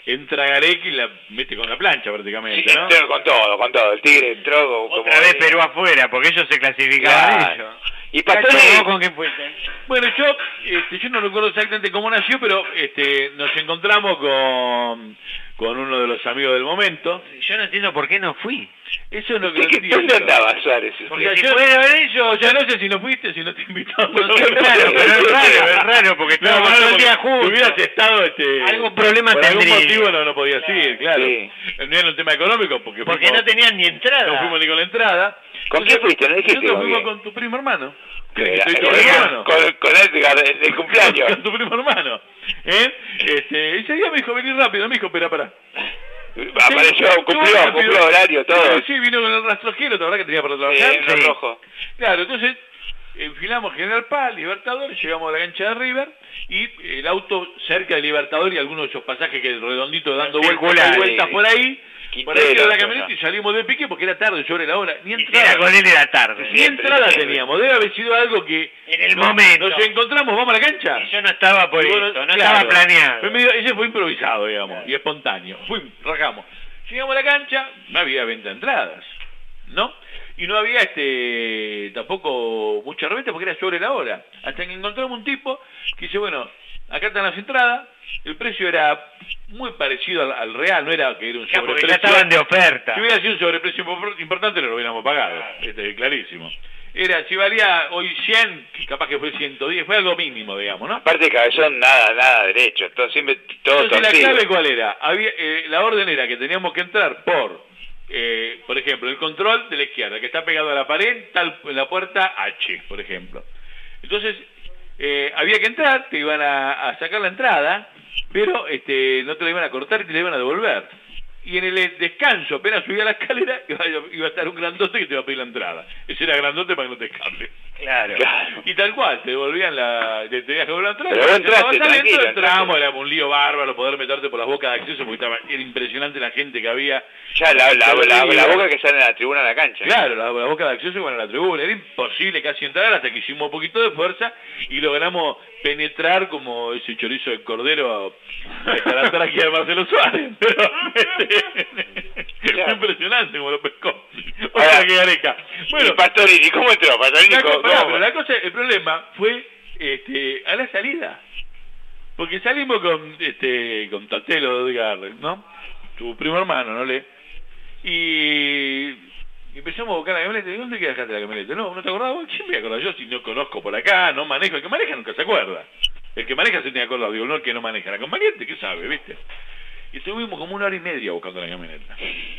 entra Gareca y la mete con la plancha prácticamente, Sí, ¿no? entró con todo, con todo. El Tigre entró como... Otra vez Perú afuera, porque ellos se clasificaban Claro. ellos. Y Cacho, Pastore... ¿vos con quién fuiste? Bueno, yo este, yo no recuerdo exactamente cómo nació, pero este, nos encontramos con, con uno de los amigos del momento. Yo no entiendo por qué no fui. Eso es lo que ¿De no qué- entiendo. ¿Dónde andaba Suárez? Porque si yo, fuera a ver ellos, ya no sé si no fuiste, si no te invitamos. No sé, claro, pero es raro, es raro, porque No, estábamos bueno, todo el día porque juntos. Si hubieras estado, este, Algún problema por algún tendría. motivo no, no podías ir, claro. Sí. No era un tema económico, porque, Porque fuimos- no tenían ni entrada. no fuimos ni con la entrada. ¿Con quién fuiste? No dijiste Nosotros con fuimos quién. con tu primo hermano. Era- ¿Crees que soy tu era- hermano? Con, con Edgar del, del cumpleaños. Con tu primo hermano. ¿Eh? Este, ese día me dijo, vení rápido, me dijo, espera, pará. Apareció, Sí, cumplió, rápido. cumplió horario, todo. Sí, vino con el rastrojero, la verdad que tenía para Sí, trabajar. uno rojo. Claro, entonces enfilamos General Paz, Libertador, llegamos a la cancha de River y el auto cerca de Libertador y algunos de esos pasajes que el redondito dando vueltas, Circular, vueltas sí. por ahí. Por ahí Quintero, quedó la todo camioneta eso. y salimos de pique porque era tarde, sobre la hora. Ni Era entrada. con él era tarde. Ni entrada teníamos. Debe haber sido algo que En el nos- momento. nos encontramos, vamos a la cancha. Y yo no estaba por Y bueno, eso, no claro. estaba planeado. Fue medio- ese fue improvisado, digamos, y espontáneo. Fuimos, rajamos. Llegamos a la cancha, no había venta de entradas, ¿no? Y no había este tampoco mucha reventa porque era sobre la hora. Hasta que encontramos un tipo que dice, bueno, acá están las entradas, el precio era muy parecido al, al real, no era que era un Ya, porque sobreprecio. ya estaban de oferta. Si hubiera sido un sobreprecio impor- importante, no lo hubiéramos pagado, este, clarísimo. Era, si valía hoy cien, que capaz que fue ciento diez, fue algo mínimo, digamos, ¿no? Aparte Cabezón, nada, nada derecho. Todo, siempre todo Entonces la torcido. clave cuál era, había eh, la orden era que teníamos que entrar por eh, por ejemplo el control de la izquierda que está pegado a la pared, tal en la puerta H, por ejemplo. Entonces eh, había que entrar, te iban a, a sacar la entrada, pero este no te la iban a cortar y te la iban a devolver. Y en el descanso, apenas subía la escalera, iba, iba a estar un grandote que te iba a pedir la entrada. Ese era grandote para que no te escape. Claro. Claro. Y tal cual, te devolvían la... Te tenías que volver a entrar. Pero vos entraste, Estabas adentro, tranquilo, entramos, era un lío bárbaro poder meterte por las bocas de acceso porque estaba, era impresionante la gente que había. Ya la, la, la, la boca que sale en la tribuna de la cancha. Claro, la, la boca de acceso iban a la tribuna. Era imposible casi entrar hasta que hicimos un poquito de fuerza y logramos penetrar como ese chorizo de cordero hasta la tráquea de Marcelo Suárez. Pero este, fue impresionante como lo pescó. O sea que Gareca. Bueno, ¿Y Pastorini? ¿Cómo entró? Pastorini, la, ¿cómo- pará, cómo? pero la cosa, el problema fue este, a la salida. Porque salimos con este con Tatelo, Edgar, ¿no? Tu primo hermano, ¿no? Le y empezamos a buscar la camioneta. ¿Y dónde queda dejaste la camioneta? No, ¿no te acordás vos? ¿Quién me acordás? Yo si no conozco por acá, no manejo. El que maneja nunca se acuerda. El que maneja se tiene acordado. Digo, no el que no maneja. La acompañante, ¿qué sabe, viste? Y estuvimos como una hora y media buscando la camioneta.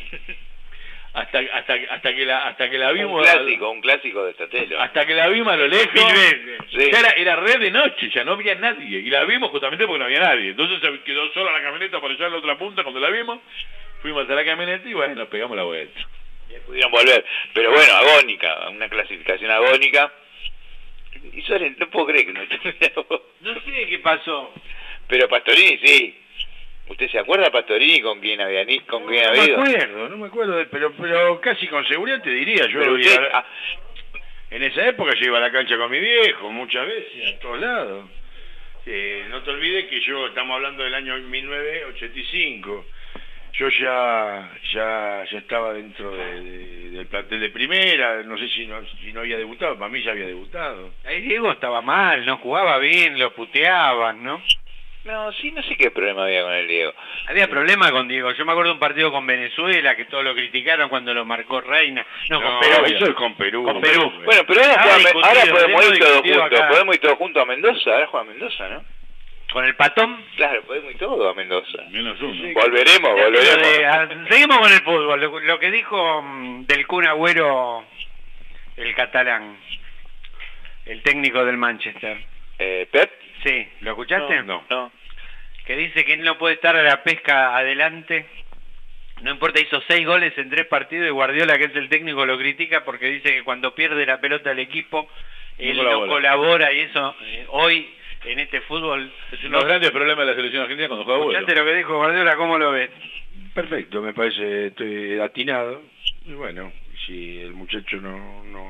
hasta hasta hasta que la hasta que la vimos Un clásico, un clásico de Tatelo. hasta que la vimos a lo lejos. Mil veces. Sí. Ya era, era red de noche, ya no había nadie. Y la vimos justamente porque no había nadie. Entonces se quedó sola la camioneta por allá en la otra punta cuando la vimos. Fuimos hasta la camioneta y bueno, nos pegamos la vuelta. Ya pudieron volver. Pero bueno, agónica, una clasificación agónica. Y Suárez, no puedo creer que no No sé qué pasó. Pero Pastorini sí. ¿Usted se acuerda, Pastorini, con quién había ni con quién No había me ido? acuerdo, no me acuerdo, de- pero pero casi con seguridad te diría. Yo Pero iba usted- a- en esa época yo iba a la cancha con mi viejo, muchas veces, a todos lados. Eh, no te olvides que yo, estamos hablando del año mil novecientos ochenta y cinco. Yo ya ya ya estaba dentro de, de- del plantel de primera, no sé si no, si no había debutado, para mí ya había debutado. Ahí Diego estaba mal, no jugaba bien, lo puteaban, ¿no? No, sí, no sé qué problema había con el Diego. Había problema con Diego. Yo me acuerdo de un partido con Venezuela que todos lo criticaron cuando lo marcó Reina. No, No, con Perú. eso es con Perú. Con Perú. Bueno, pero ahora, Ah, juega- discutido, ahora podemos hemos ir todos discutido juntos, acá. podemos ir todos juntos a Mendoza, ahora juega Mendoza, ¿no? ¿Con el patón? Claro, podemos ir todos a Mendoza. Menos uno. Volveremos, Lo volveremos. de- ah, seguimos con el fútbol. Lo, lo que dijo mm, del Kun Agüero, el catalán, el técnico del Manchester. Eh, ¿Pep? Sí, ¿lo escuchaste? No, no. Que dice que él no puede estar a la pesca adelante. No importa, hizo seis goles en tres partidos y Guardiola, que es el técnico, lo critica porque dice que cuando pierde la pelota el equipo, él no colabora. colabora y eso eh, hoy en este fútbol Es uno de los grandes problemas de la selección argentina cuando juega Agüero. ¿Escuchaste lo que dijo Guardiola? ¿Cómo lo ves? Perfecto, me parece, estoy atinado. Y bueno, si el muchacho no, no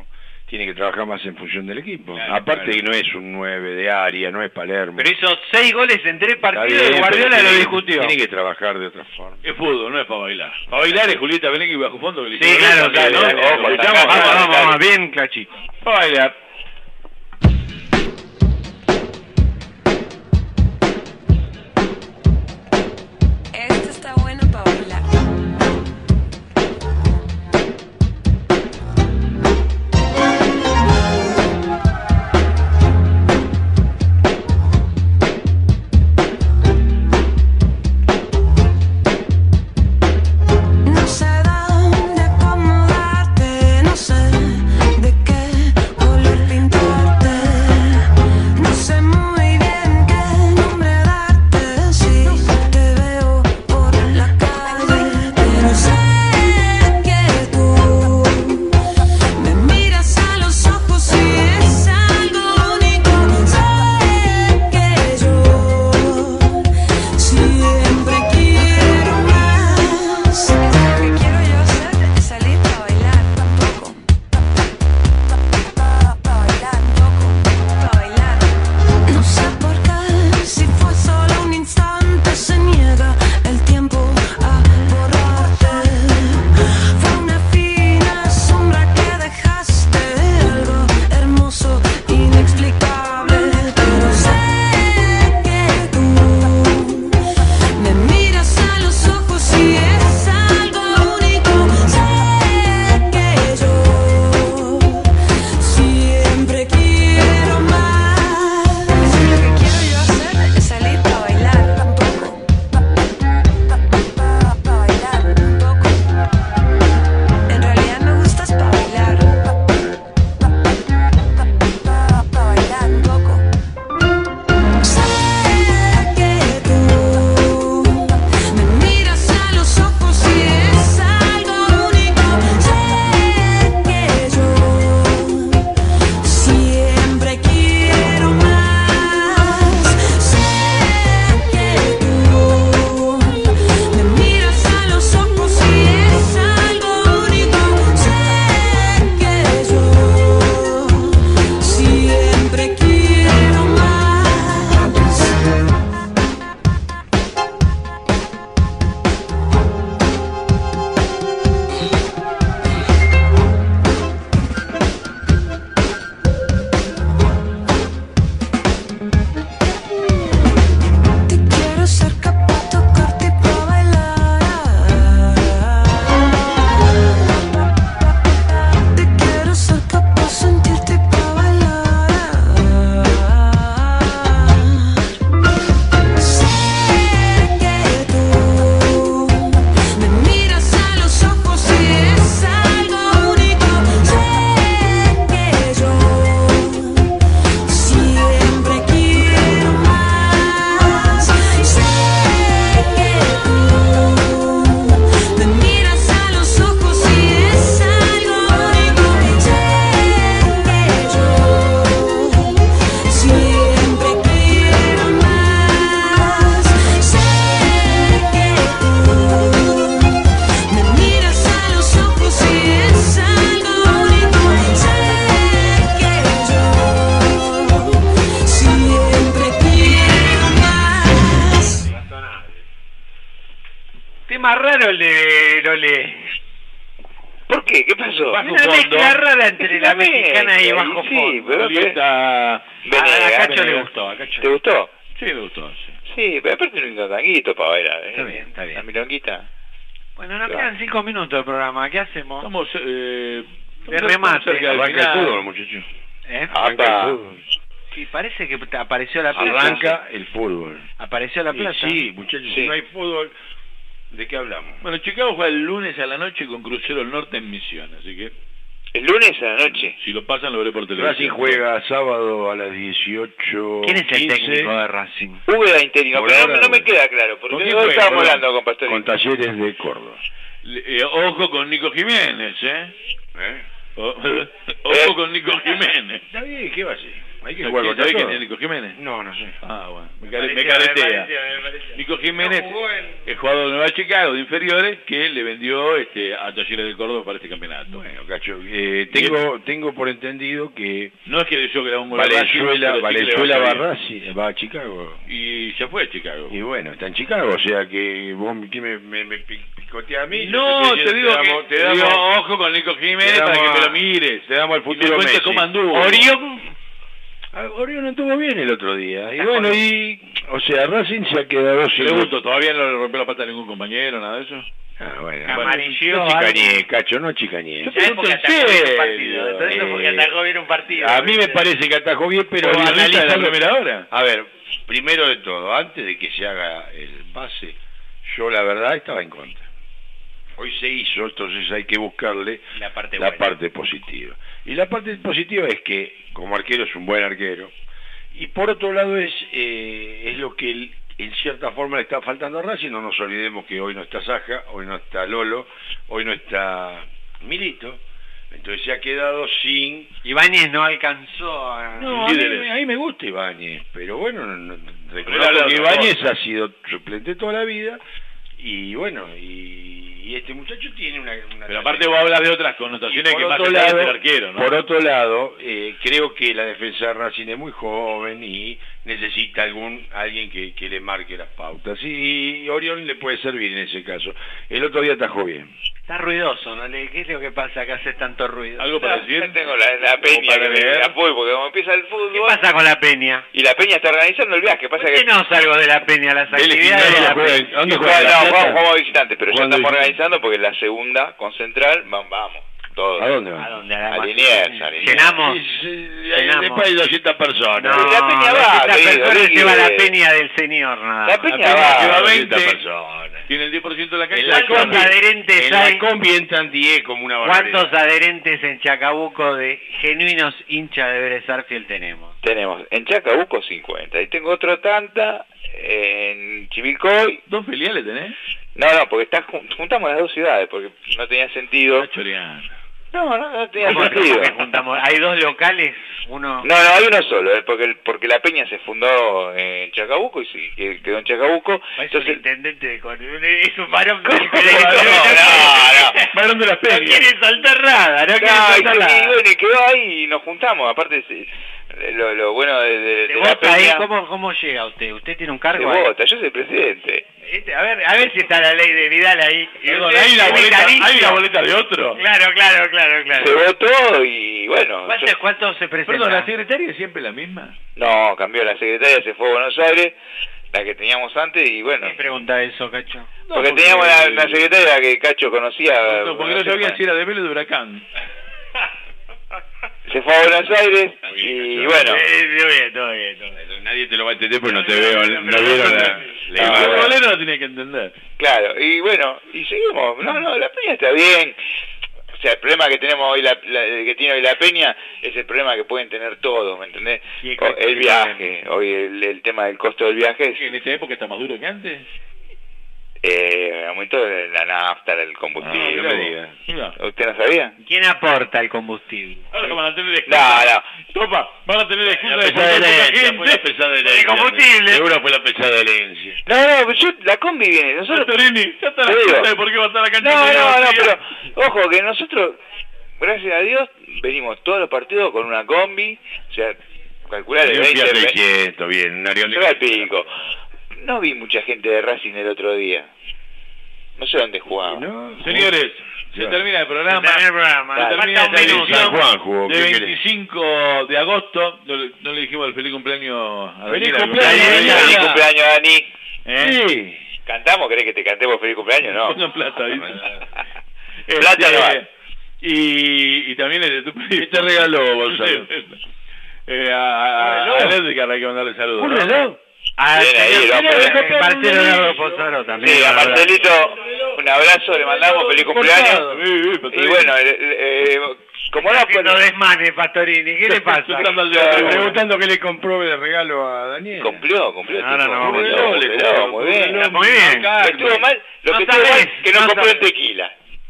tiene que trabajar más en función del equipo. Claro, Aparte claro. que no es un nueve de área, no es Palermo. Pero hizo seis goles en tres Está partidos bien, y Guardiola pero lo tiene- discutió. Tiene que trabajar de otra forma. Es fútbol, no es para bailar. Para bailar es Julieta Beneque y Bajo Fondo. Que le Sí, hicieron claro, eso, dale, ¿no? dale, ¿Lo dale. escuchamos? Vamos, Dale, vamos, dale. vamos, bien clachito. Para bailar. Esto está bueno para bailar. No sé dónde acomodarte, no sé de qué color pintarte, no sé muy bien qué nombre darte si te veo por la calle, pero sé que tú me miras a los ojos y es algo único, sé que yo siempre quiero más. Lo que quiero yo hacer es salir para bailar, tampoco. Para bailar, un poco. Para bailar. No sé por qué, si fue solo un instante, se niega el tiempo a borrarte. Fue una fina sombra que dejaste, algo hermoso, inexplicable. Pero sé que tú me miras a los ojos y es algo único. Sé que yo siempre quiero más. Lo que quiero yo hacer es salir para bailar, tampoco. Para bailar, un poco. En realidad me gustas para bailar. Para bailar, un poco. Sé que tú me miras a los ojos y es algo único. Sé que yo siempre quiero más. Sé que tú me miras a los ojos y es algo único. Sé que yo siempre quiero más. Te quiero ser capaz, tocarte y pa' bailar. Te quiero ser capaz, sentirte y pa' bailar. Sé que tú me miras a los ojos y es algo único. Sé que yo siempre quiero más. Sé que tú me miras a los ojos y es algo único. Sé que yo siempre quiero más. Sé que tú me miras a los ojos y es algo único. Sé que yo siempre quiero más. Tema raro el de Lole. ¿Por qué? ¿Qué pasó? Una mezcla rara entre la mexicana y bajo Sí, fondo. pero Julieta A, a Cacho le gustó, a Cacho. ¿Te gustó? Sí, me gustó. Sí. Sí, pero aparte un lindo tanguito para bailar. ¿eh? Está bien, está bien. La milonguita. Bueno, nos quedan cinco minutos del programa. ¿Qué hacemos? Estamos, eh, de remate. cerca del Arranca el final. fútbol, muchachos. ¿Eh? Arranca Apa. el fútbol. Sí, parece que te apareció la plata. Arranca el fútbol. Apareció la Y plata. sí, muchachos, si no hay fútbol, ¿de qué hablamos? Bueno, Chicago juega el lunes a la noche con Crucero del Norte en Misión, así que El lunes a la noche. si lo pasan lo veré por televisión. Racing juega sábado a las dieciocho. ¿Quién es el quince. técnico de Racing? Úbeda interino, Por pero no, ahora, no me bueno. queda claro, porque ¿Con quién hoy juega? estábamos Perdón. hablando con Pastorino. Con Talleres de Córdoba. Le- eh, ojo con Nico Jiménez, ¿eh? ¿Eh? O- ojo con Nico Jiménez. Está bien, ¿qué va a ser? Hay que jugar contra ¿Sabés quién todos. es Nico Jiménez? No, no sé. Ah, bueno. Me, Me care- me parecía, me caretea. parecía, me parecía. Nico Jiménez No jugó en- es jugador de Nueva Chicago, de inferiores, que le vendió este, a Talleres del Córdoba para este campeonato. Bueno, Cacho, eh, tengo, tengo por entendido que No es que yo que era un gol a Valenzuela, Racing, pero sí que le Valenzuela va a va, salir. a Racing, va a Chicago. Y se fue a Chicago. Y bueno, está en Chicago, o sea que vos ¿qué me, me, me pi- picotea a mí. No, Yo te digo que damos- te digo, ojo con Nico Jiménez te para damos que me a- lo mires. Te damos el Y me futuro cuentes Messi. cómo anduvo. Orión. Ah, Orión estuvo bien el otro día. Y bueno, y o sea, Racing se ha quedado sin... Pregunto, ¿todavía no le rompió la pata a ningún compañero, nada de eso? Ah, bueno. Amarillo, No chicañé, Cacho, no chicañé. Ya es porque atajó bien un partido. Entonces es porque Eh, atajó bien un partido. A mí me parece que atajó bien, pero Por la lista de la analizando- primera hora. A ver, primero de todo, antes de que se haga el pase, yo la verdad estaba en contra. Hoy se hizo, entonces hay que buscarle La parte la buena. parte positiva. Y la parte positiva es que como arquero es un buen arquero. Y por otro lado es, eh, es lo que el- en cierta forma le está faltando a Racing. No nos olvidemos que hoy no está Saja, hoy no está Lolo, hoy no está Milito. Entonces se ha quedado sin... Ibáñez no alcanzó a... No, a mí, me- a mí me gusta Ibáñez, pero bueno, no- no- Pero reconozco era que otra Ibáñez cosa. ha sido suplente toda la vida y bueno, y, y este muchacho tiene una... una Pero aparte vos hablas de otras Y connotaciones por que más otro allá de lado- ser arquero, ¿no? Por otro lado, eh, creo que la defensa de Racing es muy joven y necesita algún alguien que, que le marque las pautas. Y Orión le puede servir en ese caso. El otro día atajó bien. Está ruidoso, ¿no? ¿Qué es lo que pasa que hace tanto ruido? ¿Algo para decir? Yo tengo la, la peña para que me leer. la apoyo, porque como empieza el fútbol... ¿Qué pasa con la Peña? Y la peña está organizando el viaje. Pasa ¿Por que... qué no salgo de la Peña? Las Él es actividades de gimnasio, la juega- Peña. ¿dónde No, juega? ¿La no, Plata? jugamos, jugamos visitantes, pero ya ¿Cuándo estamos visitante? organizando porque la segunda, con Central, vamos, vamos. Todos. ¿A dónde va? ¿A dónde? A, A la Liniers, a Liniers. Llenamos. Sí, sí, Llenamos. Después hay doscientas personas. No, Y la Peña va, doscientas querido, personas libre. lleva la Peña del señor, nada La más. peña Peña va. lleva doscientas veinte. personas. Tiene el diez por ciento de la cancha. En la ¿Cuántos combi, adherentes en hay? la combi entran diez como una barbaridad. ¿Cuántos adherentes en Chacabuco de genuinos hinchas de Vélez Sarsfield tenemos? Tenemos en Chacabuco cincuenta. Y tengo otro tanta en Chivilcoy. ¿Dos filiales tenés? No, no, porque está, jun- juntamos las dos ciudades, porque no tenía sentido. Está choreando. No, no, no tenía ¿Cómo, sentido. cómo que juntamos? Hay dos locales, uno... No, no, hay uno solo, eh, porque, el- porque la peña se fundó en Chacabuco y sí, que- quedó en Chacabuco. Es un Entonces, intendente de Cor- es un varón de... no, no. Varón de las No peñas. quiere soltar nada, no quiere No, y, soltar y nada. bueno, y quedó ahí y nos juntamos. Aparte, sí, lo, lo bueno de, de, ¿De de la vota ahí? peña... ¿Cómo, ¿Cómo llega usted? ¿Usted tiene un de cargo ahí? vota, yo soy presidente. Este, a ver, a ver si está la ley de Vidal ahí. Perdón, Usted ¿hay la es boleta, vitalicio. ¿hay la boleta de otro? Claro, claro, claro, Se claro. votó y bueno... ¿Cuántos yo- cuántos se presentan? Perdón, ¿la secretaria es siempre la misma? No, cambió la secretaria, se fue a Buenos Aires, la que teníamos antes y bueno... ¿Qué pregunta eso, Cacho? No, Porque, teníamos una, una secretaria que Cacho conocía... No, porque no sé, sabía bueno. si era de Vélez o de Huracán. Se fue a Buenos Aires y bueno... Eh, todo bien, todo bien, todo bien. Nadie te lo va a entender porque no te veo, no vieron la... la Ah, imagen. El bueno. bolero lo tiene que entender. Claro, y bueno, y seguimos. No, no, la Peña está bien. O sea, el problema que tenemos hoy, la, la- que tiene hoy la Peña, es el problema que pueden tener todos, ¿me entendés? Sí, O- el viaje, hoy el, el tema del costo del viaje es, ¿En esta época está más duro que antes? eh, aumentó la nafta, el combustible. Ah, no me digas. Mira. ¿Usted no sabía? ¿Quién aporta el combustible? Ahora que van a tener No, excusa. no. Topa, van a tener excusa de pesada poner poca herencia, fue la gente. pesada El herencia. combustible. Seguro fue la pesada herencia. No, no, yo, la combi viene, nosotros... Torini, ya está la Te digo. excusa de por qué va a estar la cancha No, media no, no, vacía. pero ojo que nosotros, gracias a Dios, venimos todos los partidos con una combi, o sea, calcular el Un Fiat veinte, seiscientos, bien, un avión de... llega al pico. No vi mucha gente de Racing el otro día. No sé dónde jugaba. ¿No? Señores, se Ya. termina el programa. Se termina el programa. Se termina Falta un esta minuto. edición San Juan jugó, de ¿qué querés? veinticinco de agosto. No le, no le dijimos el feliz cumpleaños a ¡Feliz Daniela. cumpleaños, Daniela. Daniela! Feliz cumpleaños, Dani. ¿Eh? Sí. ¿Cantamos? ¿Querés que te cantemos feliz cumpleaños? No. Pongan plata, dice. Plata no hay. y, y también el de tu ¿Qué te regaló, Gonzalo? Eh, a, a, a, ¿Un reloj? a Edgar hay que mandarle saludos. ¿Un ¿no? reloj? Ah, Bien ahí, señor, loco, señor, eh. Marcelo Leonardo Pozzaro también. Sí, a Marcelito un abrazo, le mandamos feliz cumpleaños. Sí, sí, pero Y bueno, eh, eh, como no, pues, No desmane, Pastorini, ¿qué le pasa? Preguntando qué le compró de regalo a Daniel. cumplió, cumplió. Ahora tipo, no, cumplió, no, cumplió, le compró, muy bien. Muy bien. Lo que estuvo mal, lo No que estuvo sabés, mal que no, no compró sabés. el tequila. ¿Eh?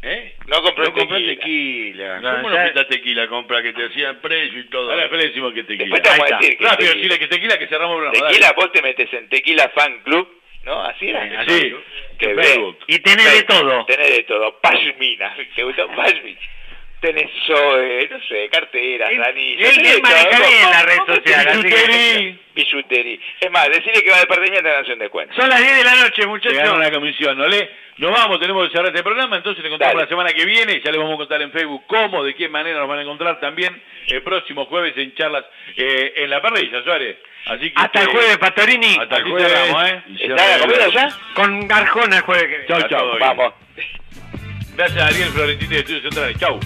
No compró no compró tequila. tequila. No, ¿Cómo ya- no fuiste tequila? Compra que te hacían precio y todo. Ahora después le decimos que tequila. Después te vamos Ahí a está. decir que Rápido, tequila. Chile, que tequila, que cerramos el programa. Tequila, dale. vos te metes en Tequila Fan Club, ¿no? Así era. Así. Que En ve. Facebook. Y tenés de todo. Tenés de todo. Pashmina. ¿Te gustó? Pashmina. Tenés, eh, no sé, carteras, anillos. él- tenés él de maneja todo. bien la ¿Cómo- red cómo social, te- así que- Bisutería. Bisutería. Es más, decirle que va de Parteña te nación de cuenta. Son las diez de la noche, Te muchachos. ganó la comisión, ¿no le? Nos vamos, tenemos que cerrar este programa, entonces le contamos Dale. la semana que viene, ya les vamos a contar en Facebook cómo, de qué manera nos van a encontrar también el próximo jueves en charlas eh, en la parrilla, Suárez. Así que Hasta el eh, jueves, Pastorini. Hasta el Así jueves. cerramos, ¿eh? Y ¿Está la comida ya? Con Arjona el jueves que viene. Chau, Está chau. todo bien. Vamos. Gracias a Ariel Florentini de Estudios Centrales. Chau.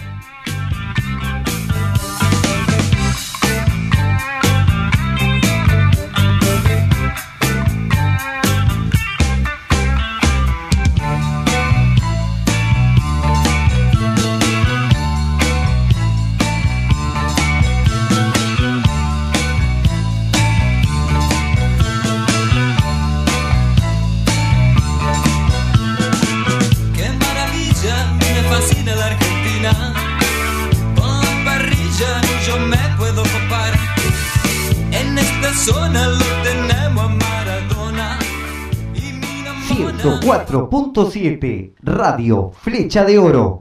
Qué maravilla, me fascina la Argentina. Con parrilla yo me puedo copar. En esta zona lo tenemos a Maradona. ciento cuatro punto siete Radio Flecha de Oro.